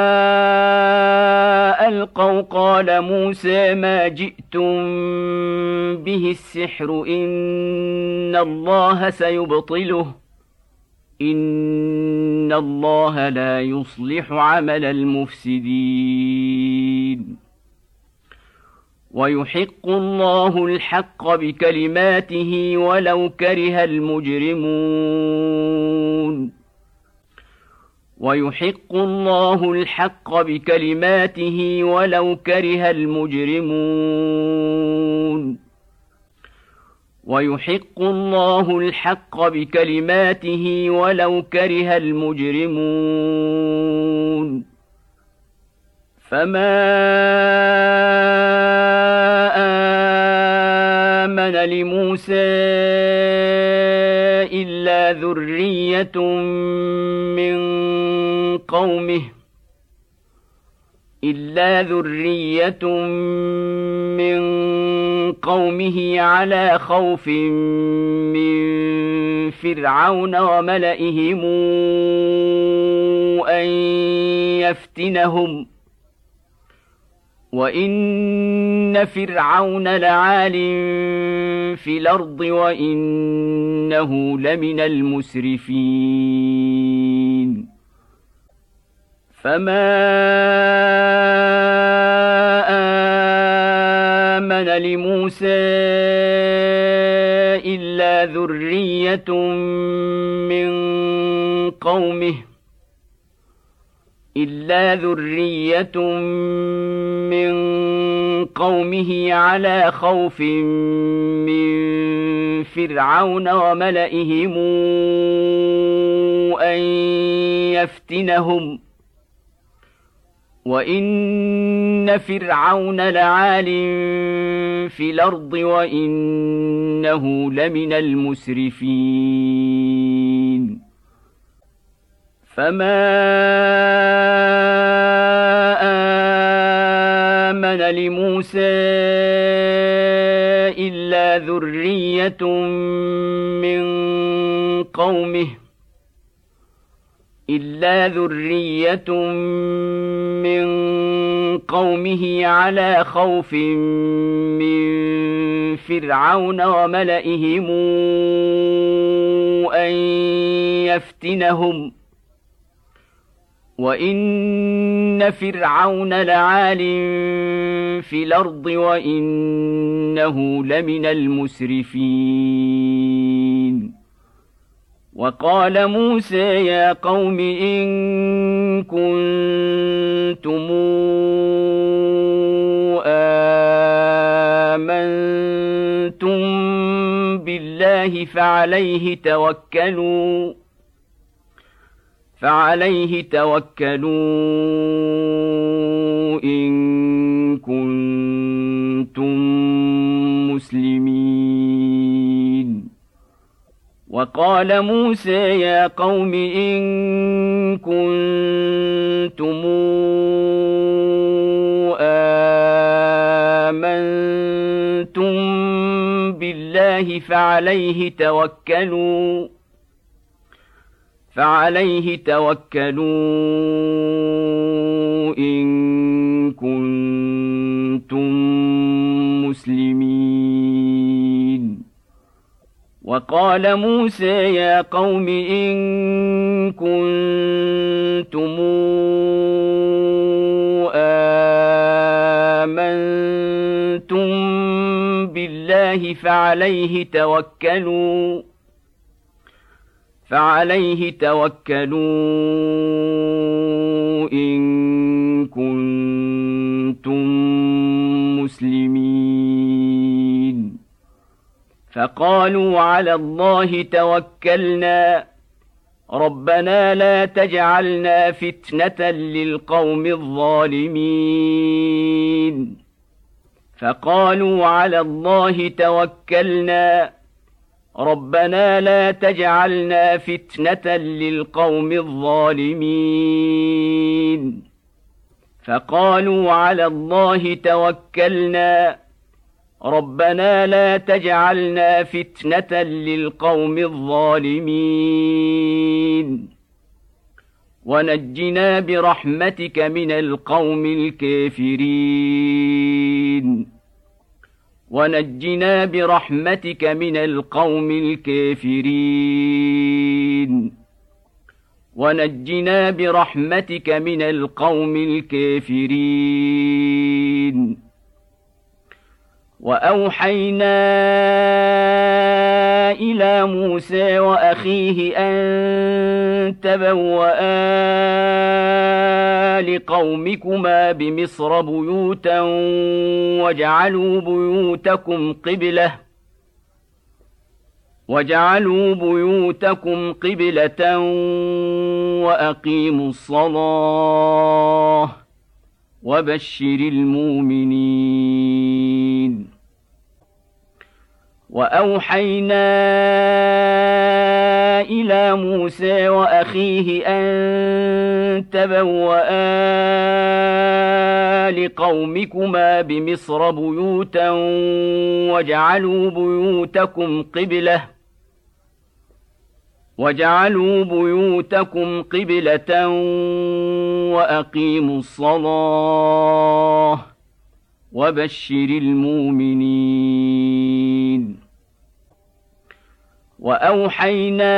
ألقوا قال موسى ما جئتم به السحر إن الله سيبطله إن الله لا يصلح عمل المفسدين ويحق الله الحق بكلماته ولو كره المجرمون ويحق الله الحق بكلماته ولو كره المجرمون ويحق الله الحق بكلماته ولو كره المجرمون فما آمن لموسى إلا ذرية من قومه إلا ذرية من قومه على خوف من فرعون وملئهم أن يفتنهم وإن فرعون لعال في الأرض وإنه لمن المسرفين فما آمن لموسى إلا ذرية من قومه إلا ذرية من قومه على خوف من فرعون وملئهم أن يفتنهم وإن فرعون لعال في الأرض وإنه لمن المسرفين فما آمن لموسى إلا ذرية من قومه إلا ذرية من قومه على خوف من فرعون وملئهم أن يفتنهم وإن فرعون لعال في الأرض وإنه لمن المسرفين وقال موسى يا قوم إن كنتم آمنتم بالله فعليه توكلوا فعليه توكلوا إن كنتم مسلمين وقال موسى يا قوم إن كنتم آمنتم بالله فعليه توكلوا فعليه توكلوا إن كنتم مسلمين وقال موسى يا قوم إن كنتم آمنتم بالله فعليه توكلوا فعليه توكلوا إن كنتم مسلمين فقالوا على الله توكلنا ربنا لا تجعلنا فتنة للقوم الظالمين فقالوا على الله توكلنا ربنا لا تجعلنا فتنة للقوم الظالمين فقالوا على الله توكلنا ربنا لا تجعلنا فتنة للقوم الظالمين ونجنا برحمتك من القوم الكافرين ونجنا برحمتك من القوم الكافرين ونجنا برحمتك من القوم الكافرين وأوحينا إلى موسى وأخيه أن تبوأ لقومكما بمصر بيوتا وجعلوا بيوتكم قبلة وجعلوا بيوتكم قبلة وأقيموا الصلاة وبشر المؤمنين وأوحينا إلى موسى وأخيه أن تبوأ لقومكما بمصر بيوتا وجعلوا بيوتكم قبلة وجعلوا بيوتكم قبلة وأقيموا الصلاة وبشر المؤمنين وأوحينا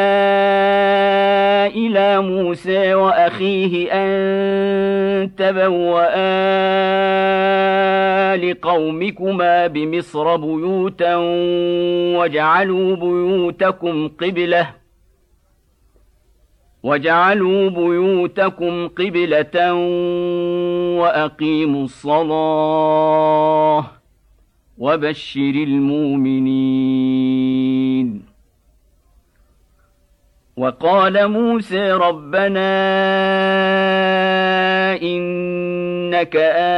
إلى موسى وأخيه أن تبوأ لقومكما بمصر بيوتا وجعلوا بيوتكم قبلة وجعلوا بيوتكم قبلة وأقيموا الصلاة وبشر المؤمنين وقال موسى ربنا إنك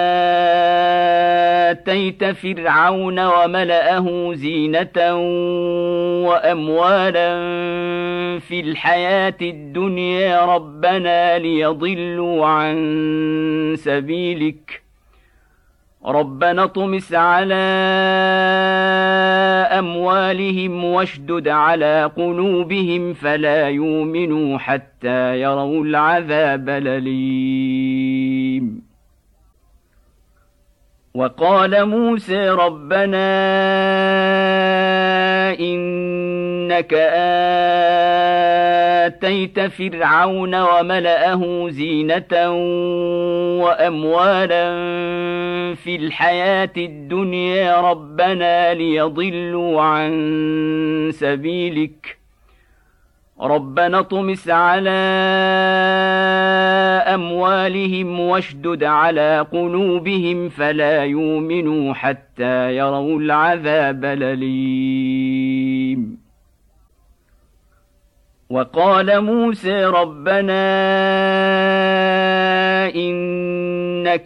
آتيت فرعون وملأه زينة وأموالا في الحياة الدنيا ربنا ليضلوا عن سبيلك ربنا اطمس على أموالهم واشدد على قلوبهم فلا يؤمنوا حتى يروا العذاب الأليم. وقال موسى ربنا إنك آتيت فرعون وملأه زينة وأموالا في الحياة الدنيا ربنا ليضلوا عن سبيلك ربنا اطمس على أموالهم واشدد على قلوبهم فلا يؤمنوا حتى يروا العذاب الأليم. وقال موسى ربنا إنك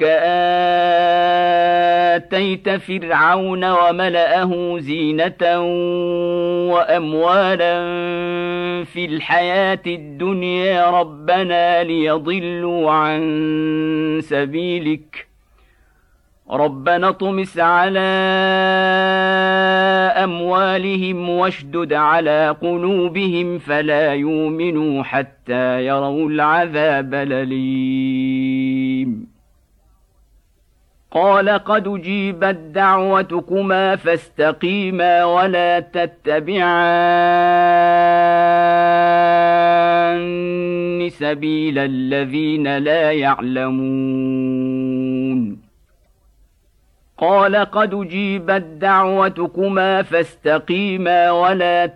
آتيت فرعون وملأه زينة وأموالا في الحياة الدنيا ربنا ليضلوا عن سبيلك ربنا اطمس على أموالهم واشدد على قلوبهم فلا يؤمنوا حتى يروا العذاب الأليم. قال قد أجيبت دعوتكما فاستقيما ولا تتبعان سبيل الذين لا يعلمون. قال قد أجيبت دعوتكما فاستقيما ولا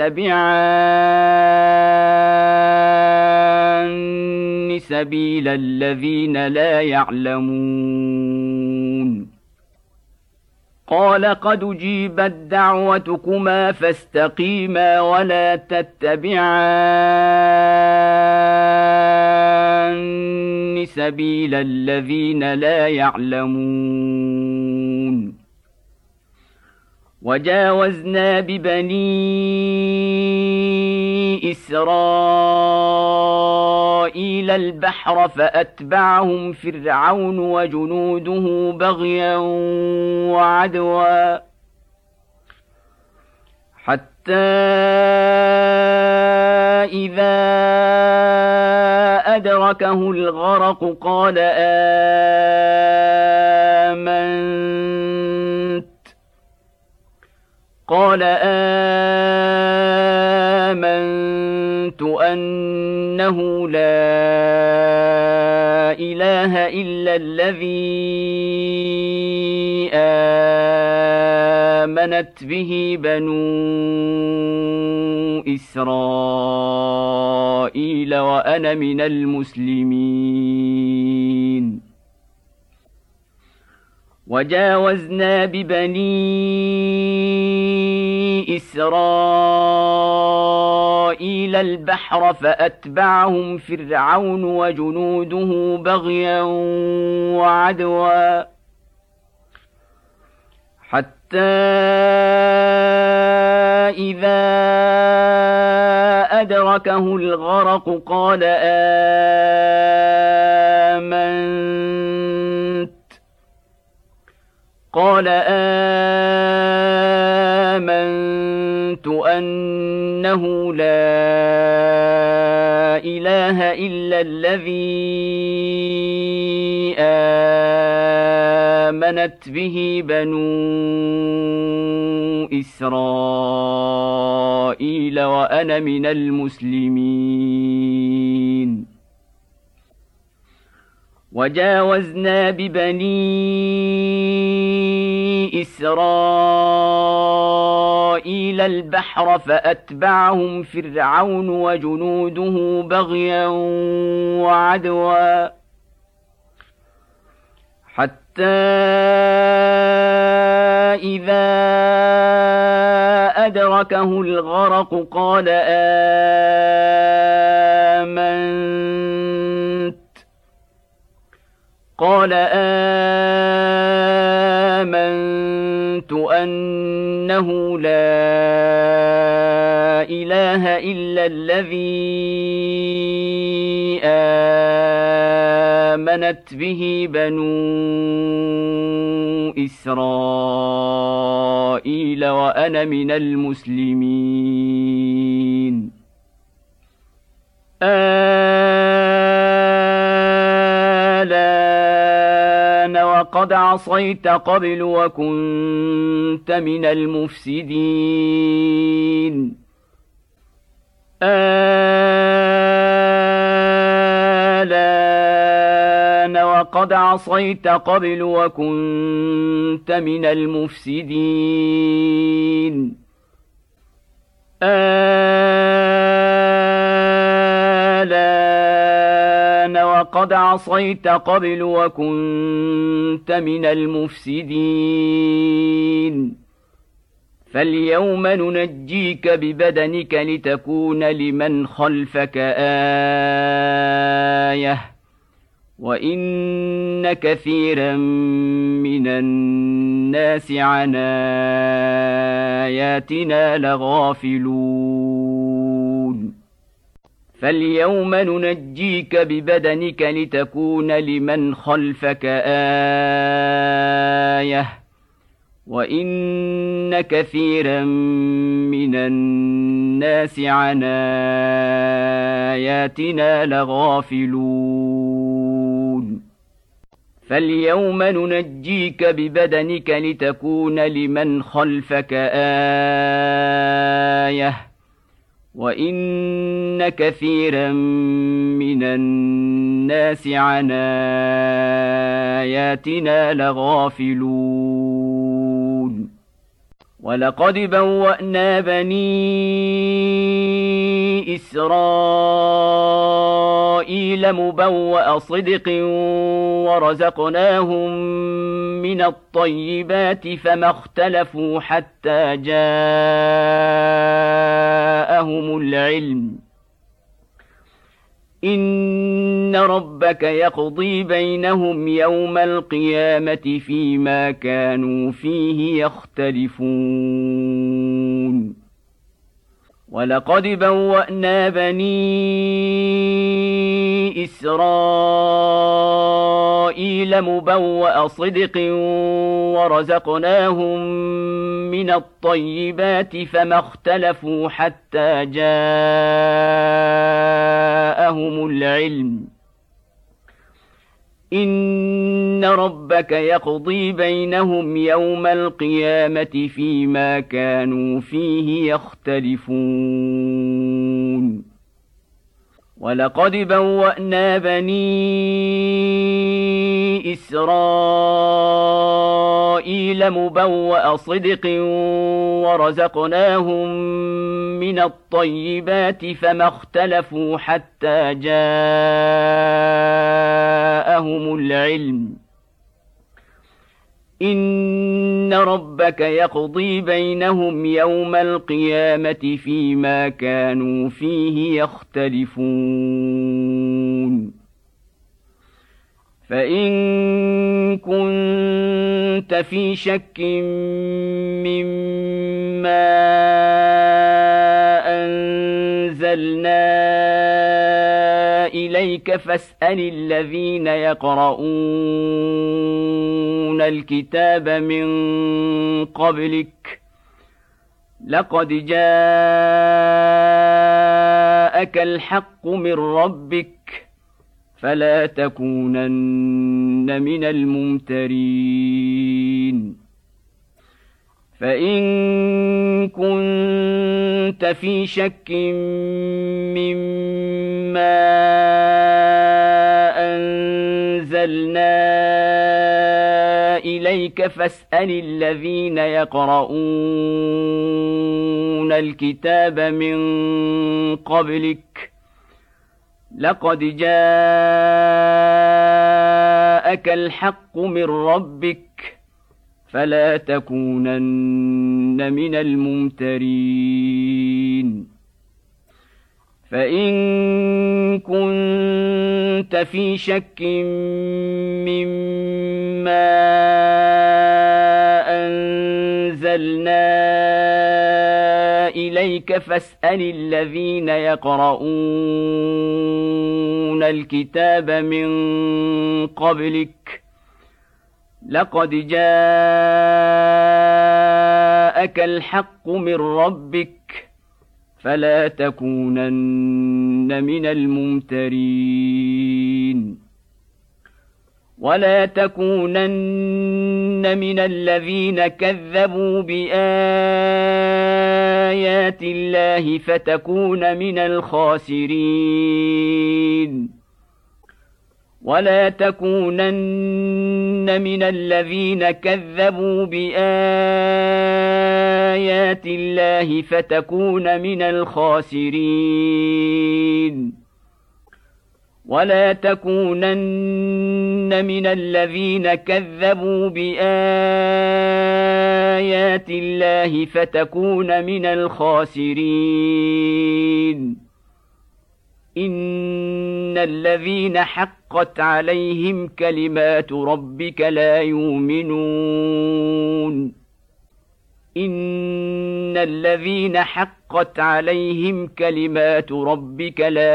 تتبعان سبيل الذين لا يعلمون. قال قد أجيبت دعوتكما فاستقيما ولا تتبعان سبيل الذين لا يعلمون. وجاوزنا ببني إسرائيل البحر فأتبعهم فرعون وجنوده بغيا وعدوا حتى إذا أدركه الغرق قال آمنت قال آمنت أنه لا إله إلا الذي آمنت به بنو إسرائيل وأنا من المسلمين. وجاوزنا ببني إسرائيل البحر فأتبعهم فرعون وجنوده بغيا وعدوا حتى إذا أدركه الغرق قال آمنت قال آمنت أنه لا إله إلا الذي آمنت به بنو إسرائيل وأنا من المسلمين. وجاوزنا ببني إسرائيل البحر فأتبعهم فرعون وجنوده بغيا وعدوا حتى إذا أدركه الغرق قال آمنت قال آمنت أنه لا إله إلا الذي آمنت به بنو إسرائيل وأنا من المسلمين الآن وقد عصيت قبل وكنت من المفسدين الآن وقد عصيت قبل وكنت من المفسدين الآن وقد عصيت قبل وكنت من المفسدين فاليوم ننجيك ببدنك لتكون لمن خلفك آية وإن كثيرا من الناس عن آياتنا لغافلون فاليوم ننجيك ببدنك لتكون لمن خلفك آية وإن كثيرا من الناس عن آياتنا لغافلون فاليوم ننجيك ببدنك لتكون لمن خلفك آية وإن كثيرا من الناس عن آياتنا لغافلون ولقد بوأنا بني إسرائيل مبوأ صدق ورزقناهم من الطيبات فما اختلفوا حتى جاءهم العلم إن ربك يقضي بينهم يوم القيامة فيما كانوا فيه يختلفون ولقد بوأنا بني إسرائيل مبوأ صدق ورزقناهم من الطيبات فما اختلفوا حتى جاءهم العلم إن ربك يقضي بينهم يوم القيامة فيما كانوا فيه يختلفون ولقد بوأنا بني إسرائيل مبوأ صدق ورزقناهم من الطيبات فما اختلفوا حتى جاءهم العلم إن ربك يقضي بينهم يوم القيامة فيما كانوا فيه يختلفون فإن كنت في شك مما أنزلنا إليك فاسأل الذين يقرؤون الكتاب من قبلك لقد جاءك الحق من ربك فلا تكونن من الممترين فإن كنت في شك مما أنزلنا إليك فاسأل الذين يقرؤون الكتاب من قبلك لقد جاءك الحق من ربك فلا تكونن من الممترين فإن كنت في شك مما أنزلنا إليك فاسأل الذين يقرؤون يتلون الكتاب من قبلك لقد جاءك الحق من ربك فلا تكونن من الممترين ولا تكونن من الذين كذبوا بآيات الله فتكون من الخاسرين ولا تكونن من الذين كذبوا بآيات الله فتكون من الخاسرين ولا تكونن من الذين كذبوا بآيات الله فتكون من الخاسرين إن الذين حقت عليهم كلمات ربك لا يؤمنون إن الذين حقت عليهم كلمات ربك لا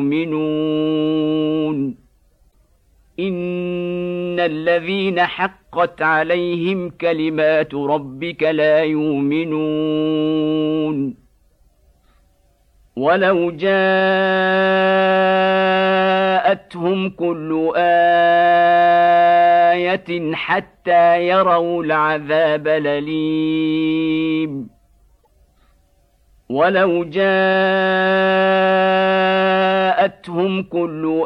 يؤمنون إن الذين حقت عليهم كلمات ربك لا يؤمنون ولو جاءتهم كل آية حتى يروا العذاب الأليم ولو جاءتهم كل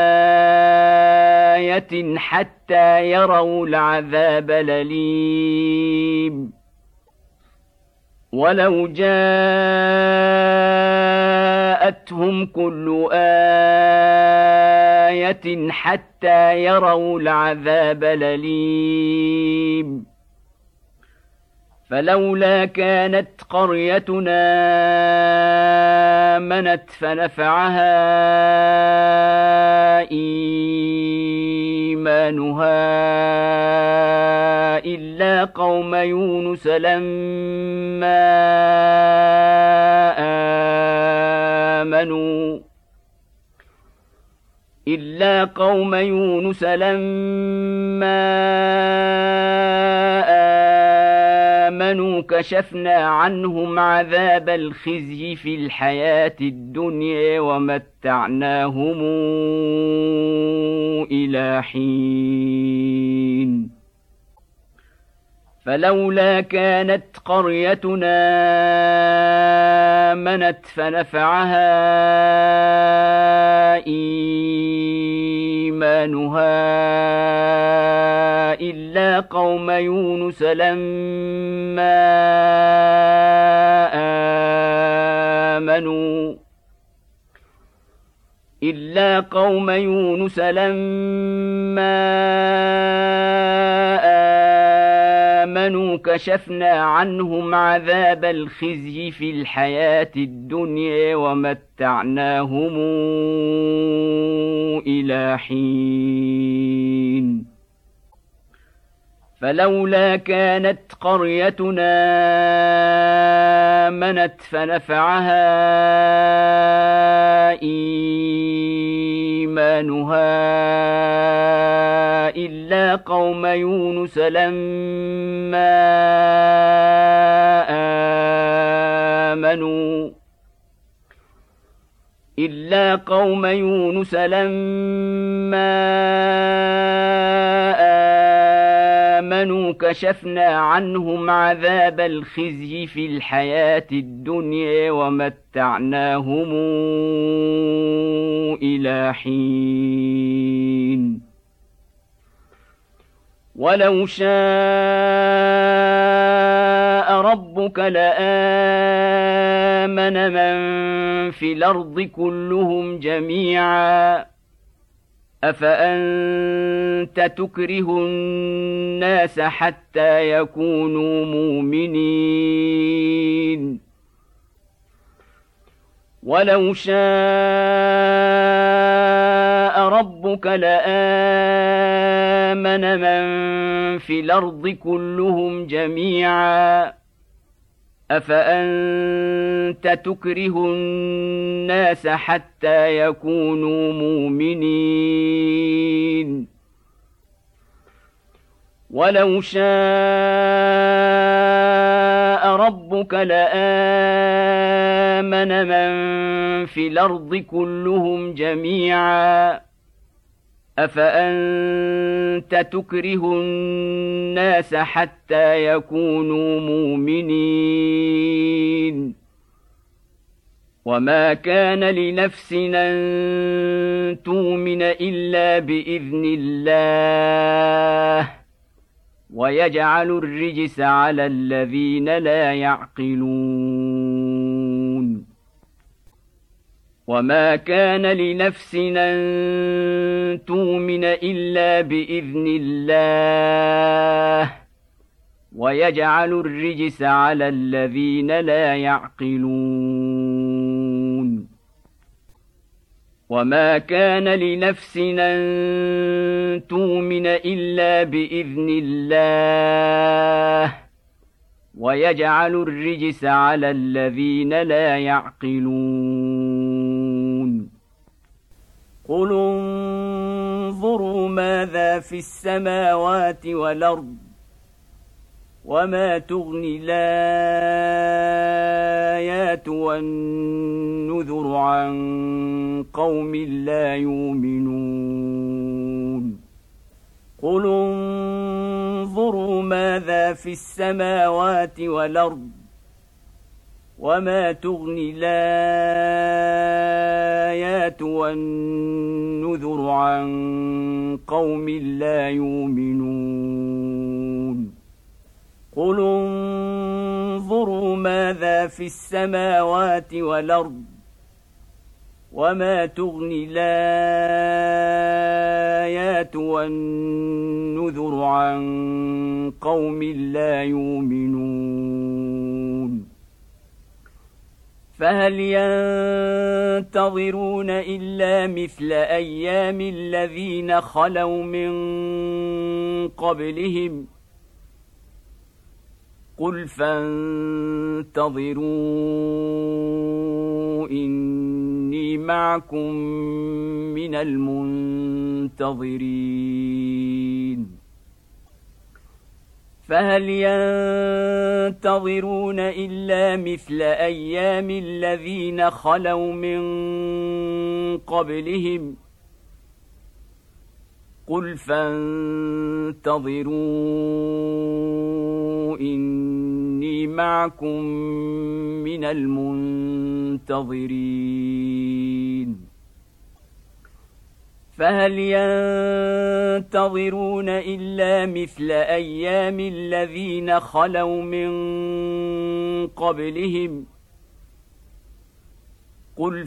آية حتى يروا العذاب الأليم ولو جاءتهم كل آية حتى يروا العذاب الأليم فلولا كانت قريتنا آمنت فنفعها إيمانها إلا قوم يونس لما آمنوا إلا قوم يونس لما آمنوا كشفنا عنهم عذاب الخزي في الحياة الدنيا ومتعناهم إلى حين فلولا كانت قريتنا آمنت فنفعها إيمانها إلا قوم يونس لما آمنوا إلا قوم يونس لما آمنوا كشفنا عنهم عذاب الخزي في الحياة الدنيا ومتعناهم إلى حين فلولا كانت قريتنا آمنت فنفعها إيمانها إلا قوم يونس لما آمنوا إلا قوم يونس لما آمنوا كشفنا عنهم عذاب الخزي في الحياة الدنيا ومتعناهم إلى حين ولو شاء ربك لآمن من في الأرض كلهم جميعا أفأنت تكره الناس حتى يكونوا مؤمنين ولو شاء ربك لآمن من في الأرض كلهم جميعا أفأنت تكره الناس حتى يكونوا مؤمنين ولو شاء ربك لآمن من في الأرض كلهم جميعا أفأنت تكره الناس حتى يكونوا مؤمنين وما كان لنفس أن تؤمن إلا بإذن الله ويجعل الرجس على الذين لا يعقلون وما كان لنفس أن تؤمن إلا بإذن الله ويجعل الرجس على الذين لا يعقلون وما كان لنفس أن تؤمن إلا بإذن الله ويجعل الرجس على الذين لا يعقلون قل انظروا ماذا في السماوات والأرض وما تغني الآيات والنذر عن قوم لا يؤمنون قل انظروا ماذا في السماوات والأرض وما تغني الآيات والنذر عن قوم لا يؤمنون قل انظروا ماذا في السماوات والأرض وما تغني الآيات والنذر عن قوم لا يؤمنون فهل ينتظرون إلا مثل أيام الذين خلوا من قبلهم قل فانتظروا إني معكم من المنتظرين فهل ينتظرون إلا مثل أيام الذين خلوا من قبلهم قل فانتظروا إني معكم من المنتظرين فهل ينتظرون إلا مثل أيام الذين خلوا من قبلهم قل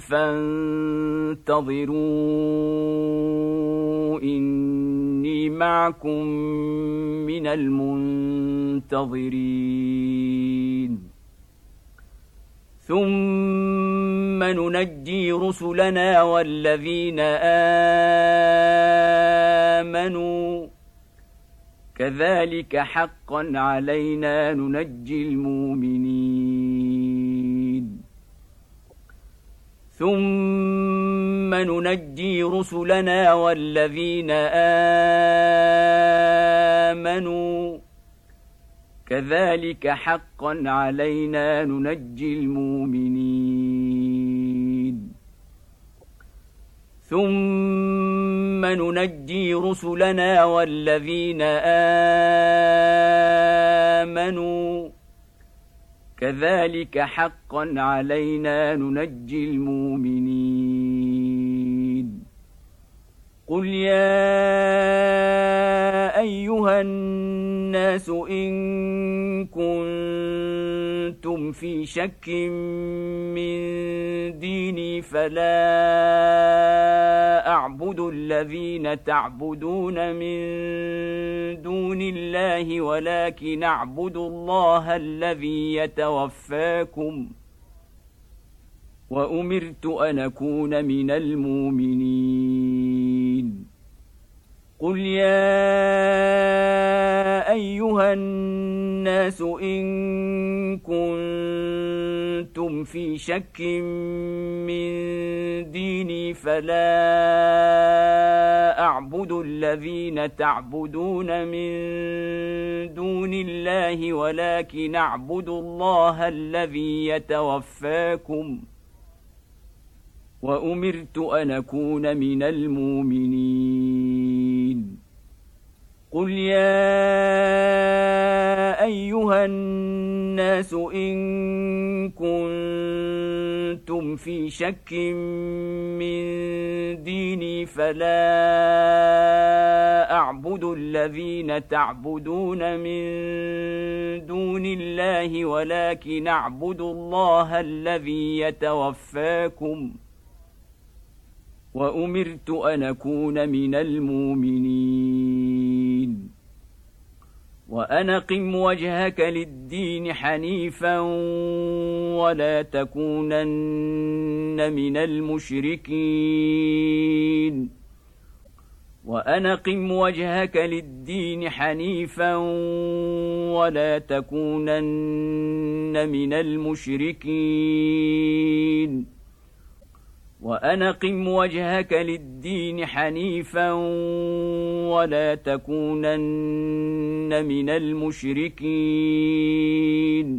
فانتظروا إني معكم من المنتظرين ثم ننجي رسلنا والذين آمنوا كذلك حقا علينا ننجي المؤمنين ثم ننجي رسلنا والذين آمنوا كذلك حقا علينا ننجي المؤمنين ثم ننجي رسلنا والذين آمنوا كذلك حقا علينا ننجي المؤمنين قل يا أيها الناس إن كنتم في شك من ديني فلا أعبد الذين تعبدون من دون الله ولكن أعبد الله الذي يتوفاكم وأمرت أن أكون من المؤمنين قل يا أيها الناس إن كنتم في شك من ديني فلا أعبد الذين تعبدون من دون الله ولكن أعبد الله الذي يتوفاكم وأمرت أن أكون من المؤمنين قل يا أيها الناس إن كنتم في شك من ديني فلا أعبد الذين تعبدون من دون الله ولكن أعبد الله الذي يتوفاكم وأمرت أن أكون من المؤمنين وأن أقم وجهك للدين حنيفا ولا تكونن من المشركين وأن أقم وجهك للدين حنيفا ولا تكونن من المشركين وأن أقم وجهك للدين حنيفا ولا تكونن من المشركين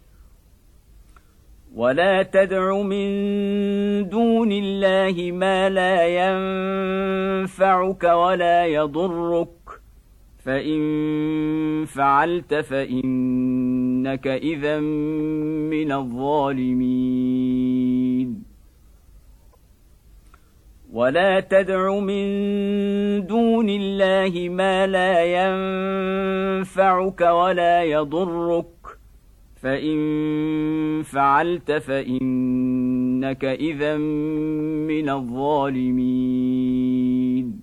ولا تدع من دون الله ما لا ينفعك ولا يضرك فإن فعلت فإنك إذا من الظالمين ولا تدع من دون الله ما لا ينفعك ولا يضرك فإن فعلت فإنك إذا من الظالمين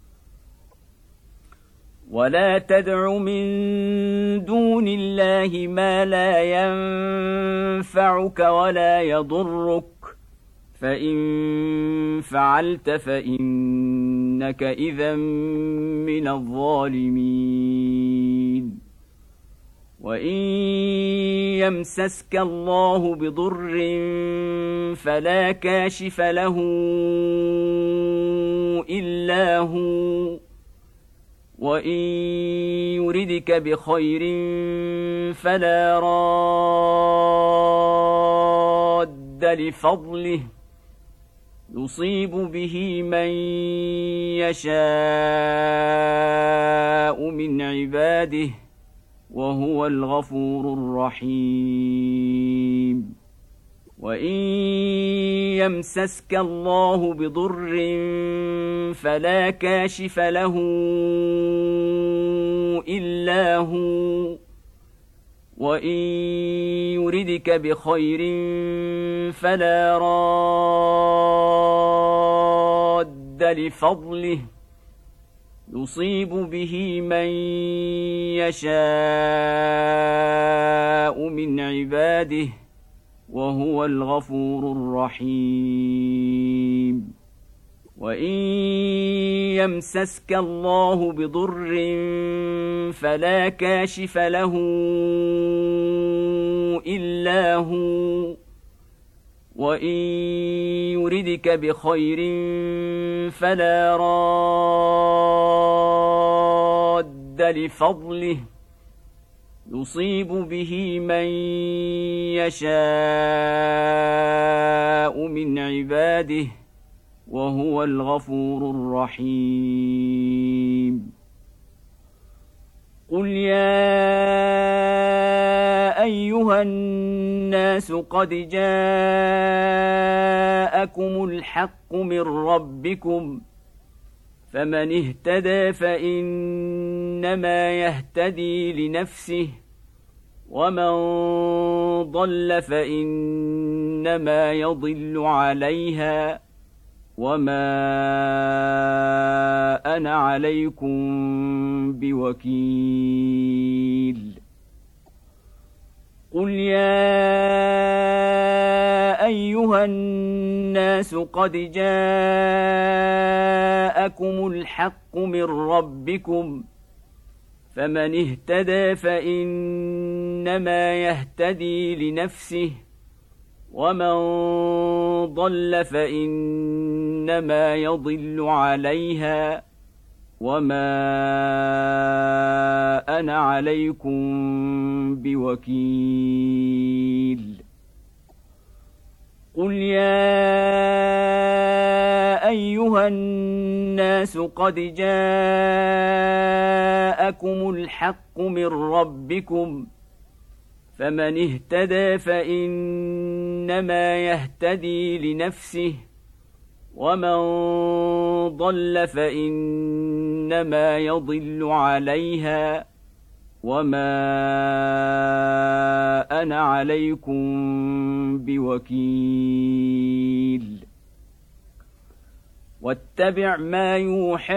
ولا تدع من دون الله ما لا ينفعك ولا يضرك فإن فعلت فإنك إذا من الظالمين وإن يمسسك الله بضر فلا كاشف له إلا هو وإن يردك بخير فلا راد لفضله يصيب به من يشاء من عباده وهو الغفور الرحيم وإن يمسسك الله بضر فلا كاشف له إلا هو وإن يردك بخير فلا راد لفضله يصيب به من يشاء من عباده وهو الغفور الرحيم وإن يمسسك الله بضر فلا كاشف له إلا هو وإن يردك بخير فلا راد لفضله يصيب به من يشاء من عباده وهو الغفور الرحيم قل يا أيها الناس قد جاءكم الحق من ربكم فمن اهتدى فإنما يهتدي لنفسه ومن ضل فإنما يضل عليها وما أنا عليكم بوكيل قل يا أيها الناس قد جاءكم الحق الحق من ربكم فمن اهتدى فإنما يهتدي لنفسه ومن ضل فإنما يضل عليها وما أنا عليكم بوكيل قل يا أيها الناس قد جاءكم الحق من ربكم فمن اهتدى فإنما يهتدي لنفسه ومن ضل فإنما يضل عليها وما أنا عليكم بوكيل واتبع ما يوحى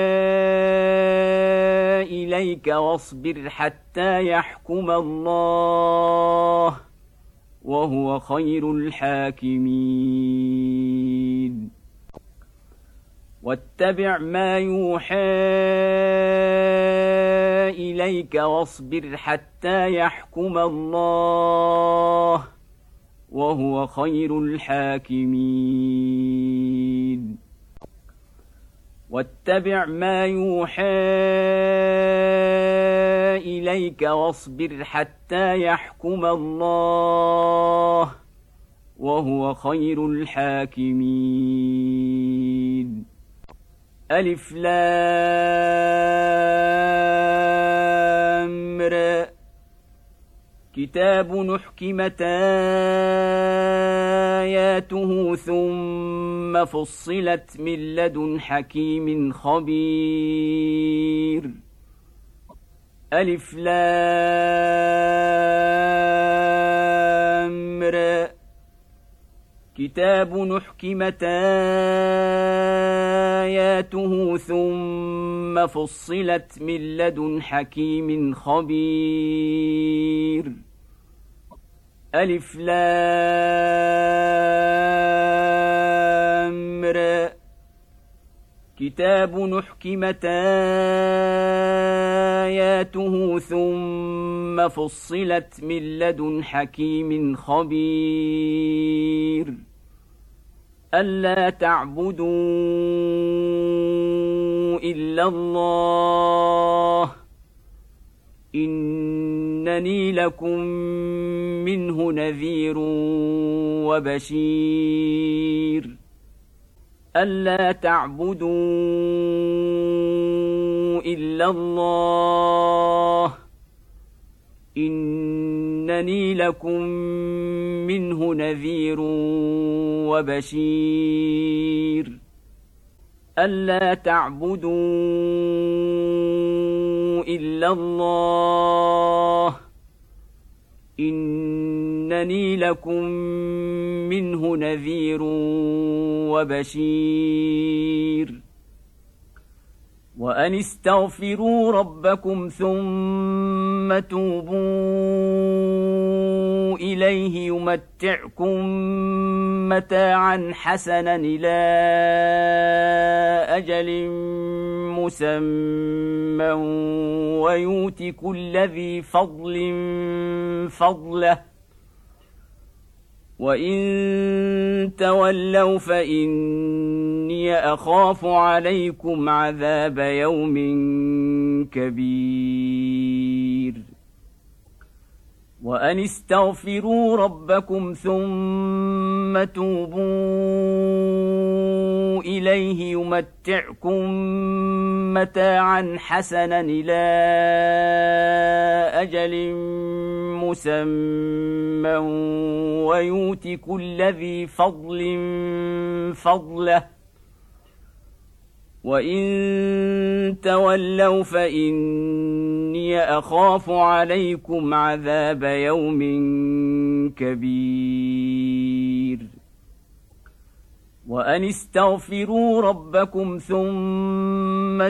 إليك واصبر حتى يحكم الله وهو خير الحاكمين واتبع ما يوحى إليك واصبر حتى يحكم الله وهو خير الحاكمين واتبع ما يوحى إليك واصبر حتى يحكم الله وهو خير الحاكمين ألف لام را كتاب نحكمت آياته ثم فصلت من لدن حكيم خبير ألف لام را كتاب نحكمت آياته ثم فصلت من لدن حكيم خبير ألف لام را كتاب نحكمت آياته ثم فصلت من لدن حكيم خبير ألا تعبدوا إلا الله إنني لكم منه نذير وبشير ألا تعبدوا إلا الله إنني لكم منه نذير وبشير ألا تعبدوا إلا الله إنني لكم منه نذير وبشير وأن استغفروا ربكم ثم توبوا إليه يمتعكم متاعا حسنا إلى أجل مسمى ويؤت كل ذي فضل فضله وإن تولوا فإني أخاف عليكم عذاب يوم كبير وأن استغفروا ربكم ثم توبوا إليه يمتعكم متاعا حسنا إلى أجل مسمى ويؤت كل ذي فضل فضله وإن تولوا فإني أخاف عليكم عذاب يوم كبير وأن استغفروا ربكم ثم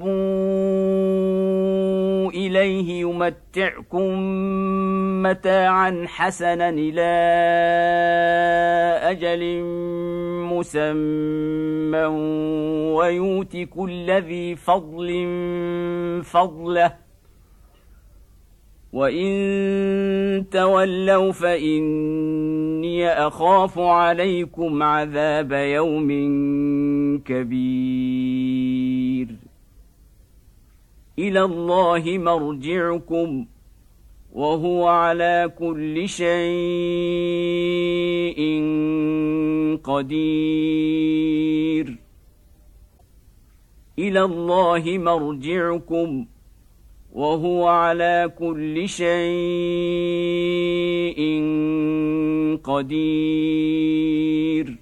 توبوا إليه يمتعكم متاعا حسنا إلى أجل مسمى ويؤت كل ذي فضل فضله وإن تولوا فإني أخاف عليكم عذاب يوم كبير إلى الله مرجعكم وهو على كل شيء قدير إلى الله مرجعكم وهو على كل شيء قدير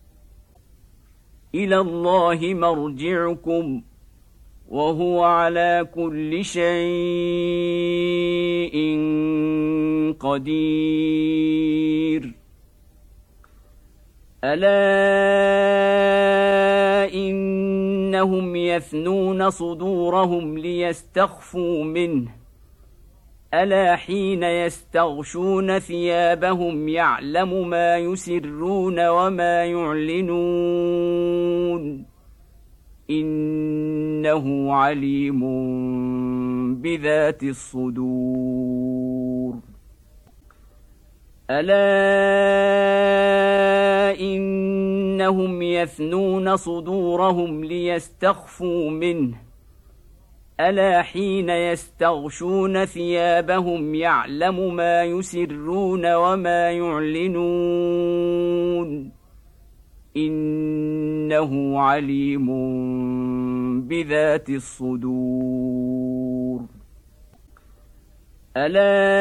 إلى الله مرجعكم وهو على كل شيء قدير ألا إنهم يثنون صدورهم ليستخفوا منه ألا حين يستغشون ثيابهم يعلم ما يسرون وما يعلنون إنه عليم بذات الصدور ألا إنهم يثنون صدورهم ليستخفوا منه ألا حين يستغشون ثيابهم يعلم ما يسرون وما يعلنون إنه عليم بذات الصدور ألا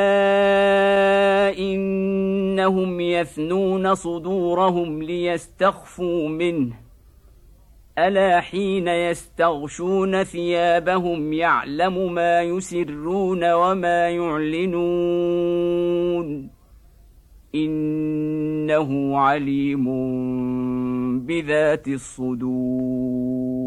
إنهم يثنون صدورهم ليستخفوا منه ألا حين يستغشون ثيابهم يعلم ما يسرون وما يعلنون إنه عليم بذات الصدور